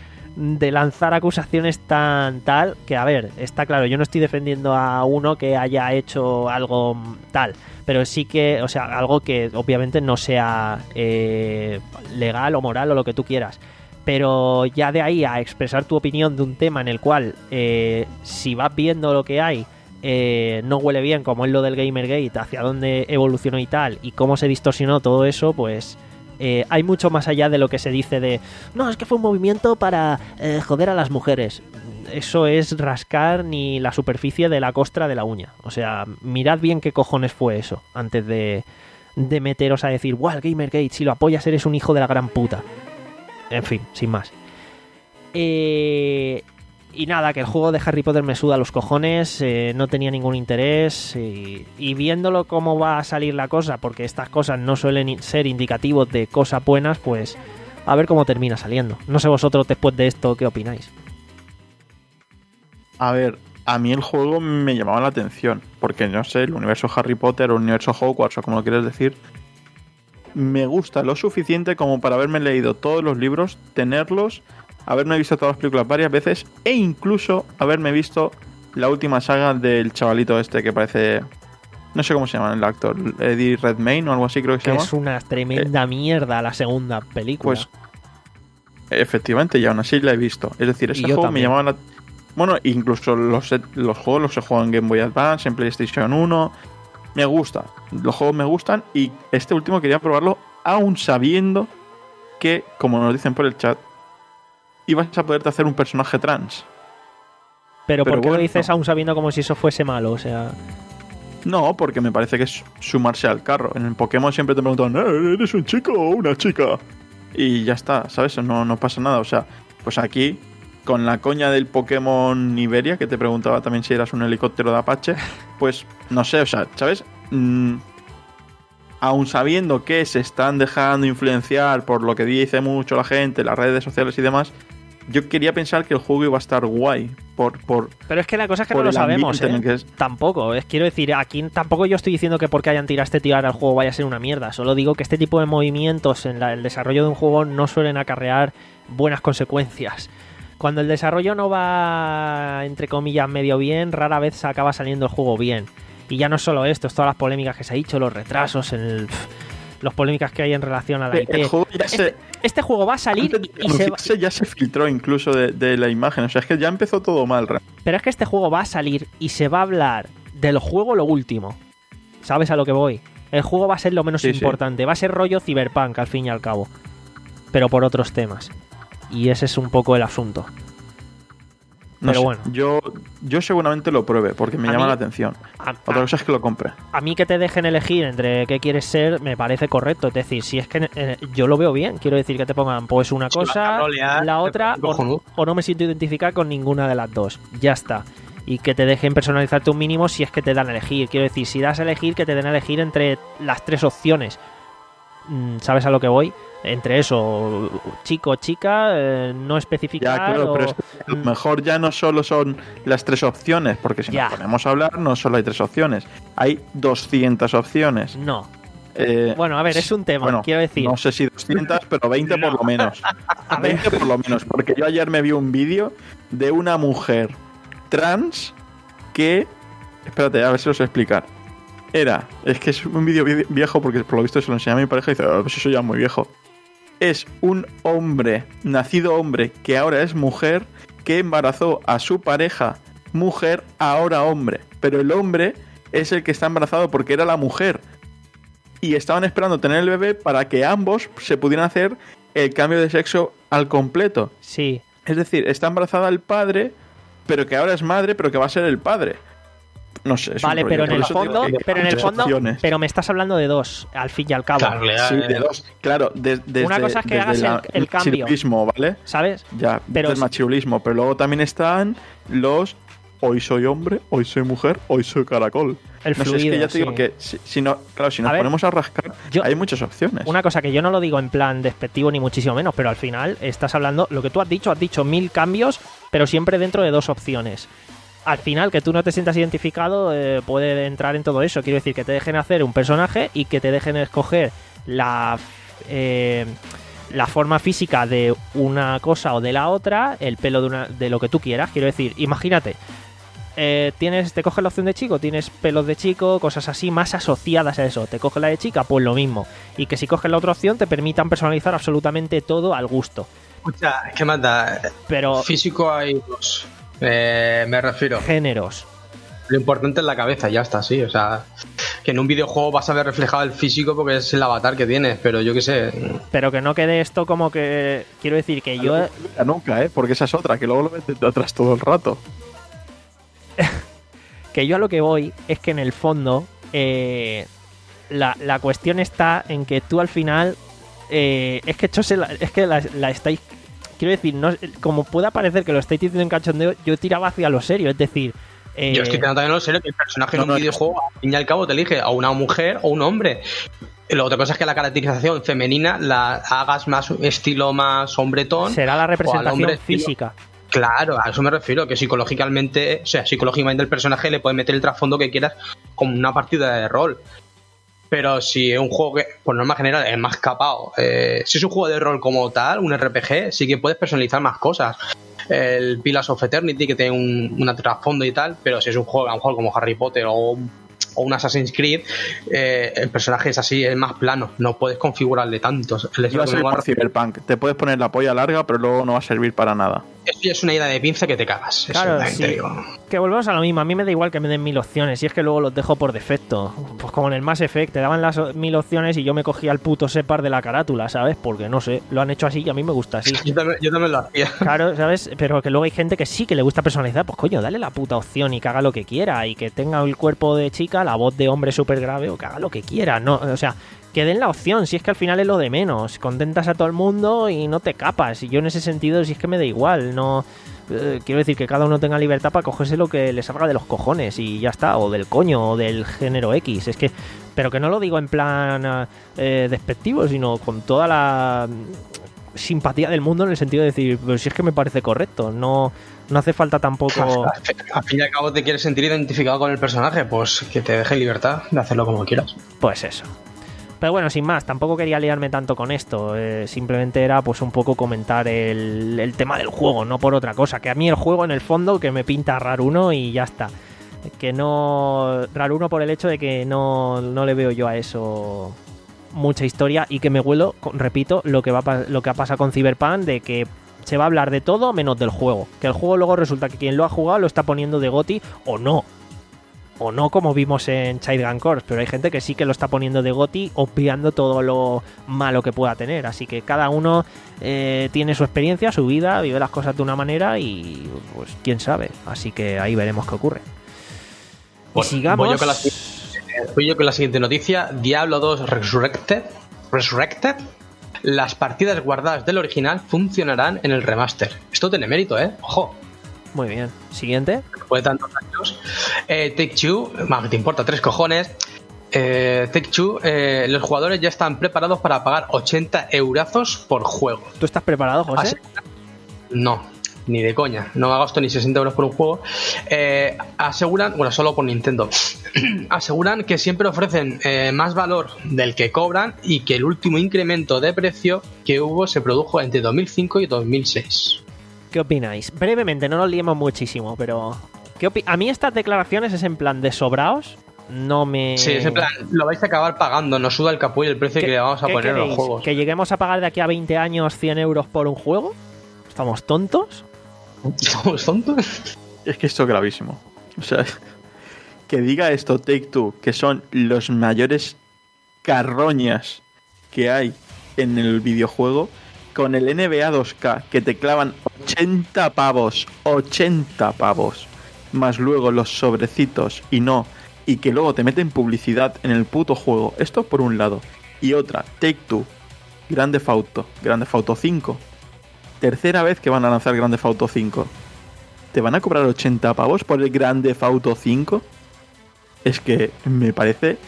de lanzar acusaciones tan tal, que a ver, está claro, yo no estoy defendiendo a uno que haya hecho algo tal, pero sí que, o sea, algo que obviamente no sea eh, legal o moral o lo que tú quieras. Pero ya de ahí a expresar tu opinión de un tema en el cual, eh, si vas viendo lo que hay, eh, no huele bien, como es lo del Gamergate, hacia dónde evolucionó y tal, y cómo se distorsionó todo eso, pues eh, hay mucho más allá de lo que se dice de no, es que fue un movimiento para eh, joder a las mujeres. Eso es rascar ni la superficie de la costra de la uña. O sea, mirad bien qué cojones fue eso antes de, de meteros a decir, ¡guau, el Gamergate! Si lo apoyas eres un hijo de la gran puta. En fin, sin más. Eh, y nada, que el juego de Harry Potter me suda los cojones, eh, no tenía ningún interés. Y, y viéndolo cómo va a salir la cosa, porque estas cosas no suelen ser indicativos de cosas buenas, pues a ver cómo termina saliendo. No sé vosotros después de esto qué opináis. A ver, a mí el juego me llamaba la atención, porque no sé, el universo Harry Potter o el universo Hogwarts o como lo quieres decir, me gusta lo suficiente como para haberme leído todos los libros, tenerlos, haberme visto todas las películas varias veces e incluso haberme visto la última saga del chavalito este que parece, no sé cómo se llama el actor, Eddie Redmayne o algo así creo que se Que llama. es una tremenda mierda la segunda película. Pues efectivamente, y aún así la he visto. Es decir, ese Y yo juego también. me llamaba la... Bueno, incluso los, los juegos los he jugado en Game Boy Advance, en PlayStation uno. Me gusta. Los juegos me gustan y este último quería probarlo aún sabiendo que, como nos dicen por el chat, ibas a poderte hacer un personaje trans. pero, pero ¿por qué bueno, lo dices no. aún sabiendo como si eso fuese malo? O sea, No, porque me parece que es sumarse al carro. En el Pokémon siempre te preguntan, ¿Eh, ¿eres un chico o una chica? Y ya está, ¿sabes? No, no pasa nada. O sea, pues aquí, con la coña del Pokémon Iberia, que te preguntaba también si eras un helicóptero de Apache, pues no sé, o sea, ¿sabes? Mm, aun sabiendo que se están dejando influenciar por lo que dice mucho la gente, las redes sociales y demás, yo quería pensar que el juego iba a estar guay. Por, por, pero es que la cosa es que no por lo el sabemos, ambiente en ¿eh? el que es. Tampoco, es quiero decir, aquí tampoco yo estoy diciendo que porque hayan tirado este tío ahora el juego vaya a ser una mierda. Solo digo que este tipo de movimientos en la- el desarrollo de un juego no suelen acarrear buenas consecuencias. Cuando el desarrollo no va, entre comillas, medio bien, rara vez acaba saliendo el juego bien. Y ya no es solo esto, es todas las polémicas que se ha dicho, los retrasos, en el, las polémicas que hay en relación a la I P. El juego ya este, se, este juego va a salir y se va... ya se filtró incluso de, de la imagen. O sea, es que ya empezó todo mal. Pero es que este juego va a salir y se va a hablar del juego lo último. ¿Sabes a lo que voy? El juego va a ser lo menos sí, importante. Sí. Va a ser rollo Cyberpunk, al fin y al cabo. Pero por otros temas. Y ese es un poco el asunto. No Pero sé, bueno. Yo, yo seguramente lo pruebe, porque me a llama mí, la atención. A, Otra cosa es que lo compre. A mí que te dejen elegir entre qué quieres ser, me parece correcto. Es decir, si es que eh, yo lo veo bien, quiero decir que te pongan pues una si cosa, rolear, la otra, o, o no me siento identificada con ninguna de las dos. Ya está. Y que te dejen personalizarte un mínimo si es que te dan a elegir. Quiero decir, si das a elegir, que te den a elegir entre las tres opciones. ¿Sabes a lo que voy? Entre eso, chico, chica, eh, no especificar. Ya, claro, o... pero es que a lo mejor ya no solo son las tres opciones, porque si ya. nos ponemos a hablar, no solo hay tres opciones, hay doscientas opciones. No. Eh, bueno, a ver, es un tema, bueno, quiero decir. No sé si doscientas, pero veinte no. por lo menos. A ver. veinte por lo menos, porque yo ayer me vi un vídeo de una mujer trans que... Espérate, a ver si lo sé explicar. Era, es que es un vídeo viejo porque por lo visto se lo enseñé a mi pareja y dice, oh, pues eso ya es muy viejo. Es un hombre, nacido hombre, que ahora es mujer, que embarazó a su pareja mujer, ahora hombre. Pero el hombre es el que está embarazado porque era la mujer. Y estaban esperando tener el bebé para que ambos se pudieran hacer el cambio de sexo al completo. Sí. Es decir, está embarazada el padre, pero que ahora es madre, pero que va a ser el padre. No sé, es vale, un pero en el Por eso fondo, digo que pero en el muchas fondo, opciones. pero me estás hablando de dos, al fin y al cabo. Claro, Sí, de dos. Claro, de, desde, una cosa es que hagas la, el, el cambio, machirulismo, ¿vale? ¿sabes? Ya, pero el machirulismo, pero luego también están los hoy soy hombre, hoy soy mujer, hoy soy caracol. El no fluido, sé, es que ya te sí. digo que si, si no, claro, si nos a ver, ponemos a rascar, yo, hay muchas opciones. Una cosa que yo no lo digo en plan despectivo ni muchísimo menos, pero al final estás hablando, lo que tú has dicho, has dicho mil cambios, pero siempre dentro de dos opciones. Al final, que tú no te sientas identificado eh, puede entrar en todo eso. Quiero decir, que te dejen hacer un personaje y que te dejen escoger la, eh, la forma física de una cosa o de la otra, el pelo de, una, de lo que tú quieras. Quiero decir, imagínate, eh, tienes, te coges la opción de chico, tienes pelos de chico, cosas así más asociadas a eso. Te coges la de chica, pues lo mismo. Y que si coges la otra opción te permitan personalizar absolutamente todo al gusto. Escucha, es que manda. Pero físico hay dos. Eh, me refiero. Géneros. Lo importante es la cabeza, ya está, sí. O sea, que en un videojuego vas a ver reflejado el físico porque es el avatar que tienes, pero yo qué sé. Pero que no quede esto como que. Quiero decir que yo. No, nunca, ¿eh? Porque esa es otra, que luego lo metes atrás todo el rato. Que yo a lo que voy es que en el fondo. Eh, la, la cuestión está en que tú al final. Eh, es que esto se la, es que la, la estáis. Quiero decir, no, como pueda parecer que lo estáis diciendo en cachondeo, yo tiraba hacia lo serio, es decir... Eh... Yo estoy tirando también lo serio, que el personaje no, en un no, videojuego, no. al fin y al cabo, te elige a una mujer o un hombre. La otra cosa es que la caracterización femenina la hagas más estilo más hombretón. Será la representación física. Estilo... Claro, a eso me refiero, que psicológicamente, o sea, psicológicamente el personaje le puedes meter el trasfondo que quieras como una partida de rol. Pero si es un juego que, por norma general, es más capado. Eh, si es un juego de rol como tal, un R P G, sí que puedes personalizar más cosas. El Pillars of Eternity, que tiene un, un trasfondo y tal, pero si es un juego, a lo mejor como Harry Potter o un, o un Assassin's Creed, eh, el personaje es así, es más plano. No puedes configurarle tanto. Va a ser por Cyberpunk. Te puedes poner la polla larga, pero luego no va a servir para nada. Eso ya es una idea de pinza que te cagas. Claro, sí. Digo. Que volvemos a lo mismo. A mí me da igual que me den mil opciones. Y es que luego los dejo por defecto. Pues como en el Mass Effect, te daban las mil opciones y yo me cogía el puto Separ de la carátula, ¿sabes? Porque no sé, lo han hecho así y a mí me gusta así. Yo también, yo también lo hacía. Claro, ¿sabes? Pero que luego hay gente que sí que le gusta personalizar. Pues coño, dale la puta opción y que haga lo que quiera. Y que tenga el cuerpo de chica, la voz de hombre súper grave o que haga lo que quiera. No, o sea... Que den la opción, si es que al final es lo de menos. Contentas a todo el mundo y no te capas. Y yo en ese sentido, si es que me da igual. No eh, quiero decir que cada uno tenga libertad para cogerse lo que le salga de los cojones y ya está. O del coño, o del género X. Es que, pero que no lo digo en plan eh, despectivo, sino con toda la simpatía del mundo en el sentido de decir, pues si es que me parece correcto. No, no hace falta tampoco... Al fin y al cabo te quieres sentir identificado con el personaje, pues que te deje libertad de hacerlo como quieras. Pues eso. Pero bueno, sin más, tampoco quería liarme tanto con esto. Eh, simplemente era pues un poco comentar el, el tema del juego, no por otra cosa. Que a mí el juego en el fondo que me pinta Raruno y ya está. Que no... Raruno por el hecho de que no, no le veo yo a eso mucha historia y que me huelo, repito, lo que, va, lo que ha pasado con Cyberpunk, de que se va a hablar de todo menos del juego. Que el juego luego resulta que quien lo ha jugado lo está poniendo de GOTY o no. O no, como vimos en Child Corps, pero hay gente que sí que lo está poniendo de GOTY, obviando todo lo malo que pueda tener. Así que cada uno eh, tiene su experiencia, su vida, vive las cosas de una manera y pues quién sabe. Así que ahí veremos qué ocurre. Pues, y sigamos... Voy yo, con la, voy yo con la siguiente noticia. Diablo dos Resurrected. Resurrected. Las partidas guardadas del original funcionarán en el remaster. Esto tiene mérito, ¿eh? Ojo. Muy bien. Siguiente. Después de tantos años. Eh, Take-Two, más te importa tres cojones. Eh, Take-Two, eh, los jugadores ya están preparados para pagar ochenta eurazos por juego. ¿Tú estás preparado, José? Así, no, ni de coña. No me gasto ni sesenta euros por un juego. Eh, aseguran, bueno, solo por Nintendo. Aseguran que siempre ofrecen eh, más valor del que cobran y que el último incremento de precio que hubo se produjo entre dos mil cinco y dos mil seis. ¿Qué opináis? Brevemente, no nos liemos muchísimo, pero... ¿qué opi- a mí estas declaraciones es en plan de sobraos. No me... Sí, es en plan, lo vais a acabar pagando, nos suda el capullo el precio que le vamos a poner a los juegos. ¿Que lleguemos a pagar de aquí a veinte años cien euros por un juego? ¿Estamos tontos? ¿Estamos tontos? Es que esto es gravísimo. O sea, que diga esto Take-Two, que son los mayores carroñas que hay en el videojuego, con el N B A dos K, que te clavan ochenta pavos, ochenta pavos, más luego los sobrecitos y no, y que luego te meten publicidad en el puto juego. Esto por un lado. Y otra, Take-Two, Grand Theft Auto, Grand Theft Auto cinco. Tercera vez que van a lanzar Grand Theft Auto cinco. ¿Te van a cobrar ochenta pavos por el Grand Theft Auto cinco? Es que me parece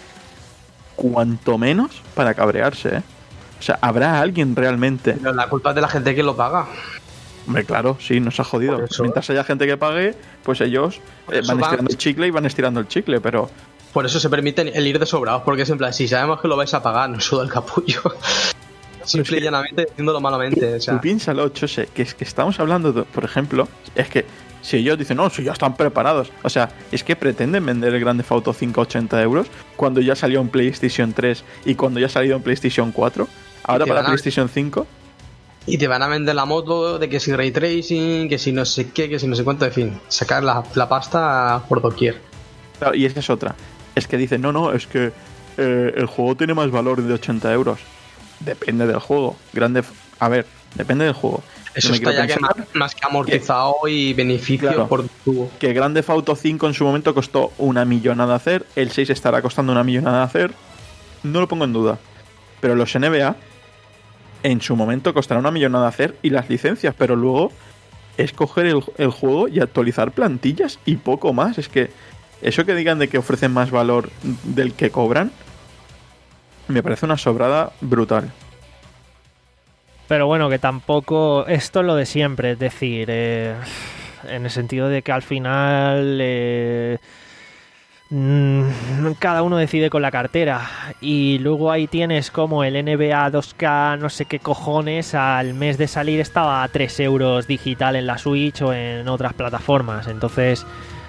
cuanto menos para cabrearse, ¿eh? O sea, ¿habrá alguien realmente? Pero la culpa es de la gente que lo paga. Hombre, claro, sí, nos ha jodido. Por eso- Mientras haya gente que pague, pues ellos Por eh, eso van va- estirando el chicle y van estirando el chicle, pero... Por eso se permiten el ir de sobrados, porque es en plan, si sabemos que lo vais a pagar, nos suda el capullo. Simple y llanamente diciéndolo malamente. O sea, Tú piénsalo, Chose, que es que estamos hablando, de, por ejemplo, es que si ellos dicen, no, si ya están preparados, o sea, es que pretenden vender el Grand Theft Auto cinco a ochenta euros cuando ya salió en PlayStation tres y cuando ya ha salido en PlayStation cuatro, ahora te para van a- PlayStation cinco, y te van a vender la moto de que si ray tracing, que si no sé qué, que si no sé cuánto, en fin, sacar la, la pasta por doquier. claro, y esa es otra, es que dicen, no, no, es que eh, el juego tiene más valor de ochenta euros. Depende del juego. Grande, a ver, depende del juego. Eso No me está quiero ya que pensar más, más que amortizado y beneficio Claro. por tubo. que Grand Theft Auto cinco en su momento costó una millonada hacer, el seis estará costando una millonada hacer, no lo pongo en duda. Pero los N B A en su momento costará una millonada hacer y las licencias, pero luego es coger el, el juego y actualizar plantillas y poco más. Es que eso que digan de que ofrecen más valor del que cobran, me parece una sobrada brutal. Pero bueno, que tampoco... Esto es lo de siempre, es decir, eh, en el sentido de que al final eh, mm, cada uno decide con la cartera. Y luego ahí tienes como el N B A dos K, no sé qué cojones, al mes de salir estaba a tres euros digital en la Switch o en otras plataformas. Entonces,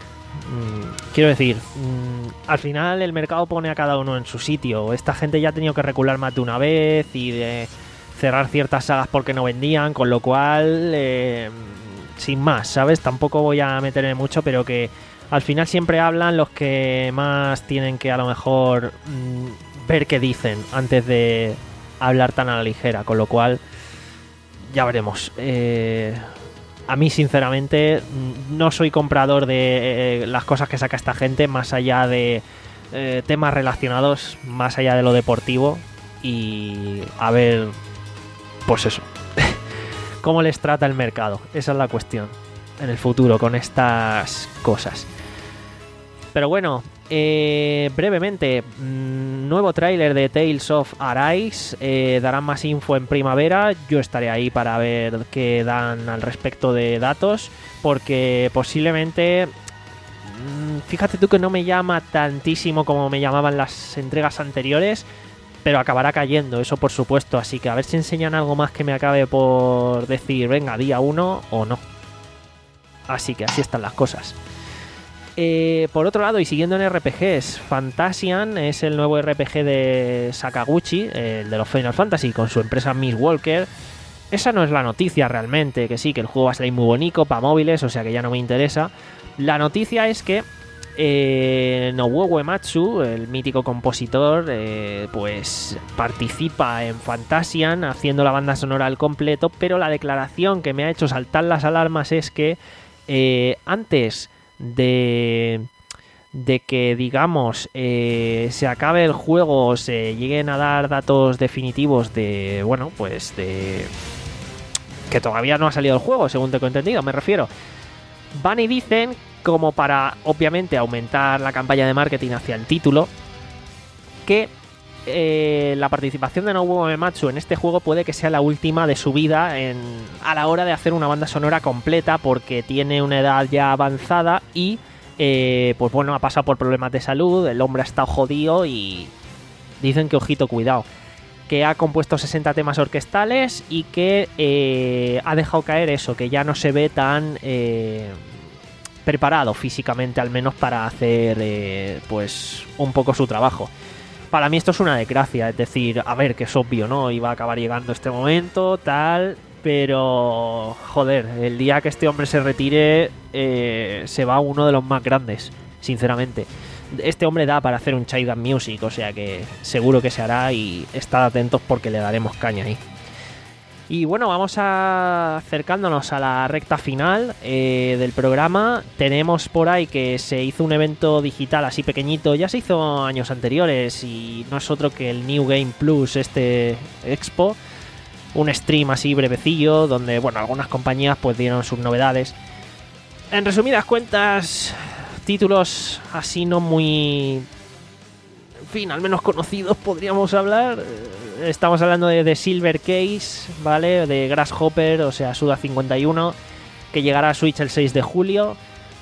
mm, quiero decir, mm, al final el mercado pone a cada uno en su sitio. Esta gente ya ha tenido que recular más de una vez y de... cerrar ciertas sagas porque no vendían, con lo cual, eh, sin más, ¿sabes? Tampoco voy a meterme mucho, pero que al final siempre hablan los que más tienen que a lo mejor mmm, ver qué dicen antes de hablar tan a la ligera, con lo cual ya veremos. Eh, a mí, sinceramente, no soy comprador de eh, las cosas que saca esta gente, más allá de eh, temas relacionados, más allá de lo deportivo, y a ver... Pues eso, ¿cómo les trata el mercado? Esa es la cuestión en el futuro con estas cosas. Pero bueno, eh, brevemente, mmm, nuevo tráiler de Tales of Arise, eh, darán más info en primavera, yo estaré ahí para ver qué dan al respecto de datos, porque posiblemente, mmm, fíjate tú que no me llama tantísimo como me llamaban las entregas anteriores, pero acabará cayendo, eso por supuesto. Así que a ver si enseñan algo más que me acabe por decir, venga, día uno o no. Así que así están las cosas. Eh, por otro lado, y siguiendo en R P Gs, Fantasian es el nuevo R P G de Sakaguchi, el de los Final Fantasy, con su empresa Miss Walker. Esa no es la noticia realmente, que sí, que el juego va a salir muy bonito para móviles, o sea que ya no me interesa. La noticia es que eh, Nobuo Uematsu, el mítico compositor, eh, pues participa en Fantasian haciendo la banda sonora al completo, pero la declaración que me ha hecho saltar las alarmas es que eh, antes de, de que, digamos, eh, se acabe el juego o se lleguen a dar datos definitivos de, bueno, pues de... que todavía no ha salido el juego, según tengo entendido, me refiero. Van y dicen, como para, obviamente, aumentar la campaña de marketing hacia el título, que eh, la participación de Nobuo Uematsu en este juego puede que sea la última de su vida en, a la hora de hacer una banda sonora completa, porque tiene una edad ya avanzada y, eh, pues bueno, ha pasado por problemas de salud, el hombre ha estado jodido y dicen que, ojito, cuidado, que ha compuesto sesenta temas orquestales y que eh, ha dejado caer eso, que ya no se ve tan eh, preparado físicamente, al menos para hacer eh, pues un poco su trabajo. Para mí esto es una desgracia, es decir, a ver, que es obvio, ¿no? Iba a acabar llegando este momento, tal, pero joder, el día que este hombre se retire eh, se va uno de los más grandes, sinceramente. Este hombre da para hacer un Child Music, o sea que seguro que se hará y estad atentos porque le daremos caña ahí. Y bueno, vamos a acercándonos a la recta final eh, del programa. Tenemos por ahí que se hizo un evento digital así pequeñito, ya se hizo años anteriores y no es otro que el New Game Plus, este Expo. Un stream así brevecillo donde, bueno, algunas compañías pues dieron sus novedades. En resumidas cuentas, títulos así no muy, en fin, al menos conocidos podríamos hablar. Estamos hablando de The Silver Case, ¿vale? De Grasshopper, o sea, Suda cincuenta y uno, que llegará a Switch el seis de julio.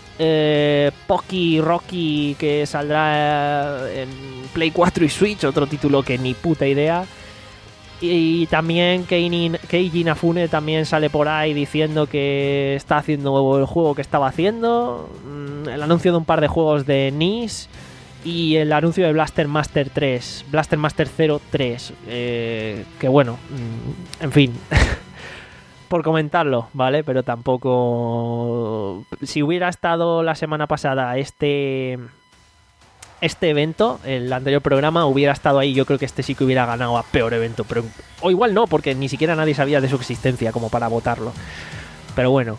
Eh, Pocky Rocky, que saldrá en Play cuatro y Switch, otro título que ni puta idea. Y también Keiji Inafune también sale por ahí diciendo que está haciendo el juego que estaba haciendo. El anuncio de un par de juegos de Nice y el anuncio de Blaster Master tres, Blaster Master cero tres. Eh, que bueno, en fin, por comentarlo, ¿vale? Pero tampoco... Si hubiera estado la semana pasada este... Este evento, el anterior programa, hubiera estado ahí, yo creo que este sí que hubiera ganado a peor evento, pero o igual no, porque ni siquiera nadie sabía de su existencia como para votarlo. Pero bueno.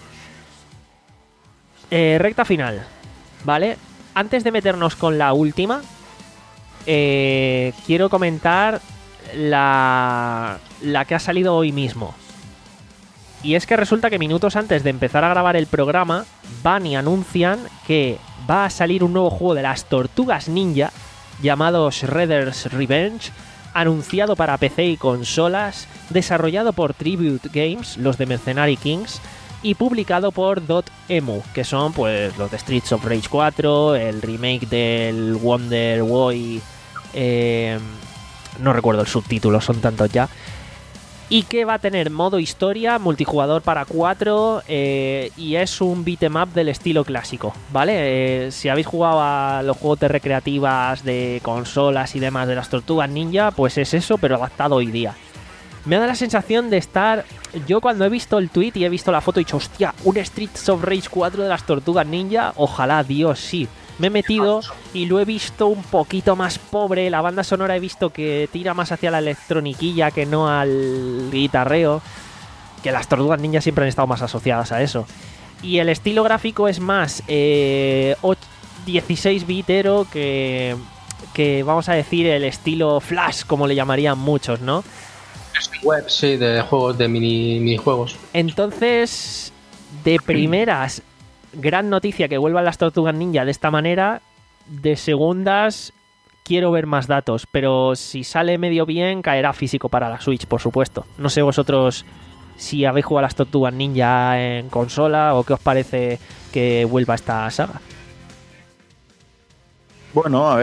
Eh, recta final, ¿vale? Antes de meternos con la última, eh, quiero comentar la, la que ha salido hoy mismo. Y es que resulta que minutos antes de empezar a grabar el programa, van y anuncian que va a salir un nuevo juego de las Tortugas Ninja llamado Shredder's Revenge, anunciado para P C y consolas, desarrollado por Tribute Games, los de Mercenary Kings, y publicado por Dotemu, que son pues los de Streets of Rage cuatro, el remake del Wonder Boy, eh, no recuerdo el subtítulo, son tantos ya. Y que va a tener modo historia, multijugador para cuatro, eh, y es un beat'em up del estilo clásico, ¿vale? Eh, si habéis jugado a los juegos de recreativas, de consolas y demás de las Tortugas Ninja, pues es eso, pero adaptado hoy día. Me da la sensación de estar... Yo cuando he visto el tweet y he visto la foto he dicho, hostia, un Streets of Rage cuatro de las Tortugas Ninja, ojalá, Dios, sí. Me he metido y lo he visto un poquito más pobre. La banda sonora he visto que tira más hacia la electroniquilla que no al guitarreo. Que las Tortugas Ninja siempre han estado más asociadas a eso. Y el estilo gráfico es más eh, dieciséis bitero que, que, vamos a decir, el estilo Flash, como le llamarían muchos, ¿no? Web, sí, de juegos, de mini, minijuegos. Entonces, de primeras... Gran noticia que vuelvan las Tortugas Ninja de esta manera. De segundas, quiero ver más datos, pero si sale medio bien, caerá físico para la Switch, por supuesto. No sé vosotros si habéis jugado a las Tortugas Ninja en consola o qué os parece que vuelva esta saga. Bueno, a ver,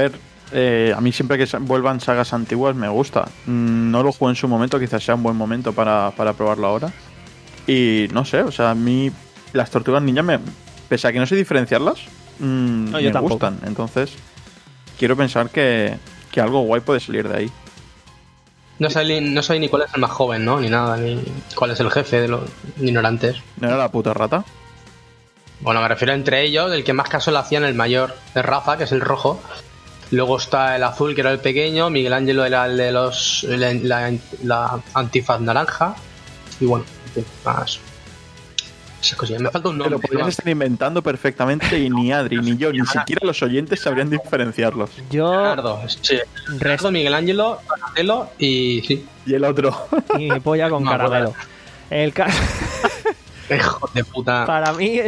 eh, a mí siempre que vuelvan sagas antiguas me gusta. Mm, no lo jugué en su momento, quizás sea un buen momento para, para probarlo ahora. Y no sé, o sea, a mí las Tortugas Ninja, me, pese a que no sé diferenciarlas, mmm, no, yo me tampoco. gustan. Entonces, quiero pensar que, que algo guay puede salir de ahí. No sé, no sé ni cuál es el más joven, ¿no? Ni nada, ni cuál es el jefe de los ignorantes. ¿No era la puta rata? Bueno, me refiero entre ellos, el que más caso le hacían el mayor es Rafa, que es el rojo. Luego está el azul, que era el pequeño. Miguel Ángelo era el de los la, la, la antifaz naranja. Y bueno, más esas cosillas. Me falta un nombre. Pero podrías ¿no? estar inventando perfectamente y ni Adri, ni yo, ni siquiera los oyentes sabrían diferenciarlos. Yo... Leonardo, sí. Leonardo, Miguel Ángelo, Donatello y sí. Y el otro. Y mi polla con No, caramelo. El caso... Hijo de puta. Para mí,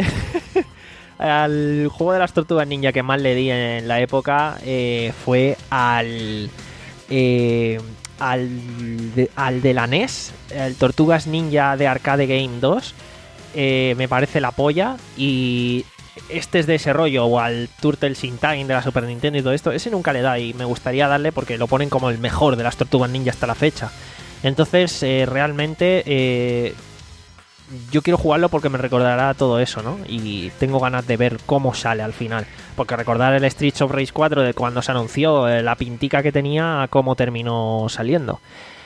al juego de las Tortugas Ninja que más le di en la época eh, fue al... Eh, al, de, al de la N E S, el Tortugas Ninja de Arcade Game dos. Eh, me parece la polla. Y este es de ese rollo, o al Turtles in Time de la Super Nintendo y todo esto, ese nunca le da y me gustaría darle porque lo ponen como el mejor de las Tortugas Ninja hasta la fecha. Entonces eh, realmente eh, yo quiero jugarlo porque me recordará todo eso, ¿no? Y tengo ganas de ver cómo sale al final, porque recordar el Streets of Rage cuatro de cuando se anunció, eh, la pintica que tenía, cómo terminó saliendo.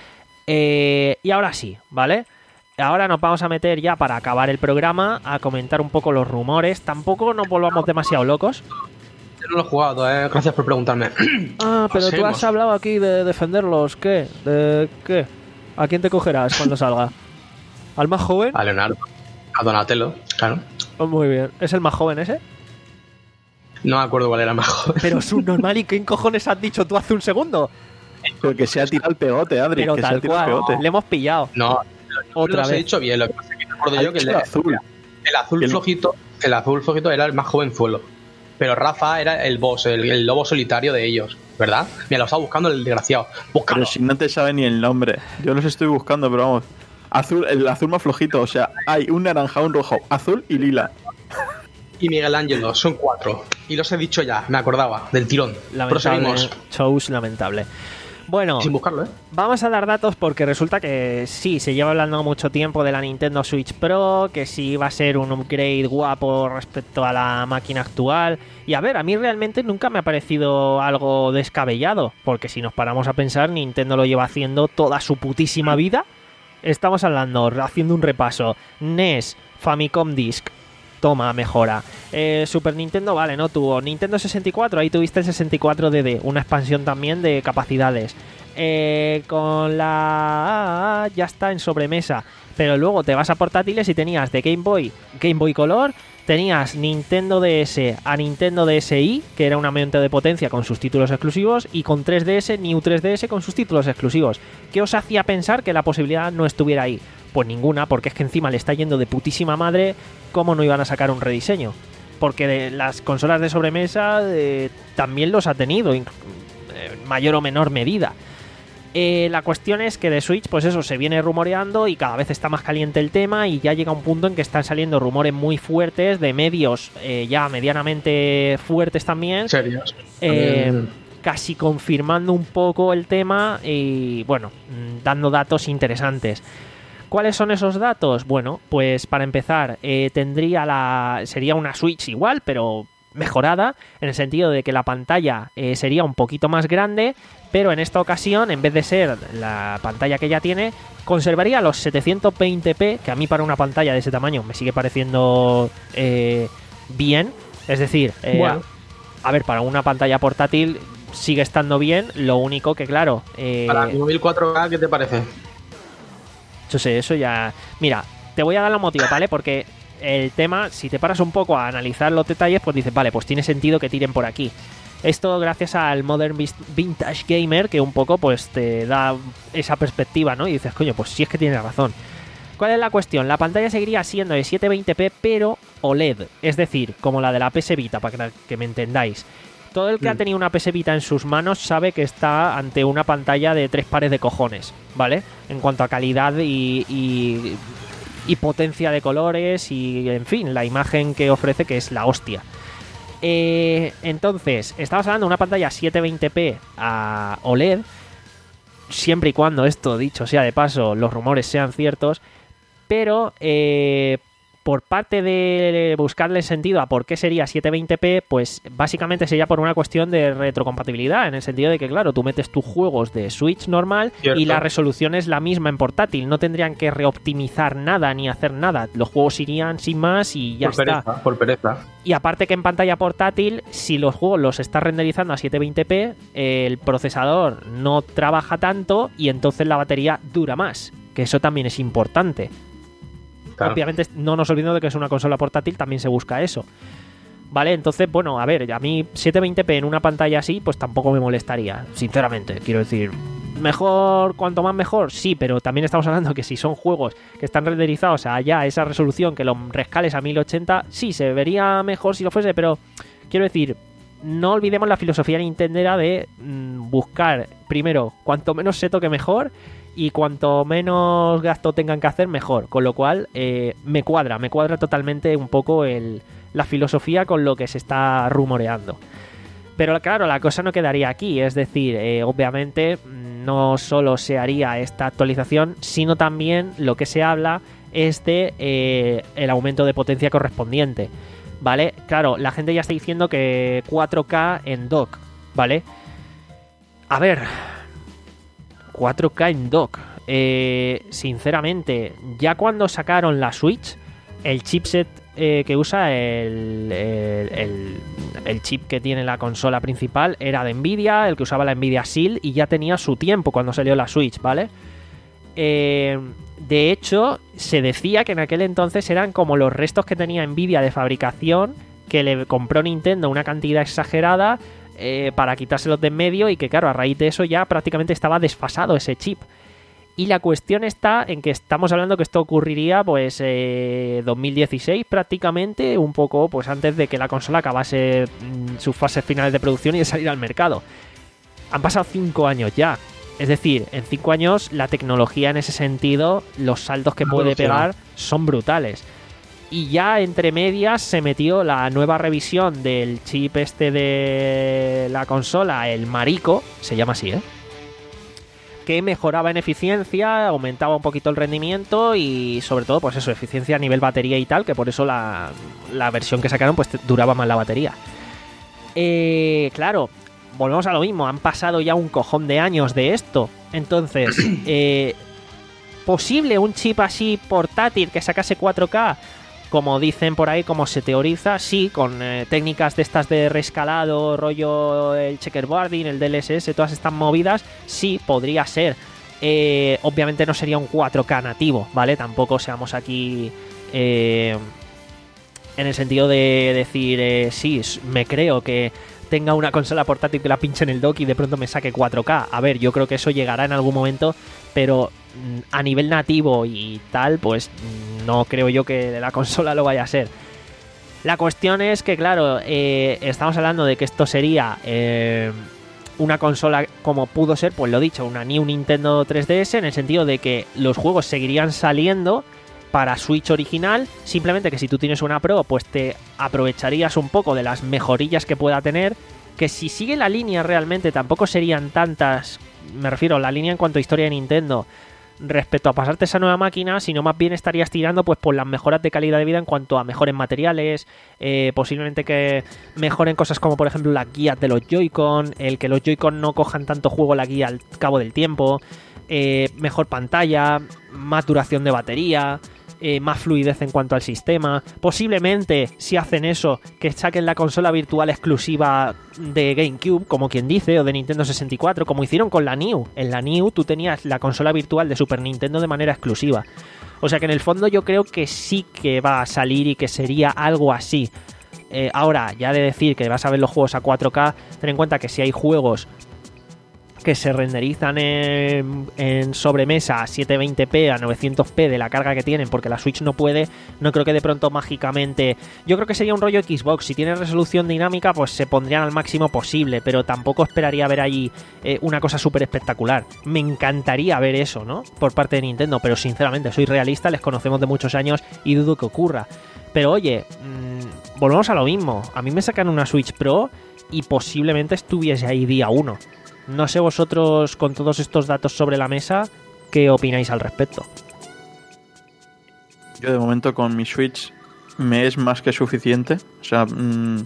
Eh, y ahora sí, ¿vale? Ahora nos vamos a meter ya para acabar el programa a comentar un poco los rumores. Tampoco nos volvamos demasiado locos. Yo no lo he jugado, eh. Gracias por preguntarme. Ah, pero tú Seguimos. has hablado aquí de defenderlos. ¿Qué? ¿De qué? ¿A quién te cogerás cuando salga? ¿Al más joven? A Leonardo. A Donatello, claro. Oh, muy bien. ¿Es el más joven ese? No me acuerdo cuál era el más joven. Pero subnormal, ¿y qué cojones has dicho tú hace un segundo? Pero que se ha tirado el pegote, Adri. Pero que se tal ha tirado el cual, pegote. le hemos pillado. No, Otra los he vez. dicho bien. Lo que pasa es que me acuerdo Ha yo que el, dicho de- azul. el azul Que el- flojito, el azul flojito era el más jovenzuelo. Pero Rafa era el boss, el, el lobo solitario de ellos, ¿verdad? Mira, lo estaba buscando el desgraciado. Búscalo. Pero si no te sabe ni el nombre. Yo los estoy buscando, pero vamos. Azul, el azul más flojito. O sea, hay un naranja, un rojo, azul y lila. Y Miguel Ángelo, son cuatro. Y los he dicho ya, me acordaba, del tirón. Lamentable. Proseguimos. Shows lamentable. Bueno, Sin buscarlo, ¿eh? vamos a dar datos porque resulta que sí, se lleva hablando mucho tiempo de la Nintendo Switch Pro, que sí va a ser un upgrade guapo respecto a la máquina actual. Y a ver, a mí realmente nunca me ha parecido algo descabellado, porque si nos paramos a pensar, Nintendo lo lleva haciendo toda su putísima vida. Estamos hablando, haciendo un repaso, N E S, Famicom Disk, toma, mejora. Eh, Super Nintendo, vale, no tuvo. Nintendo sesenta y cuatro, ahí tuviste el sesenta y cuatro D D, una expansión también de capacidades. Eh, con la... ya está en sobremesa. Pero luego te vas a portátiles y tenías de Game Boy, Game Boy Color, tenías Nintendo D S a Nintendo D S i, que era un aumento de potencia con sus títulos exclusivos, y con tres D S, New tres D S con sus títulos exclusivos. ¿Qué os hacía pensar que la posibilidad no estuviera ahí? Pues ninguna, porque es que encima le está yendo de putísima madre. ¿Cómo no iban a sacar un rediseño? Porque de las consolas de sobremesa eh, también los ha tenido, en mayor o menor medida. Eh, la cuestión es que de Switch, pues eso, se viene rumoreando y cada vez está más caliente el tema y ya llega un punto en que están saliendo rumores muy fuertes de medios eh, ya medianamente fuertes también. Serios. Eh, También. casi confirmando un poco el tema y, bueno, mm, dando datos interesantes. ¿Cuáles son esos datos? Bueno, pues para empezar, eh, tendría la sería una Switch igual, pero mejorada, en el sentido de que la pantalla eh, sería un poquito más grande, pero en esta ocasión, en vez de ser la pantalla que ya tiene, conservaría los setecientos veinte p, que a mí para una pantalla de ese tamaño me sigue pareciendo eh, bien. Es decir, eh, Bueno. a, a ver, para una pantalla portátil sigue estando bien, lo único que, claro... Eh, Para mi móvil cuatro K, ¿qué te parece? Yo sé, eso ya... Mira, te voy a dar los motivos, ¿vale? Porque el tema, si te paras un poco a analizar los detalles, pues dices, vale, pues tiene sentido que tiren por aquí. Esto gracias al Modern Vintage Gamer, que un poco pues te da esa perspectiva, ¿no? Y dices, coño, pues sí es que tiene razón. ¿Cuál es la cuestión? La pantalla seguiría siendo de setecientos veinte p, pero O L E D. Es decir, como la de la P S Vita, para que me entendáis. Todo el que ha tenido una P S Vita en sus manos sabe que está ante una pantalla de tres pares de cojones, ¿vale? En cuanto a calidad y, y, y potencia de colores y, en fin, la imagen que ofrece, que es la hostia. Eh, entonces, estamos hablando de una pantalla setecientos veinte p a O L E D, siempre y cuando esto, dicho sea de paso, los rumores sean ciertos, pero eh, por parte de buscarle sentido a por qué sería setecientos veinte p, pues básicamente sería por una cuestión de retrocompatibilidad, en el sentido de que, claro, tú metes tus juegos de Switch normal Cierto. y la resolución es la misma en portátil, no tendrían que reoptimizar nada ni hacer nada, los juegos irían sin más y ya por pereza, está. por pereza. Y aparte que en pantalla portátil, si los juegos los estás renderizando a setecientos veinte p, el procesador no trabaja tanto y entonces la batería dura más, que eso también es importante. Claro. Obviamente no nos olvidemos de que es una consola portátil, también se busca eso. Vale, entonces, bueno, a ver, a mí setecientos veinte p en una pantalla así, pues tampoco me molestaría, sinceramente. Quiero decir, mejor, cuanto más mejor, sí, pero también estamos hablando que si son juegos que están renderizados a ya esa resolución, que lo rescales a mil ochenta, sí, se vería mejor si lo fuese, pero quiero decir, no olvidemos la filosofía nintendera de mmm, buscar, primero, cuanto menos se toque mejor, y cuanto menos gasto tengan que hacer, mejor. Con lo cual, eh, me cuadra, me cuadra totalmente un poco el, la filosofía con lo que se está rumoreando. Pero claro, la cosa no quedaría aquí. Es decir, eh, obviamente no solo se haría esta actualización, sino también lo que se habla es de eh, el aumento de potencia correspondiente. ¿Vale? Claro, la gente ya está diciendo que cuatro K en dock, ¿vale? A ver... cuatro K en dock. Eh, sinceramente, ya cuando sacaron la Switch, el chipset eh, que usa el, el, el, el chip que tiene la consola principal era de Nvidia, el que usaba la Nvidia Shield, y ya tenía su tiempo cuando salió la Switch, ¿vale? Eh, de hecho, se decía que en aquel entonces eran como los restos que tenía Nvidia de fabricación, que le compró Nintendo una cantidad exagerada Eh, para quitárselos de en medio, y que claro, a raíz de eso ya prácticamente estaba desfasado ese chip. Y la cuestión está en que estamos hablando que esto ocurriría pues eh, dos mil dieciséis prácticamente, un poco pues antes de que la consola acabase mmm, sus fases finales de producción y de salir al mercado. Han pasado cinco años ya, es decir, en cinco años la tecnología en ese sentido, los saltos que puede pegar son brutales. Y ya entre medias se metió la nueva revisión del chip este de la consola, el Marico, se llama así, ¿eh? Que mejoraba en eficiencia, aumentaba un poquito el rendimiento y sobre todo, pues eso, eficiencia a nivel batería y tal, que por eso la, la versión que sacaron pues duraba más la batería. Eh, claro, volvemos a lo mismo, han pasado ya un cojón de años de esto. Entonces, eh, ¿posible un chip así portátil que sacase cuatro K? Como dicen por ahí, como se teoriza, sí, con eh, técnicas de estas de reescalado, rollo el checkerboarding, el D L S S, todas estas movidas, sí, podría ser. Eh, obviamente no sería un cuatro K nativo, ¿vale? Tampoco seamos aquí eh, en el sentido de decir, eh, sí, me creo que tenga una consola portátil que la pinche en el dock y de pronto me saque cuatro K. A ver, yo creo que eso llegará en algún momento, pero a nivel nativo y tal, pues no creo yo que la consola lo vaya a ser. La cuestión es que, claro, eh, estamos hablando de que esto sería eh, una consola como pudo ser, pues lo dicho, una New Nintendo tres D S, en el sentido de que los juegos seguirían saliendo para Switch original, simplemente que si tú tienes una Pro, pues te aprovecharías un poco de las mejorillas que pueda tener, que si sigue la línea realmente tampoco serían tantas, me refiero a la línea en cuanto a historia de Nintendo, respecto a pasarte esa nueva máquina, sino más bien estarías tirando pues por las mejoras de calidad de vida en cuanto a mejores materiales, eh, posiblemente que mejoren cosas como por ejemplo las guías de los Joy-Con, el que los Joy-Con no cojan tanto juego la guía al cabo del tiempo, eh, mejor pantalla, más duración de batería, eh, más fluidez en cuanto al sistema. Posiblemente, si hacen eso, que saquen la consola virtual exclusiva de GameCube, como quien dice, o de Nintendo sesenta y cuatro, como hicieron con la New. En la New tú tenías la consola virtual de Super Nintendo de manera exclusiva. O sea que en el fondo yo creo que sí que va a salir y que sería algo así. Eh, ahora, ya de decir que vas a ver los juegos a cuatro K, ten en cuenta que si hay juegos que se renderizan en, en sobremesa a setecientos veinte p, a novecientos p de la carga que tienen, porque la Switch no puede, no creo que de pronto mágicamente... Yo creo que sería un rollo Xbox, si tiene resolución dinámica pues se pondrían al máximo posible, pero tampoco esperaría ver allí eh, una cosa súper espectacular. Me encantaría ver eso, ¿no? Por parte de Nintendo, pero sinceramente soy realista, les conocemos de muchos años y dudo que ocurra. Pero oye... Mmm, volvemos a lo mismo. A mí me sacan una Switch Pro y posiblemente estuviese ahí día uno. No sé vosotros, con todos estos datos sobre la mesa, ¿qué opináis al respecto? Yo de momento con mi Switch me es más que suficiente. O sea, mmm,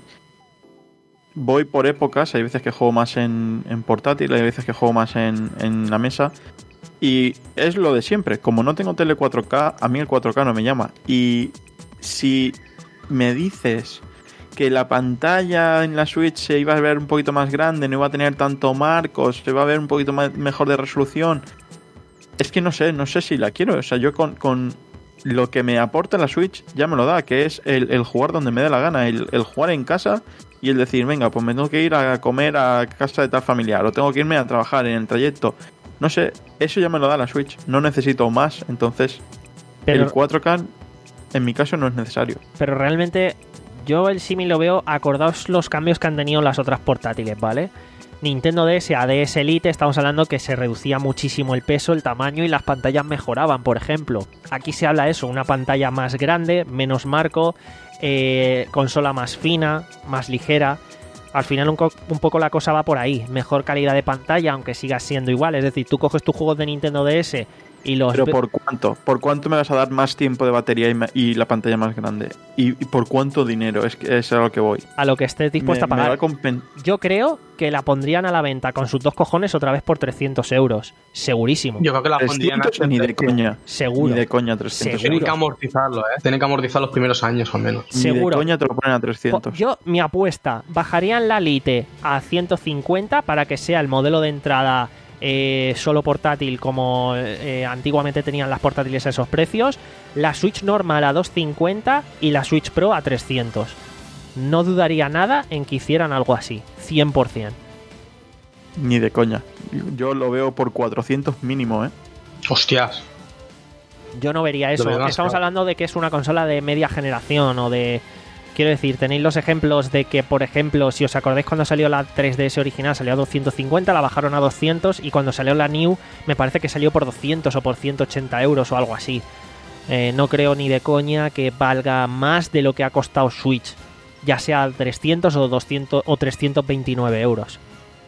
voy por épocas. Hay veces que juego más en, en portátil, hay veces que juego más en, en la mesa. Y es lo de siempre. Como no tengo tele cuatro K, a mí el cuatro K no me llama. Y si me dices que la pantalla en la Switch se iba a ver un poquito más grande, no iba a tener tanto marco, se va a ver un poquito más, mejor de resolución, es que no sé, no sé si la quiero. O sea, yo con, con lo que me aporta la Switch ya me lo da, que es el, el jugar donde me dé la gana, el, el jugar en casa y el decir, venga, pues me tengo que ir a comer a casa de tal familiar, o tengo que irme a trabajar en el trayecto. No sé, eso ya me lo da la Switch, no necesito más, entonces pero, el cuatro K en mi caso no es necesario. Pero realmente yo el símil lo veo, acordaos los cambios que han tenido las otras portátiles, ¿vale? Nintendo D S a D S Lite, estamos hablando que se reducía muchísimo el peso, el tamaño y las pantallas mejoraban, por ejemplo. Aquí se habla de eso, una pantalla más grande, menos marco, eh, consola más fina, más ligera. Al final un, co- un poco la cosa va por ahí, mejor calidad de pantalla, aunque siga siendo igual. Es decir, tú coges tus juegos de Nintendo D S y los... Pero ¿por cuánto? ¿Por cuánto me vas a dar más tiempo de batería y, ma- y la pantalla más grande? ¿Y, y por cuánto dinero? Es que es a lo que voy. A lo que estés dispuesta me, a pagar. Me va a compen- Yo creo que la pondrían a la venta con sus dos cojones otra vez por trescientos euros. Segurísimo. Yo creo que la pondrían trescientos ni de coña. Seguro. Ni de coña trescientos. Seguro. Tienen que amortizarlo, ¿eh? Tienen que amortizar los primeros años al menos. Ni Seguro. de coña te lo ponen a trescientos. Yo, mi apuesta, bajarían la Lite a ciento cincuenta para que sea el modelo de entrada eh, solo portátil como eh, antiguamente tenían las portátiles a esos precios, la Switch normal a doscientos cincuenta y la Switch Pro a trescientos. No dudaría nada en que hicieran algo así, cien por ciento. Ni de coña. Yo lo veo por cuatrocientos mínimo, ¿eh? Hostias. Yo no vería eso. Estamos hablando de que es una consola de media generación o de... Quiero decir, tenéis los ejemplos de que, por ejemplo, si os acordáis cuando salió la tres D S original salió a doscientos cincuenta, la bajaron a doscientos y cuando salió la New me parece que salió por doscientos o por ciento ochenta euros o algo así. Eh, no creo ni de coña que valga más de lo que ha costado Switch, ya sea trescientos o doscientos o trescientos veintinueve euros.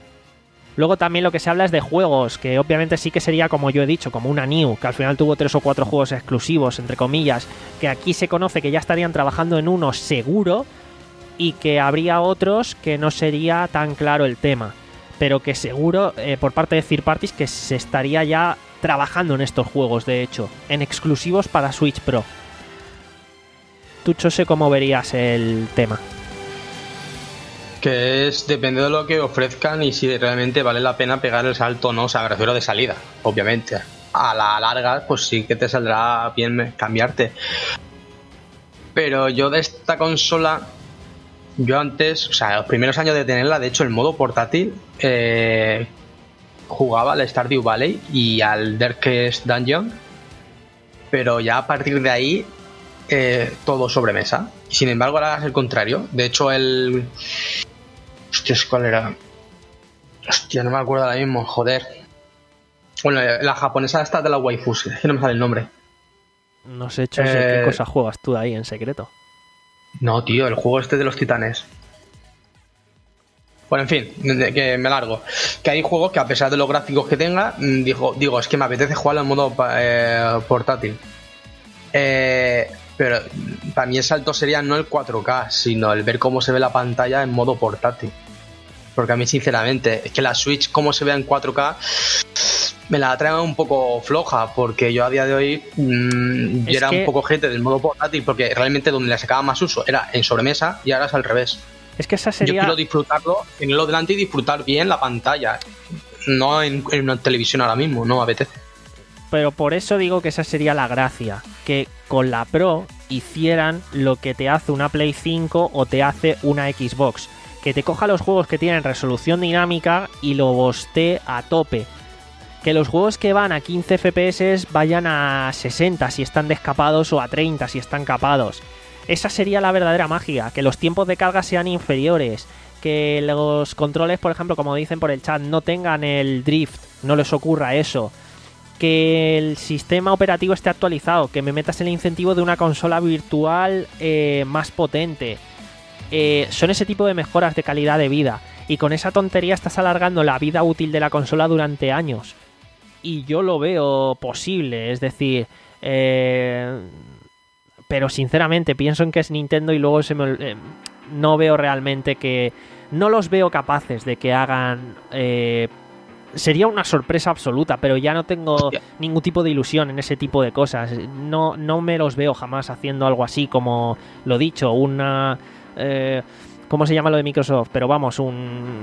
Luego también lo que se habla es de juegos, que obviamente sí que sería, como yo he dicho, como una New, que al final tuvo tres o cuatro juegos exclusivos, entre comillas, que aquí se conoce que ya estarían trabajando en uno seguro y que habría otros que no sería tan claro el tema, pero que seguro, eh, por parte de third parties, que se estaría ya trabajando en estos juegos, de hecho, en exclusivos para Switch Pro. Tú, Chose, ¿cómo verías el tema? Que es, depende de lo que ofrezcan y si realmente vale la pena pegar el salto o no, o sea, me refiero de salida, obviamente. A la larga, pues sí que te saldrá bien cambiarte. Pero yo de esta consola, yo antes, o sea, los primeros años de tenerla, de hecho, el modo portátil, eh, jugaba al Stardew Valley y al Darkest Dungeon, pero ya a partir de ahí, eh, todo sobremesa. Y sin embargo, ahora es el contrario. De hecho, el... Hostias, ¿cuál era? Hostia, no me acuerdo ahora mismo, joder. Bueno, la japonesa esta de la waifus, es que no me sale el nombre. No sé, Chose, Eh... ¿qué cosas juegas tú ahí en secreto? No, tío, el juego este de los titanes. Bueno, en fin, que me largo. Que hay juegos que a pesar de los gráficos que tenga, digo, digo es que me apetece jugarlo en modo eh, portátil. Eh... Pero para mí el salto sería no el cuatro K, sino el ver cómo se ve la pantalla en modo portátil. Porque a mí, sinceramente, es que la Switch, como se vea en cuatro K, me la trae un poco floja. Porque yo a día de hoy mmm, yo era que... un poco gente del modo portátil, porque realmente donde le sacaba más uso era en sobremesa y ahora es al revés. Es que esa sería... Yo quiero disfrutarlo, tenerlo delante y disfrutar bien la pantalla. No en, en una televisión ahora mismo, no me apetece. Pero por eso digo que esa sería la gracia, que con la Pro hicieran lo que te hace una Play cinco o te hace una Xbox, que te coja los juegos que tienen resolución dinámica y lo bostee a tope, que los juegos que van a quince F P S vayan a sesenta si están descapados o a treinta si están capados. Esa sería la verdadera magia, que los tiempos de carga sean inferiores, que los controles, por ejemplo, como dicen por el chat, no tengan el drift, no les ocurra eso, que el sistema operativo esté actualizado, que me metas el incentivo de una consola virtual eh, más potente, eh, son ese tipo de mejoras de calidad de vida. Y con esa tontería estás alargando la vida útil de la consola durante años. Y yo lo veo posible, es decir... Eh, pero sinceramente pienso en que es Nintendo y luego se me, eh, no veo realmente que... No los veo capaces de que hagan... Eh, sería una sorpresa absoluta, pero ya no tengo Hostia. ningún tipo de ilusión en ese tipo de cosas. No, no me los veo jamás haciendo algo así como, lo dicho, una... Eh, ¿Cómo se llama lo de Microsoft? Pero vamos, un...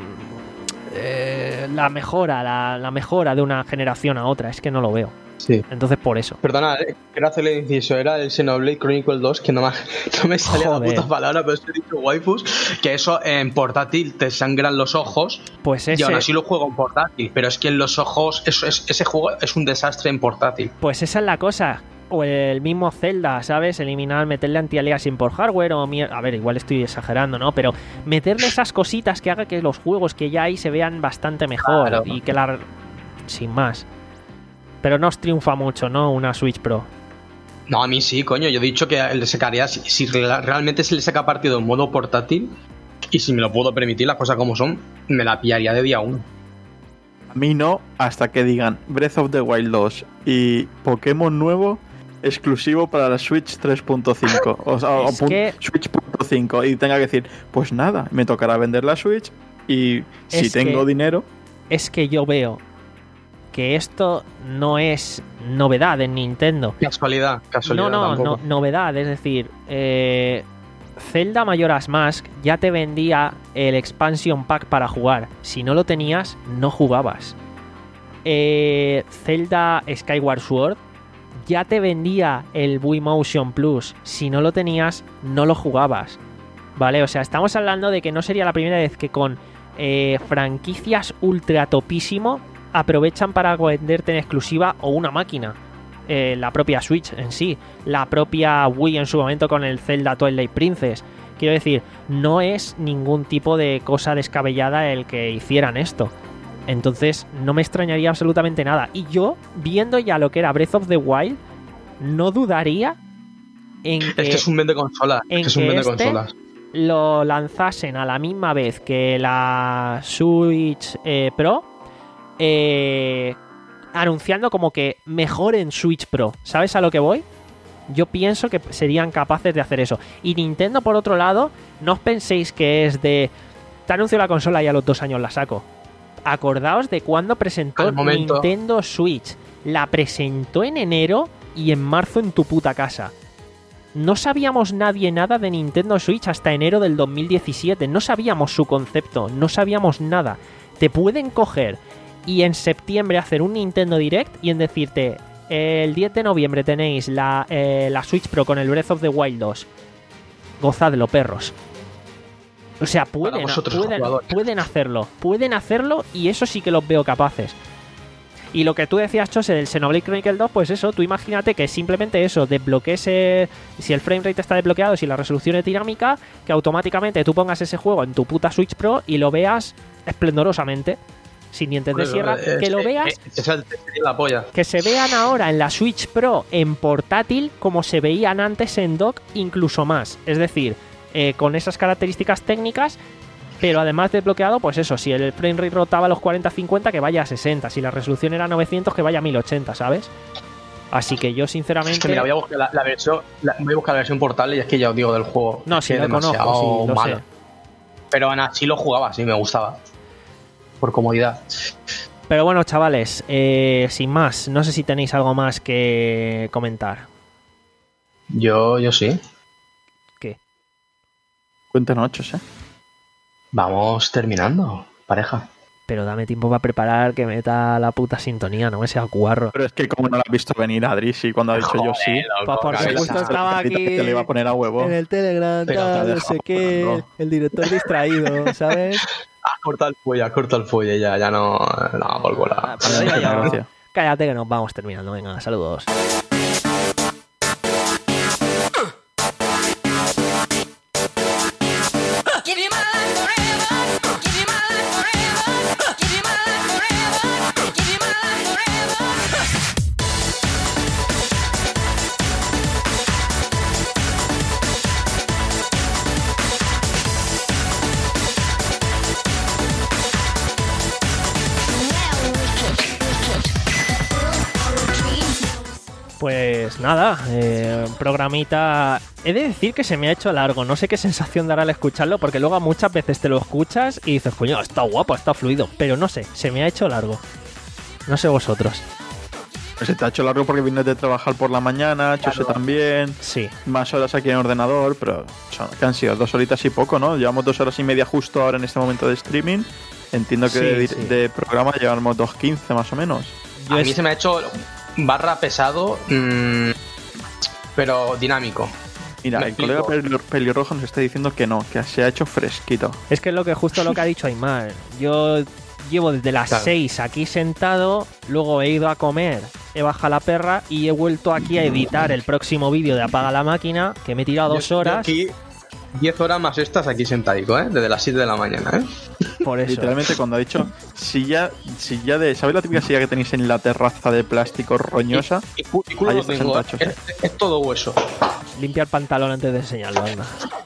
Eh, la mejora, la, la mejora de una generación a otra. Es que no lo veo. Sí. Entonces por eso. Perdona, quiero hacerle el inciso. Era el Xenoblade Chronicle dos, que no me, no me salía Joder. la puta palabra, pero estoy dicho waifus, que eso en portátil te sangran los ojos. Pues ese... Y aún así lo juego en portátil, pero es que en los ojos eso es, ese juego es un desastre en portátil. Pues esa es la cosa. O el mismo Zelda, ¿sabes? Eliminar, meterle anti-aliasing por hardware o... Mier- a ver, igual estoy exagerando, ¿no? Pero meterle esas cositas que haga que los juegos que ya hay se vean bastante mejor. Claro. Y que la... Sin más. Pero no os triunfa mucho, ¿no? Una Switch Pro. No, a mí sí, coño. Yo he dicho que le sacaría... Si, si realmente se le saca partido en modo portátil, y si me lo puedo permitir, las cosas como son, me la pillaría de día uno. A mí no, hasta que digan Breath of the Wild dos y Pokémon nuevo... exclusivo para la Switch tres punto cinco o sea, o que... Switch punto cinco y tenga que decir, pues nada, me tocará vender la Switch y si es tengo que... dinero... Es que yo veo que esto no es novedad en Nintendo. Casualidad, casualidad. No, no, no novedad, es decir, eh, Zelda Majora's Mask ya te vendía el expansion pack para jugar. Si no lo tenías, no jugabas. Eh, Zelda Skyward Sword ya te vendía el Wii Motion Plus. Si no lo tenías, no lo jugabas. ¿Vale? O sea, estamos hablando de que no sería la primera vez que con eh, franquicias ultra topísimo aprovechan para venderte en exclusiva o una máquina. Eh, la propia Switch en sí. La propia Wii en su momento con el Zelda Twilight Princess. Quiero decir, no es ningún tipo de cosa descabellada el que hicieran esto. Entonces no me extrañaría absolutamente nada. Y yo, viendo ya lo que era Breath of the Wild, no dudaría en que... Es que es un vende consolas. En es que, que es un este consolas. Lo lanzasen a la misma vez que la Switch eh, Pro, eh, anunciando como que mejoren Switch Pro. ¿Sabes a lo que voy? Yo pienso que serían capaces de hacer eso. Y Nintendo, por otro lado, no os penséis que es de... Te anuncio la consola y a los dos años la saco. Acordaos de cuando presentó Nintendo Switch. La presentó en enero y en marzo en tu puta casa. No sabíamos nadie nada de Nintendo Switch hasta enero del dos mil diecisiete. No sabíamos su concepto, no sabíamos nada. Te pueden coger y en septiembre hacer un Nintendo Direct y en decirte, el diez de noviembre tenéis la, eh, la Switch Pro con el Breath of the Wild dos. Gozadlo, perros. O sea, pueden, pueden, pueden hacerlo, pueden hacerlo y eso sí que los veo capaces. Y lo que tú decías, Chose, del Xenoblade Chronicle dos, pues eso, tú imagínate que simplemente eso, desbloquees, si el framerate está desbloqueado, si la resolución es dinámica, que automáticamente tú pongas ese juego en tu puta Switch Pro y lo veas esplendorosamente, sin dientes bueno, de sierra, es, que lo veas, es, es el, es la polla. Que se vean ahora en la Switch Pro en portátil como se veían antes en dock, incluso más, es decir... Eh, con esas características técnicas, pero además desbloqueado, pues eso, si el frame rate rotaba a los cuarenta cincuenta, que vaya a sesenta, si la resolución era novecientos, que vaya a mil ochenta, ¿sabes? Así que yo sinceramente... Es que mira, voy a buscar la, la versión la, voy a buscar la versión portable y es que ya os digo del juego. No, si lo conozco, sí, lo malo. sé. Pero en así lo jugaba, sí, me gustaba. Por comodidad. Pero bueno, chavales, eh, sin más, no sé si tenéis algo más que comentar. Yo, yo sí. Cuéntanos ocho, ¿eh? Vamos terminando, pareja. Pero dame tiempo para preparar que meta la puta sintonía, no me sea cuarro. Pero es que como no lo has visto venir, Adri, sí, cuando ha dicho Joder, yo sí. Pues por supuesto estaba aquí te le iba a poner a huevo. En el Telegram, tal, no sé qué, el director distraído, ¿sabes? Ah, corta el fuelle, corta el fuelle, ya, ya no... No, por cola. Ah, cállate que nos vamos terminando, venga, saludos. pues nada, eh, programita... He de decir que se me ha hecho largo, no sé qué sensación dará al escucharlo, porque luego muchas veces te lo escuchas y dices, coño, está guapo, está fluido, pero no sé, se me ha hecho largo. No sé vosotros. Se te ha hecho largo porque vienes de trabajar por la mañana, Chose Claro. también, Sí. más horas aquí en ordenador, pero son, que han sido dos horitas y poco, ¿no? Llevamos dos horas y media justo ahora en este momento de streaming. Entiendo que Sí, de, sí. de programa llevamos dos quince más o menos. Yo A es- mí se me ha hecho barra pesado, mmm, pero dinámico. Mira, Me el colega explico. Peli- pelirrojo nos está diciendo que no, que se ha hecho fresquito. Es que es lo que justo lo que ha dicho Aymar. Yo llevo desde las Claro. seis aquí sentado, luego he ido a comer, he bajado la perra y he vuelto aquí a editar el próximo vídeo de Apaga la Máquina, que me he tirado dos Yo- yo horas. Aquí diez horas más estas aquí sentadico, ¿eh? Desde las siete de la mañana, ¿eh? Por eso. Literalmente cuando ha dicho silla, silla de... ¿Sabéis la típica silla que tenéis en la terraza de plástico roñosa? Y, cu- y culo Ahí no está tengo, ¿eh? sentado, es, es todo hueso. Limpia el pantalón antes de enseñarlo, anda.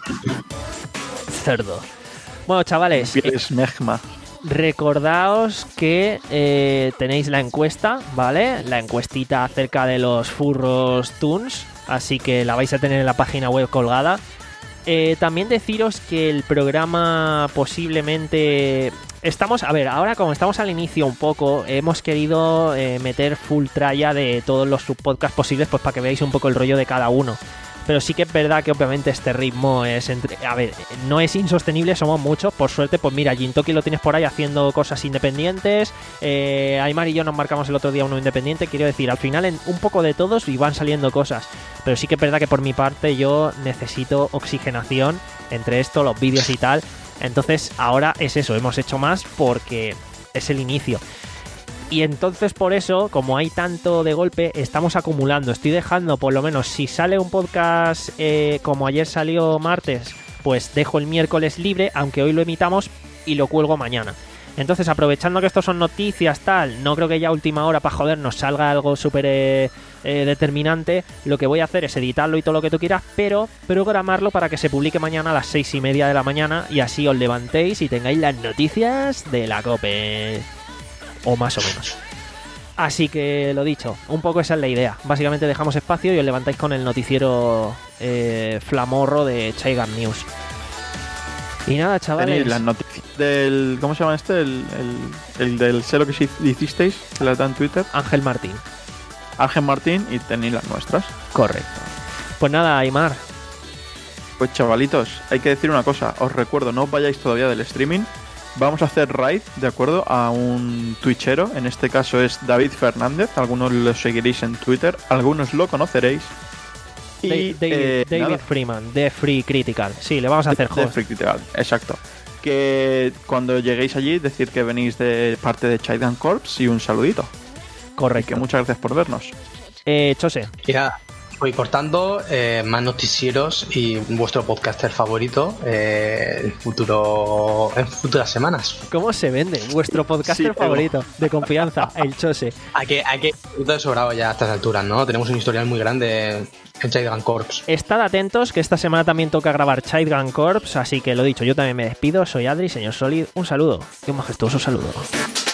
Cerdo. Bueno, chavales, Piel eh, es megma. recordaos que eh, tenéis la encuesta, ¿vale? La encuestita acerca de los furros Toons, así que la vais a tener en la página web colgada. Eh, también deciros que el programa posiblemente... Estamos, a ver, ahora como estamos al inicio un poco, hemos querido eh, meter full tralla de todos los subpodcasts posibles, pues para que veáis un poco el rollo de cada uno. Pero sí que es verdad que obviamente este ritmo es... Entre... A ver, no es insostenible, somos muchos. Por suerte, pues mira, Jintoki lo tienes por ahí haciendo cosas independientes. Eh, Aymar y yo nos marcamos el otro día uno independiente. Quiero decir, al final en un poco de todos y van saliendo cosas. Pero sí que es verdad que por mi parte yo necesito oxigenación entre esto, los vídeos y tal. Entonces ahora es eso, hemos hecho más porque es el inicio. Y entonces por eso, como hay tanto de golpe, estamos acumulando. Estoy dejando, por lo menos, si sale un podcast eh, como ayer salió martes, pues dejo el miércoles libre, aunque hoy lo emitamos y lo cuelgo mañana. Entonces, aprovechando que esto son noticias, tal, no creo que ya a última hora para joder nos salga algo súper eh, eh, determinante. Lo que voy a hacer es editarlo y todo lo que tú quieras, pero programarlo para que se publique mañana a las seis y media de la mañana y así os levantéis y tengáis las noticias de la COPE. O más o menos. Así que lo dicho, un poco esa es la idea. Básicamente dejamos espacio y os levantáis con el noticiero eh, flamorro de Chaigam News. Y nada, chavales. Tenéis las noticias del... ¿Cómo se llama este? El, el, el del sé lo que hicisteis, que la da en Twitter. Ángel Martín. Ángel Martín, y tenéis las nuestras. Correcto. Pues nada, Aymar. Pues chavalitos, hay que decir una cosa. Os recuerdo, no os vayáis todavía del streaming. Vamos a hacer raid, ¿de acuerdo? A un twitchero. En este caso es David Fernández. Algunos lo seguiréis en Twitter. Algunos lo conoceréis. Y Da- David, eh, David nada, Freeman, de Free Critical. Sí, le vamos a hacer de host. Free Critical, exacto. Que cuando lleguéis allí, decir que venís de parte de Chaidgan Corps y un saludito. Que Correcto. muchas gracias por vernos. Eh, Chose. Y nada, voy cortando eh, más noticieros y vuestro podcaster favorito eh, en, futuro, en futuras semanas. ¿Cómo se vende? Vuestro podcaster Sí, favorito de confianza, el Chose. Hay que, hay que de sobrado ya a estas alturas, ¿no? Tenemos un historial muy grande en Chaidgan Corps. Estad atentos que esta semana también toca grabar Chaidgan Corps, así que lo dicho, yo también me despido. Soy Adri, señor Solid. Un saludo y un majestuoso saludo.